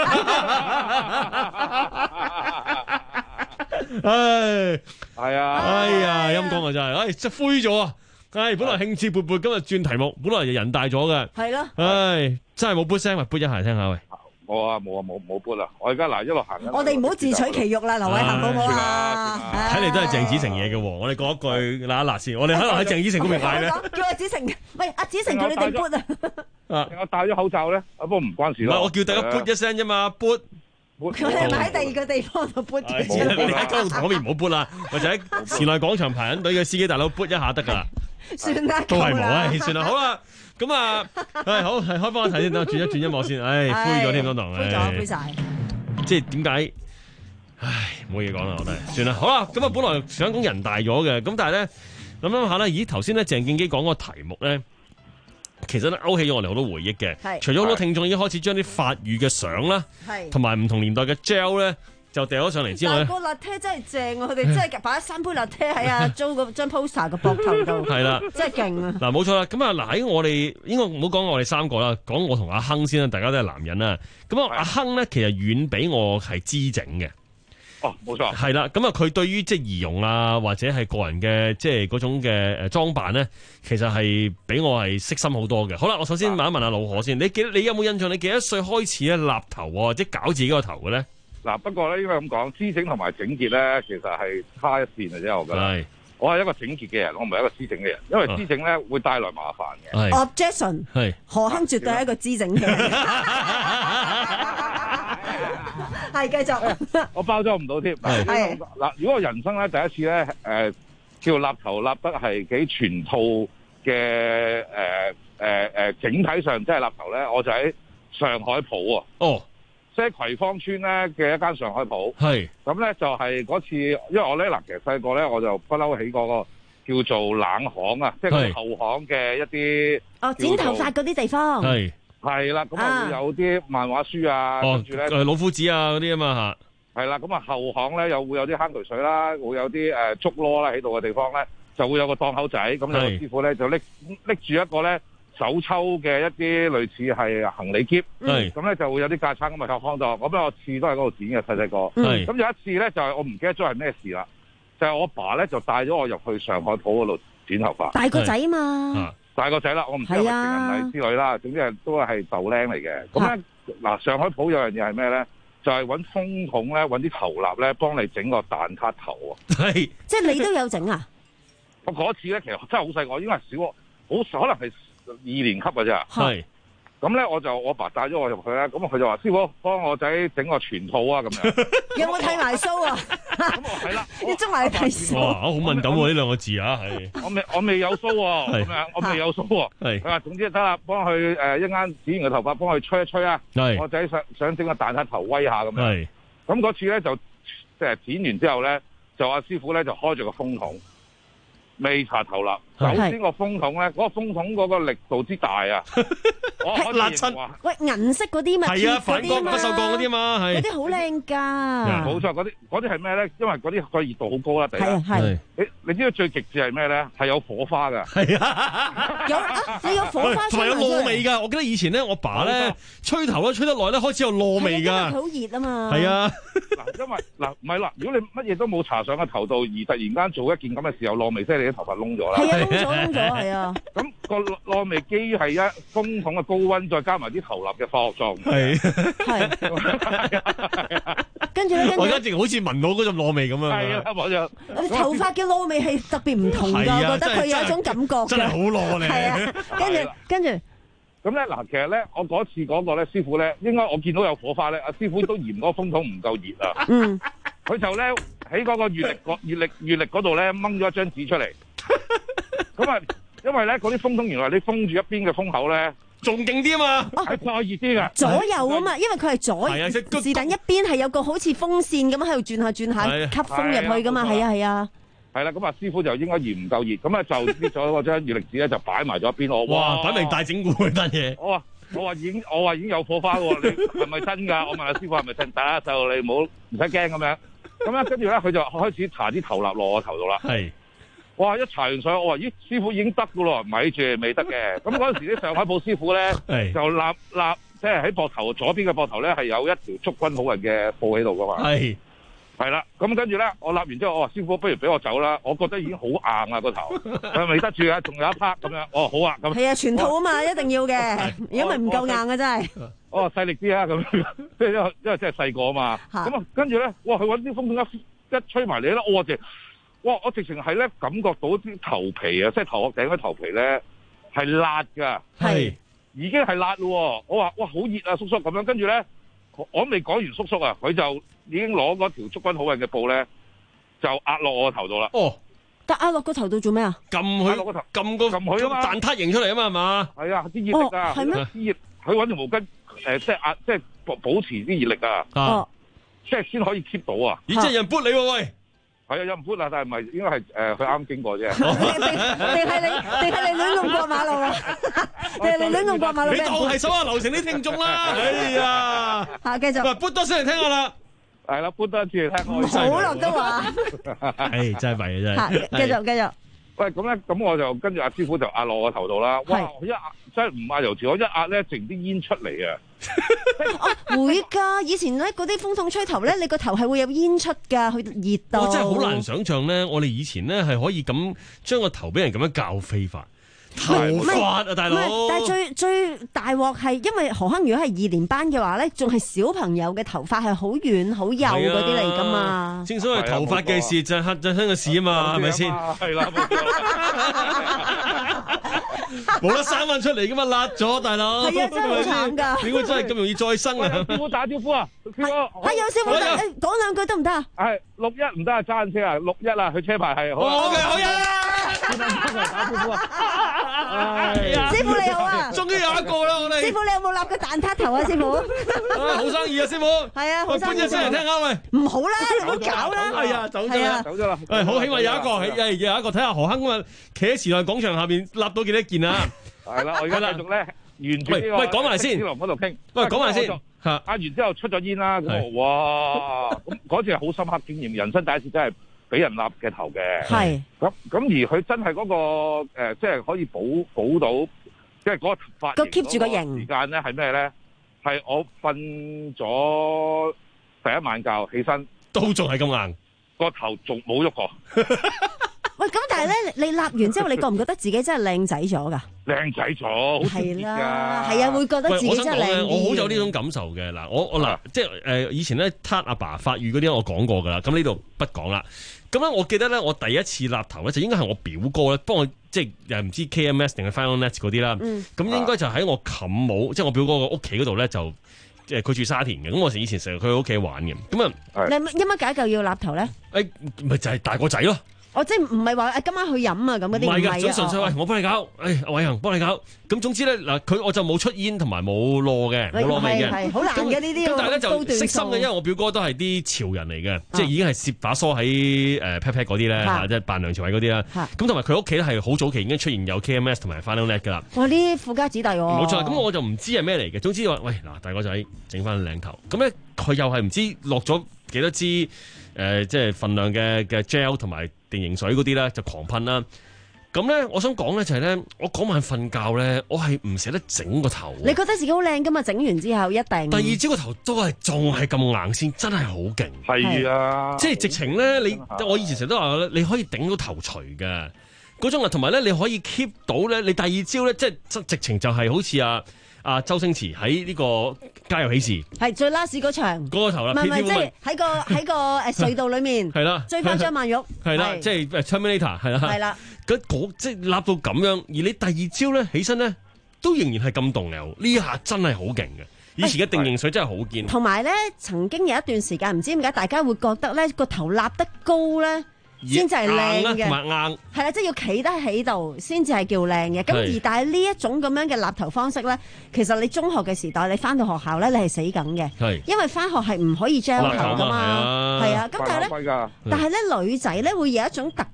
唉， 係啊， 哎呀，陰公啊真係，唉，真係灰咗啊！唉，本來興致勃勃，今日轉題目，本來就人大咗嘅。 係咯。 唉，真係冇撥聲，咪撥一下聽下喂。 冇啊冇啊冇冇撥啦！我而家嗱一路行緊。 我哋唔好自取其辱啦，劉偉恒好唔好啊？ 睇嚟都係鄭子誠嘢嘅喎，我哋講一句嗱一嗱先，我哋可能喺鄭子誠嗰邊嗌咧。 叫阿子誠，喂阿子誠叫你哋撥啊！ 啊，我戴咗口罩咧，不過唔關事咯。唔係我叫大家撥一聲啫嘛，撥。 佢係咪喺第二個地方度撥嘅？ 你喺九龍塘嗰邊唔好撥啦，或者喺前來廣場排緊隊嘅司機大佬撥一下得㗎啦。 算啦， 都係冇啊，算啦，好啦，咁啊，係好，係開翻個題先，等我轉一轉音樂先，唉，灰咗添，當堂， 灰咗，灰晒， 即係點解？唉，冇嘢講啦，我都係，算啦，好啦，咁啊，本來想講人大咗嘅，咁但係咧諗諗下咧，咦，頭先咧鄭敬基講個題目咧，其實咧勾起咗我哋好多回憶嘅，除咗好多聽眾已經開始將啲法語嘅相啦，同埋唔同年代嘅 gel 咧。就掉咗上嚟之外咧， 個辣爹真係正啊！佢哋真係擺咗三杯辣爹喺阿 Jo 嗰張 poster 嘅膊頭度， 係啦， 真係勁啊！ 嗱，冇錯啦，咁啊嗱喺我哋應該唔好講我哋三個啦，講我同阿亨先啦，大家都係男人啦。咁啊，阿亨咧其實遠比我係知整嘅。 哦，冇錯。 係啦，咁啊，佢對於即係儀容啊，或者係個人嘅即係嗰種嘅誒裝扮咧，其實係比我係悉心好多嘅。好啦，我首先問一問阿老何先，你記你有冇印象？你幾多歲開始咧立頭啊，或者搞自己個頭嘅咧？ 嗱，不過咧應該咁講，姿整同埋整潔咧，其實係差一線嘅啫，我覺得。我係一個整潔嘅人，我唔係一個姿整嘅人，因為姿整咧會帶來麻煩嘅。 Objection，係何鏗絕對係一個姿整嘅人。係繼續。我包裝唔到添。係嗱，如果我人生咧第一次咧，誒叫立頭立得係幾全套嘅誒誒誒整體上即係立頭咧，我就喺上海浦啊。哦。即係葵芳村咧嘅一間上海鋪，係咁咧就係嗰次，因為我咧嗱，其實細個咧我就不嬲起嗰個叫做冷巷啊，即係後巷嘅一啲哦剪頭髮嗰啲地方，係係啦，咁啊會有啲漫畫書啊，跟住咧誒老夫子啊嗰啲啊嘛嚇，係啦，咁啊後巷咧又會有啲坑渠水啦，會有啲誒竹籮啦喺度嘅地方咧，就會有個檔口仔，咁有個師傅咧就拎拎住一個咧。手抽嘅一啲類似係行李篋，咁咧就會有啲架撐咁啊靠康度，咁咧我次都係嗰度剪嘅細細個，咁有一次咧就係我唔記得咗係咩事啦，就係、是、我爸咧就帶咗我入去上海鋪嗰度剪頭髮，大個仔啊嘛，大個仔啦，我唔知係咪情人禮之類啦，總之係都係豆靚嚟嘅，咁咧嗱上海鋪有樣嘢係咩咧？就係揾風筒咧，揾啲頭蠟咧幫你整個蛋撻頭啊，係，即係你都有整啊？我嗰次咧其實真係好細個，應該係小學，好可能係。二年級嘅啫，係咁咧，我就我爸帶咗我入去咧，咁佢就話師傅幫我仔整個全套啊，咁樣有冇睇埋須啊？咁我係啦，你捉埋睇須。哇，好敏感喎呢兩個字啊，係我未我未有須喎，咁樣我未有須喎，係佢話總之得啦，幫佢誒一間剪完個頭髮，幫佢吹一吹啊，我仔想想整個蛋撻頭威下咁樣，係咁嗰次咧就即係剪完之後咧，就阿師傅咧就開咗個風筒。未搽頭蠟，首先個風筒咧，嗰、那個風筒嗰個力度之大啊！我可以認話，喂銀色嗰啲咪係啊，反光不鏽鋼嗰啲嘛，係嗰啲好靚㗎。冇錯，嗰啲嗰啲係咩咧？因為嗰啲個熱度好高啦，第一係你你知道最極致係咩咧？係有火花㗎。係啊，有啊，你有火花同埋有糯味㗎。我記得以前咧，我爸咧吹頭咧吹得耐咧，開始有糯味㗎。好熱啊嘛。係啊，嗱，因為嗱唔係啦，如果你乜嘢都冇搽上個頭度，而突然間做一件咁嘅事，有糯味，即係你啲頭髮燶咗啦。係啊，燶咗燶咗，係啊。咁個糯味基於係一風筒嘅高溫，再加埋啲頭蠟嘅化學狀。係係。跟住咧，我而家淨好似聞到嗰種糯味咁樣。係啊，我就頭髮嘅糯味係特別唔同㗎，我覺得佢有一種感覺。真係好糯咧。係啊，跟住跟住。咁咧嗱，其實咧，我嗰次嗰個咧師傅咧，應該我見到有火花咧，阿師傅都嫌嗰個風筒唔夠熱啊。嗯。佢就咧喺嗰個月曆個月曆月曆嗰度咧掹咗一張紙出嚟。咁啊，因為咧嗰啲風筒原來你封住一邊嘅風口咧，仲勁啲啊嘛，係再熱啲噶。左右啊嘛，因為佢係左是但一邊係有個好似風扇咁喺度轉下轉下吸風入去噶嘛，係啊係啊。係啦，咁啊師傅就應該嫌唔夠熱，咁啊就搣咗嗰張月曆紙咧就擺埋咗一邊。我哇，擺明大整蠱嗰單嘢。我話我話已經我話已經有火花喎，你係咪真㗎？我問阿師傅係咪真？打細路你唔好唔使驚咁樣。咁咧跟住咧佢就開始搽啲頭蠟落我頭度啦。 係。 哇！一搽完水，我話咦，師傅已經得㗎咯，咪住未得嘅。咁嗰陣時啲上海鋪師傅咧就蠟蠟，即係喺膊頭左邊嘅膊頭咧係有一條祝君好運嘅布喺度㗎嘛。 係。 係啦，咁跟住咧，我立完之後，我話師傅不如俾我走啦，我覺得已經好硬啦個頭，係未得住啊，仲有一 part 咁樣，哦好啊，咁係啊，全套啊嘛，一定要嘅，如果咪唔夠硬啊真係。 哦細力啲啊，咁即係因為因為真係細個啊嘛，咁啊跟住咧，哇佢揾啲風筒一一吹埋嚟咧，我直，哇我直情係咧感覺到啲頭皮啊，即係頭殼頂嗰頭皮咧係辣㗎，係已經係辣咯，我話哇好熱啊叔叔咁樣，跟住咧。我未講完叔叔啊，佢就已經攞嗰條祝君好運嘅布咧，就壓落我個頭度啦。 哦， 但壓落個頭度做咩啊？ 撳佢個頭，撳個撳佢啊嘛， 蛋撻形出嚟啊嘛，係嘛？ 係啊，啲熱力啊， 係咩？ 啲熱，佢揾條毛巾誒，即係壓，即係保保持啲熱力啊。 哦， 即係先可以 keep 到啊。 咦，即係有人撥你喎喂！ 係啊，有人撥啊，但係唔係應該係誒佢啱經過啫。 定係你定係你亂咁過馬路啊？定係你亂咁過馬路？ 你當係手下留情啲聽眾啦！哎呀， 嚇繼續。 喂，撥多聲嚟聽下啦。 係啦，撥多一次嚟聽。 唔好落都話。 誒，真係弊啊！真係。 繼續繼續。 喂，咁咧，咁我就跟住阿師傅就壓落我頭度啦。哇！一壓真係唔壓油條，我一壓咧，剩啲煙出嚟啊！ 哦，會㗎。以前咧嗰啲風筒吹頭咧，你個頭係會有煙出㗎，佢熱到。 我真係好難想像咧，我哋以前咧係可以咁將個頭俾人咁樣教飛法。頭髮啊，大佬！ 但係最最大鑊係，因為何鏗如果係二年班嘅話咧，仲係小朋友嘅頭髮係好軟好幼嗰啲嚟㗎嘛。 正所謂頭髮嘅事就係黑仔香嘅事啊嘛，係咪先？ 係啦， 冇得生翻出嚟㗎嘛，甩咗大佬。 係啊，真係好慘㗎。 點解真係咁容易再生啊？ 師傅打招呼啊！師傅， 係有師傅，誒講兩句得唔得啊？ 係六一唔得啊，揸緊車啊，六一啊，佢車牌係好。 好嘅，好嘅。 打招呼啊！ 師傅你好啊！ 終於有一個啦，我哋。 師傅你有冇立個蛋撻頭啊？師傅。 好生意啊，師傅。 係啊，好生意。 搬隻聲嚟聽下喂。 唔好啦，你唔好搞啦。 係啊，走咗啦，走咗啦。誒，好，起碼有一個，誒，有一個睇下何鏗咁啊，企喺時代廣場下邊立到幾多件啊？ 係啦，我而家繼續咧，沿住呢個喂，講埋先， 嗰度傾。 喂，講埋先。 嚇！壓完之後出咗煙啦，咁我哇！咁嗰次係好深刻經驗，人生第一次真係俾人立嘅頭嘅。係。咁咁而佢真係嗰個誒，即係可以保保到，即係嗰個髮型。個 keep 住個型。時間咧係咩咧？係我瞓咗第一晚覺起身， 都仲係咁硬， 個頭仲冇喐過。 喂，咁但係咧，你立完之後，你覺唔覺得自己真係靚仔咗噶？ 靚仔咗， 係啦，係啊，會覺得自己真係靚啲。 我好有呢種感受嘅嗱，我我嗱，即係誒以前咧撻阿爸發育嗰啲，我講過噶啦，咁呢度不講啦。咁咧，我記得咧，我第一次立頭咧，就應該係我表哥咧，幫我即係又唔知 K M S 定係 Final Net 嗰啲啦。咁應該就喺我冚帽，即係我表哥個屋企嗰度咧，就即係佢住沙田嘅。咁我以前成日去佢屋企玩嘅。咁啊， 你因乜解救要立頭咧？ 誒，咪就係大個仔咯。 哦，即係唔係話誒今晚去飲啊咁嗰啲唔係啊， 總純粹喂我幫你搞，誒阿偉恒幫你搞，咁總之咧嗱佢我就冇出煙同埋冇攞嘅，冇攞味嘅， 係好難嘅呢啲。 咁但係咧就悉心嘅，因為我表哥都係啲潮人嚟嘅，即係已經係攝把梳喺誒 pat pat 嗰啲咧，即係扮梁朝偉嗰啲啦。咁同埋佢屋企咧係好早期已經出現有 K M S 同埋 Final Net 噶啦。 哇！呢啲富家子弟喎。 冇錯，咁我就唔知係咩嚟嘅。總之話喂嗱，大個仔整翻靚頭，咁咧佢又係唔知落咗幾多支誒，即係份量嘅嘅 gel 同埋定型水嗰啲咧就狂噴啦，咁咧我想講咧就係咧，我嗰晚瞓覺咧，我係唔捨得整個頭。 你覺得自己好靚噶嘛？整完之後一定。 第二朝個頭都係仲係咁硬先，真係好勁。 係啊， 即係直情咧，你我以前成日都話咧，你可以頂到頭除嘅嗰種啊，同埋咧你可以 keep 到咧，你第二朝咧即係直情就係好似啊。啊，周星馳喺呢個《家有喜事》係最 last 嗰場嗰個頭啦， 唔係唔係，即係喺個喺個誒隧道裏面係啦， 追翻張曼玉係啦，即係 Terminator 係啦， 係啦， 嗰即係立到咁樣，而你第二朝咧起身咧都仍然係咁動流，呢下真係好勁嘅。以前嘅定型水真係好堅。 同埋咧，曾經有一段時間唔知點解大家會覺得咧個頭立得高咧。先至係靚嘅， 同埋硬係啦，即係要企得喺度先至係叫靚嘅。咁而但係呢一種咁樣嘅立頭方式咧，其實你中學嘅時代你翻到學校咧，你係死梗嘅，因為翻學係唔可以 gel 頭噶嘛，係啊。咁但係咧，但係咧女仔咧會有一種特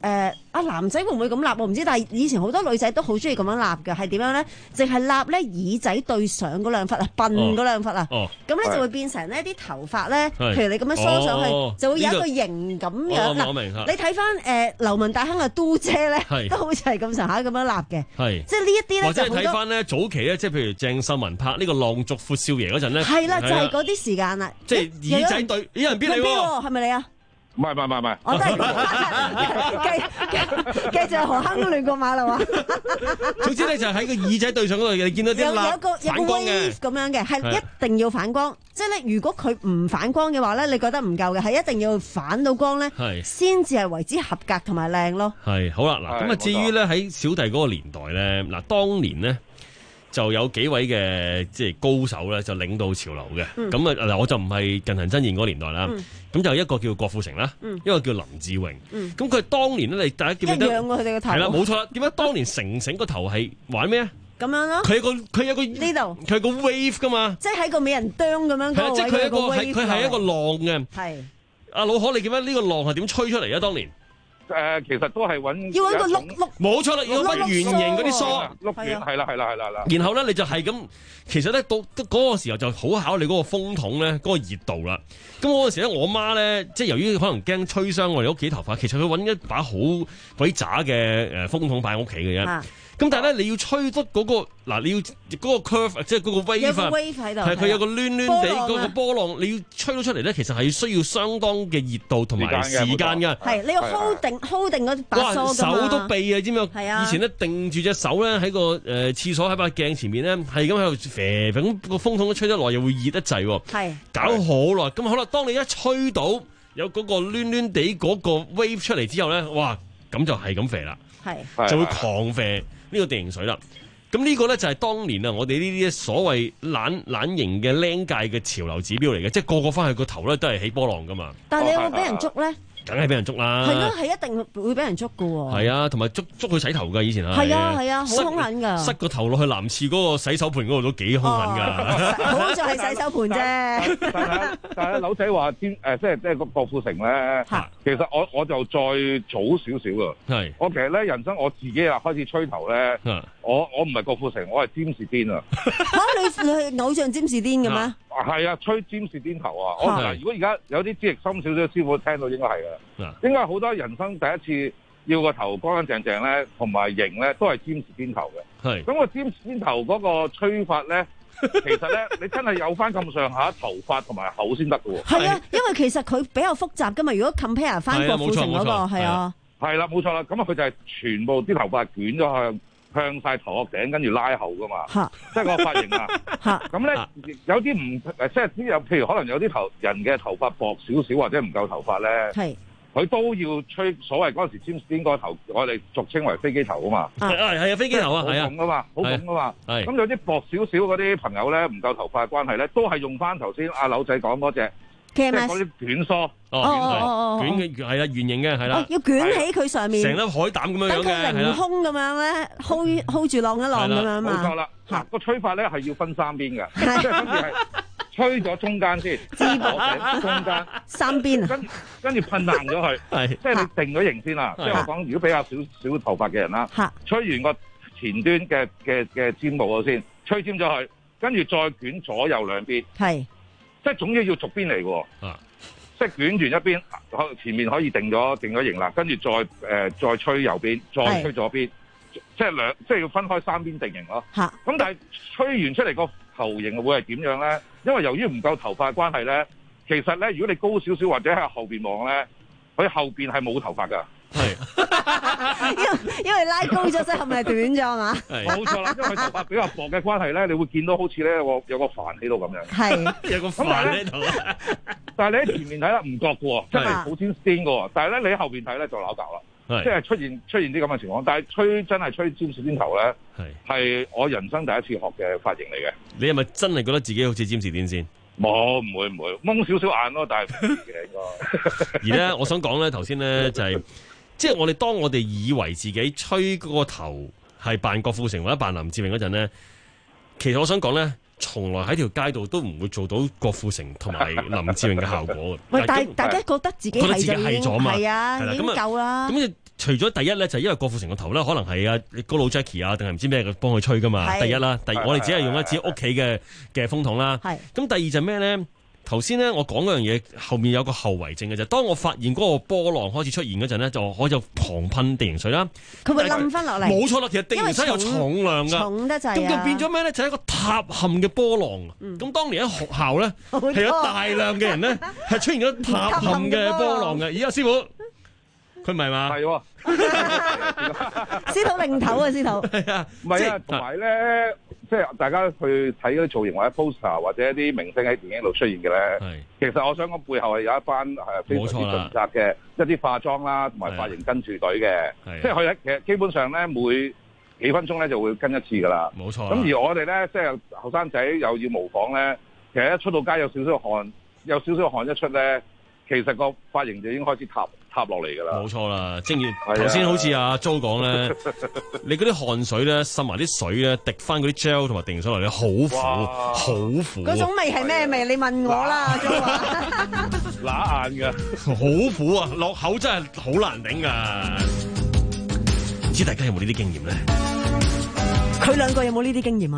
誒啊男仔會唔會咁立我唔知，但係以前好多女仔都好中意咁樣立嘅，係點樣咧？淨係立咧耳仔對上嗰兩忽啊，笨嗰兩忽啊，咁咧就會變成呢啲頭髮咧，譬如你咁樣梳上去，就會有一個型咁樣。嗱，你睇翻誒流民大亨嘅都姐咧，都好似係咁上下咁樣立嘅，即係呢一啲咧。或者睇翻咧早期咧，即係譬如鄭秀文拍呢個《浪族闊少爺》嗰陣咧，係啦，就係嗰啲時間啦。即係耳仔對，有人邊你喎？係咪你啊？ 唔係唔係唔係唔係， 我都係繼繼續何坑亂過馬路啊！ 總之咧就喺個耳仔對上嗰度，你見到啲有有個有個 wave 咁樣嘅，係一定要反光。即係咧，如果佢唔反光嘅話咧，你覺得唔夠嘅，係一定要反到光咧，先至係為之合格同埋靚咯。 係好啦，嗱咁啊，至於咧喺小弟嗰個年代咧，嗱當年咧。就有幾位嘅即係高手咧，就領導潮流嘅。咁啊嗱，我就唔係近藤真彥嗰個年代啦。咁、嗯、就一個叫郭富城啦，嗯、一個叫林志穎。咁佢、嗯、當年咧，你大家記唔記得？一樣喎，佢哋個頭。係啦，冇錯啦。點解當年成成個頭係玩咩啊？咁樣咯。佢有個佢有個呢度，佢有個 wave 噶嘛。即係喺個美人啄咁樣。係啊，即係佢一個係佢係一個浪嘅。係。阿老可，你記唔記得呢個浪係點吹出嚟啊？當年？ 誒，其實都係揾要揾個碌碌， 冇錯啦，要揾圓形嗰啲梳， 碌圓係啦係啦係啦係啦。 然後咧，你就係咁，其實咧到嗰個時候就好考你嗰個風筒咧，嗰個熱度啦。咁嗰陣時咧，我媽咧，即係由於可能驚吹傷我哋屋企頭髮，其實佢揾一把好鬼渣嘅誒風筒擺喺屋企嘅啫。咁但係咧，你要吹得嗰個嗱，你要嗰個 curve， 即係嗰個 wave， 係佢有個攣攣地嗰個波浪，你要吹到出嚟咧，其實係需要相當嘅熱度同埋時間㗎。係你要 hold 定 hold 定嗰把梳㗎嘛。哇！手都痹啊，知唔知？係啊。以前咧定住隻手咧喺個誒廁所喺把鏡前面咧，係咁喺度啡，咁個風筒都吹得耐，又會熱得滯喎。係。搞好耐，咁好啦。當你一吹到有嗰個攣攣地嗰個 wave 出嚟之後咧，哇！咁就係咁啡啦。係。就會狂啡。呢個地形水啦，咁呢個咧就係當年啊，我哋呢啲所謂懶懶型嘅僆界嘅潮流指標嚟嘅，即係個個翻去個頭咧都係起波浪噶嘛。但係你有冇俾人捉咧？梗係俾人捉啦。係咯，係一定會俾人捉噶喎。係啊，同埋捉捉佢洗頭噶，以前係。係啊係啊，好兇狠噶。塞個頭落去男廁嗰個洗手盆嗰度都幾兇狠噶。好在係洗手盆啫。 但係但係柳仔話尖誒，即係即係個郭富城咧。其實我我就再早少少噶。係。我其實咧人生我自己啊開始吹頭咧。我我唔係郭富城，我係詹士甸啊。嚇！你你係偶像詹士甸嘅咩？係啊，吹詹士甸頭啊！我嗱，如果而家有啲資歷深少少師傅聽到，應該係噶，應該好多人生第一次要個頭乾乾淨淨咧，同埋型咧，都係詹士甸頭嘅。係咁個詹士甸頭嗰個吹法咧，其實咧你真係有翻咁上下頭髮同埋口先得嘅喎。係啊，因為其實佢比較複雜噶嘛。如果 compare 翻郭富城嗰個係啊，係啦，冇錯啦。咁啊，佢就係全部啲頭髮捲咗向。向晒頭殼頂，跟住拉後噶嘛，即係個髮型啊。咁咧有啲唔即係啲有，譬如可能有啲頭人嘅頭髮薄少少或者唔夠頭髮咧，佢都要吹所謂嗰陣時詹士甸個頭，我哋俗稱為飛機頭啊嘛。係係啊，飛機頭啊，係啊，好重噶嘛，好重噶嘛。咁有啲薄少少嗰啲朋友咧，唔夠頭髮嘅關係咧，都係用翻頭先阿柳仔講嗰隻。即係嗰啲捲梳，哦，捲嘅係啦，圓形嘅係啦，要捲起佢上面，成粒海膽咁樣樣嘅，等佢凌空咁樣咧，hold hold 住浪一浪咁樣嘛。冇錯啦，嗱個吹法咧係要分三邊嘅，即係跟住係吹咗中間先，中間三邊，跟跟住噴爛咗佢，係即係你定咗型先啦。即係我講，如果比較少少頭髮嘅人啦，吹完個前端嘅嘅嘅尖部先，吹尖咗佢，跟住再捲左右兩邊，係。即係總之要逐邊嚟嘅，啊、即係捲完一邊，前面可以定咗定咗型啦，跟住再誒、呃、再吹右邊，再吹左邊，是即係兩即係要分開三邊定型咯。咁、啊、但係吹完出嚟個頭型會係點樣咧？因為由於唔夠頭髮關係咧，其實咧如果你高少少或者喺後邊望咧，佢後邊係冇頭髮㗎。係，因為因為拉高咗，即係咪短咗嘛？冇錯啦，因為佢頭髮比較薄嘅關係咧，你會見到好似咧個有個帆喺度咁樣。係，有個帆喺度。但係你喺前面睇咧唔覺嘅喎，真係好尖尖嘅喎。但係咧你喺後邊睇咧就扭搞啦，即係出現出現啲咁嘅情況。但係吹真係吹詹士甸頭咧，係係我人生第一次學嘅髮型嚟嘅。你係咪真係覺得自己好似詹士甸先？冇，唔會唔會，蒙少少眼咯，但係唔嘅應該。而咧，我想講咧，頭先咧就係。即係我哋當我哋以為自己吹嗰個頭係扮郭富城或者扮林志穎嗰陣咧，其實我想講咧，從來喺條街度都唔會做到郭富城同埋林志穎嘅效果嘅。喂，但係大家覺得自己係就已經係啊，已經夠啦。咁除咗第一咧，就係因為郭富城個頭咧，可能係啊高佬 Jackie 啊，定係唔知咩嘅幫佢吹噶嘛。第一啦，第二我哋只係用一支屋企嘅嘅風筒啦。咁第二就咩咧？頭先咧我講嗰樣嘢後面有個後遺症嘅啫。當我發現嗰個波浪開始出現嗰陣咧，就我就狂噴地形水啦。 佢會冧翻落嚟。冇錯啦，其實地形水有重量㗎， 重得滯啊。 咁就變咗咩咧？就係一個塌陷嘅波浪。咁、嗯、當年喺學校咧係有大量嘅人咧係出現咗塌陷嘅波浪嘅。咦啊，師傅，佢唔係嘛？ 係喎， 司徒擰頭啊，司徒。係啊，唔係啊，同埋咧。即係大家去睇嗰啲造型或者 poster 或者一啲明星喺電影度出現嘅咧，其實我想講背後係有一班係非常之盡責嘅一啲化妝啦，同埋髮型跟住隊嘅，即係佢喺其實基本上咧每幾分鐘咧就會跟一次㗎啦。冇錯。咁而我哋咧即係後生仔又要模仿咧，其實一出到街有少少汗，有少少汗一出咧，其實個髮型就已經開始塌塌落嚟㗎啦。 冇錯啦，正如頭先好似阿 Jo 講咧，你嗰啲汗水咧滲埋啲水咧，滴翻嗰啲 gel 同埋定上嚟咧，好苦，好苦。 嗰種味係咩味？你問我啦，Jo 話。 揦眼㗎， 好苦啊！落口真係好難頂㗎。唔知大家有冇呢啲經驗咧？ 佢兩個有冇呢啲經驗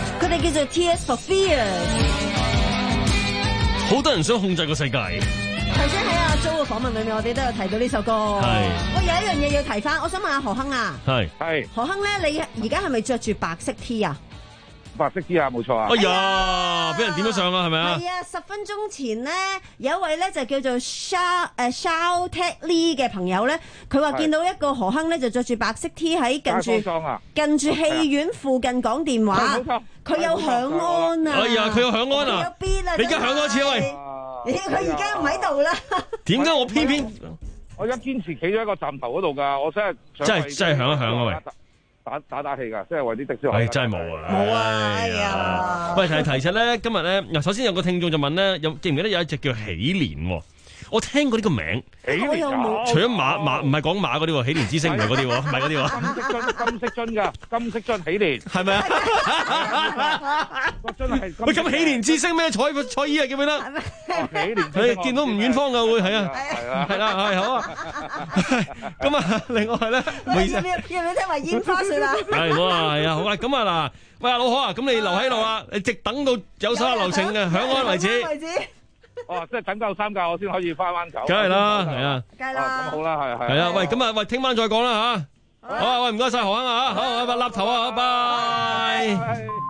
啊？Tears for Fears， 好多人想控制個世界， 頭先喺阿 Jo 嘅訪問裏面，我哋都有提到呢首歌。係。我有一樣嘢要提翻，我想問下何亨啊。 係。 係。 何亨咧，你而家係咪着住白色 T 啊？ 白色 T 啊，冇錯啊！ 哎呀，俾人點咗上啊，係咪啊？ 係啊，十分鐘前咧，有一位咧就叫做 Shao 誒 Shao Ted Lee 嘅朋友咧，佢話見到一個何亨咧就着住白色 T 喺近住近住戲院附近講電話，佢有響安啊！ 哎呀，佢有響安啊！ 有邊啊？ 你而家響多次啊喂！ 佢而家唔喺度啦。 點解我偏偏我而家堅持企咗喺個站頭嗰度㗎？我真係真係真係響一響啊喂！ 打打打氣㗎，即係為啲的士。 係真係冇啊！ 冇啊！哎呀！ 喂，提提實咧，今日咧，嗱，首先有個聽眾就問咧，有記唔記得有一隻叫喜蓮喎？我聽過呢個名。 喜蓮有。 除咗馬馬唔係講馬嗰啲喎，喜蓮之星唔係嗰啲喎，唔係嗰啲喎。 金色樽，金色樽㗎，金色樽喜蓮。 係咪啊？ 個樽係。 喂，咁喜蓮之星咩？蔡蔡依啊，記唔記得？ 喜蓮。 佢見到吳遠芳㗎會係啊， 係啊， 係啦，係好啊。咁啊，另外咧， 要唔要要唔要聽埋煙花算啦？ 係好啊，係啊，好啊。咁啊嗱，喂，老何啊，咁你留喺度啊，你直等到有手下留情嘅響安為止。 哦，即係等夠三架我先可以翻灣走。 梗係啦，係啊。 梗係啦。 咁好啦，係係。 係啊，喂，咁啊，喂，聽晚再講啦吓。好啊，喂，唔該晒何亨啊，好，拜拜，立頭啊，拜拜。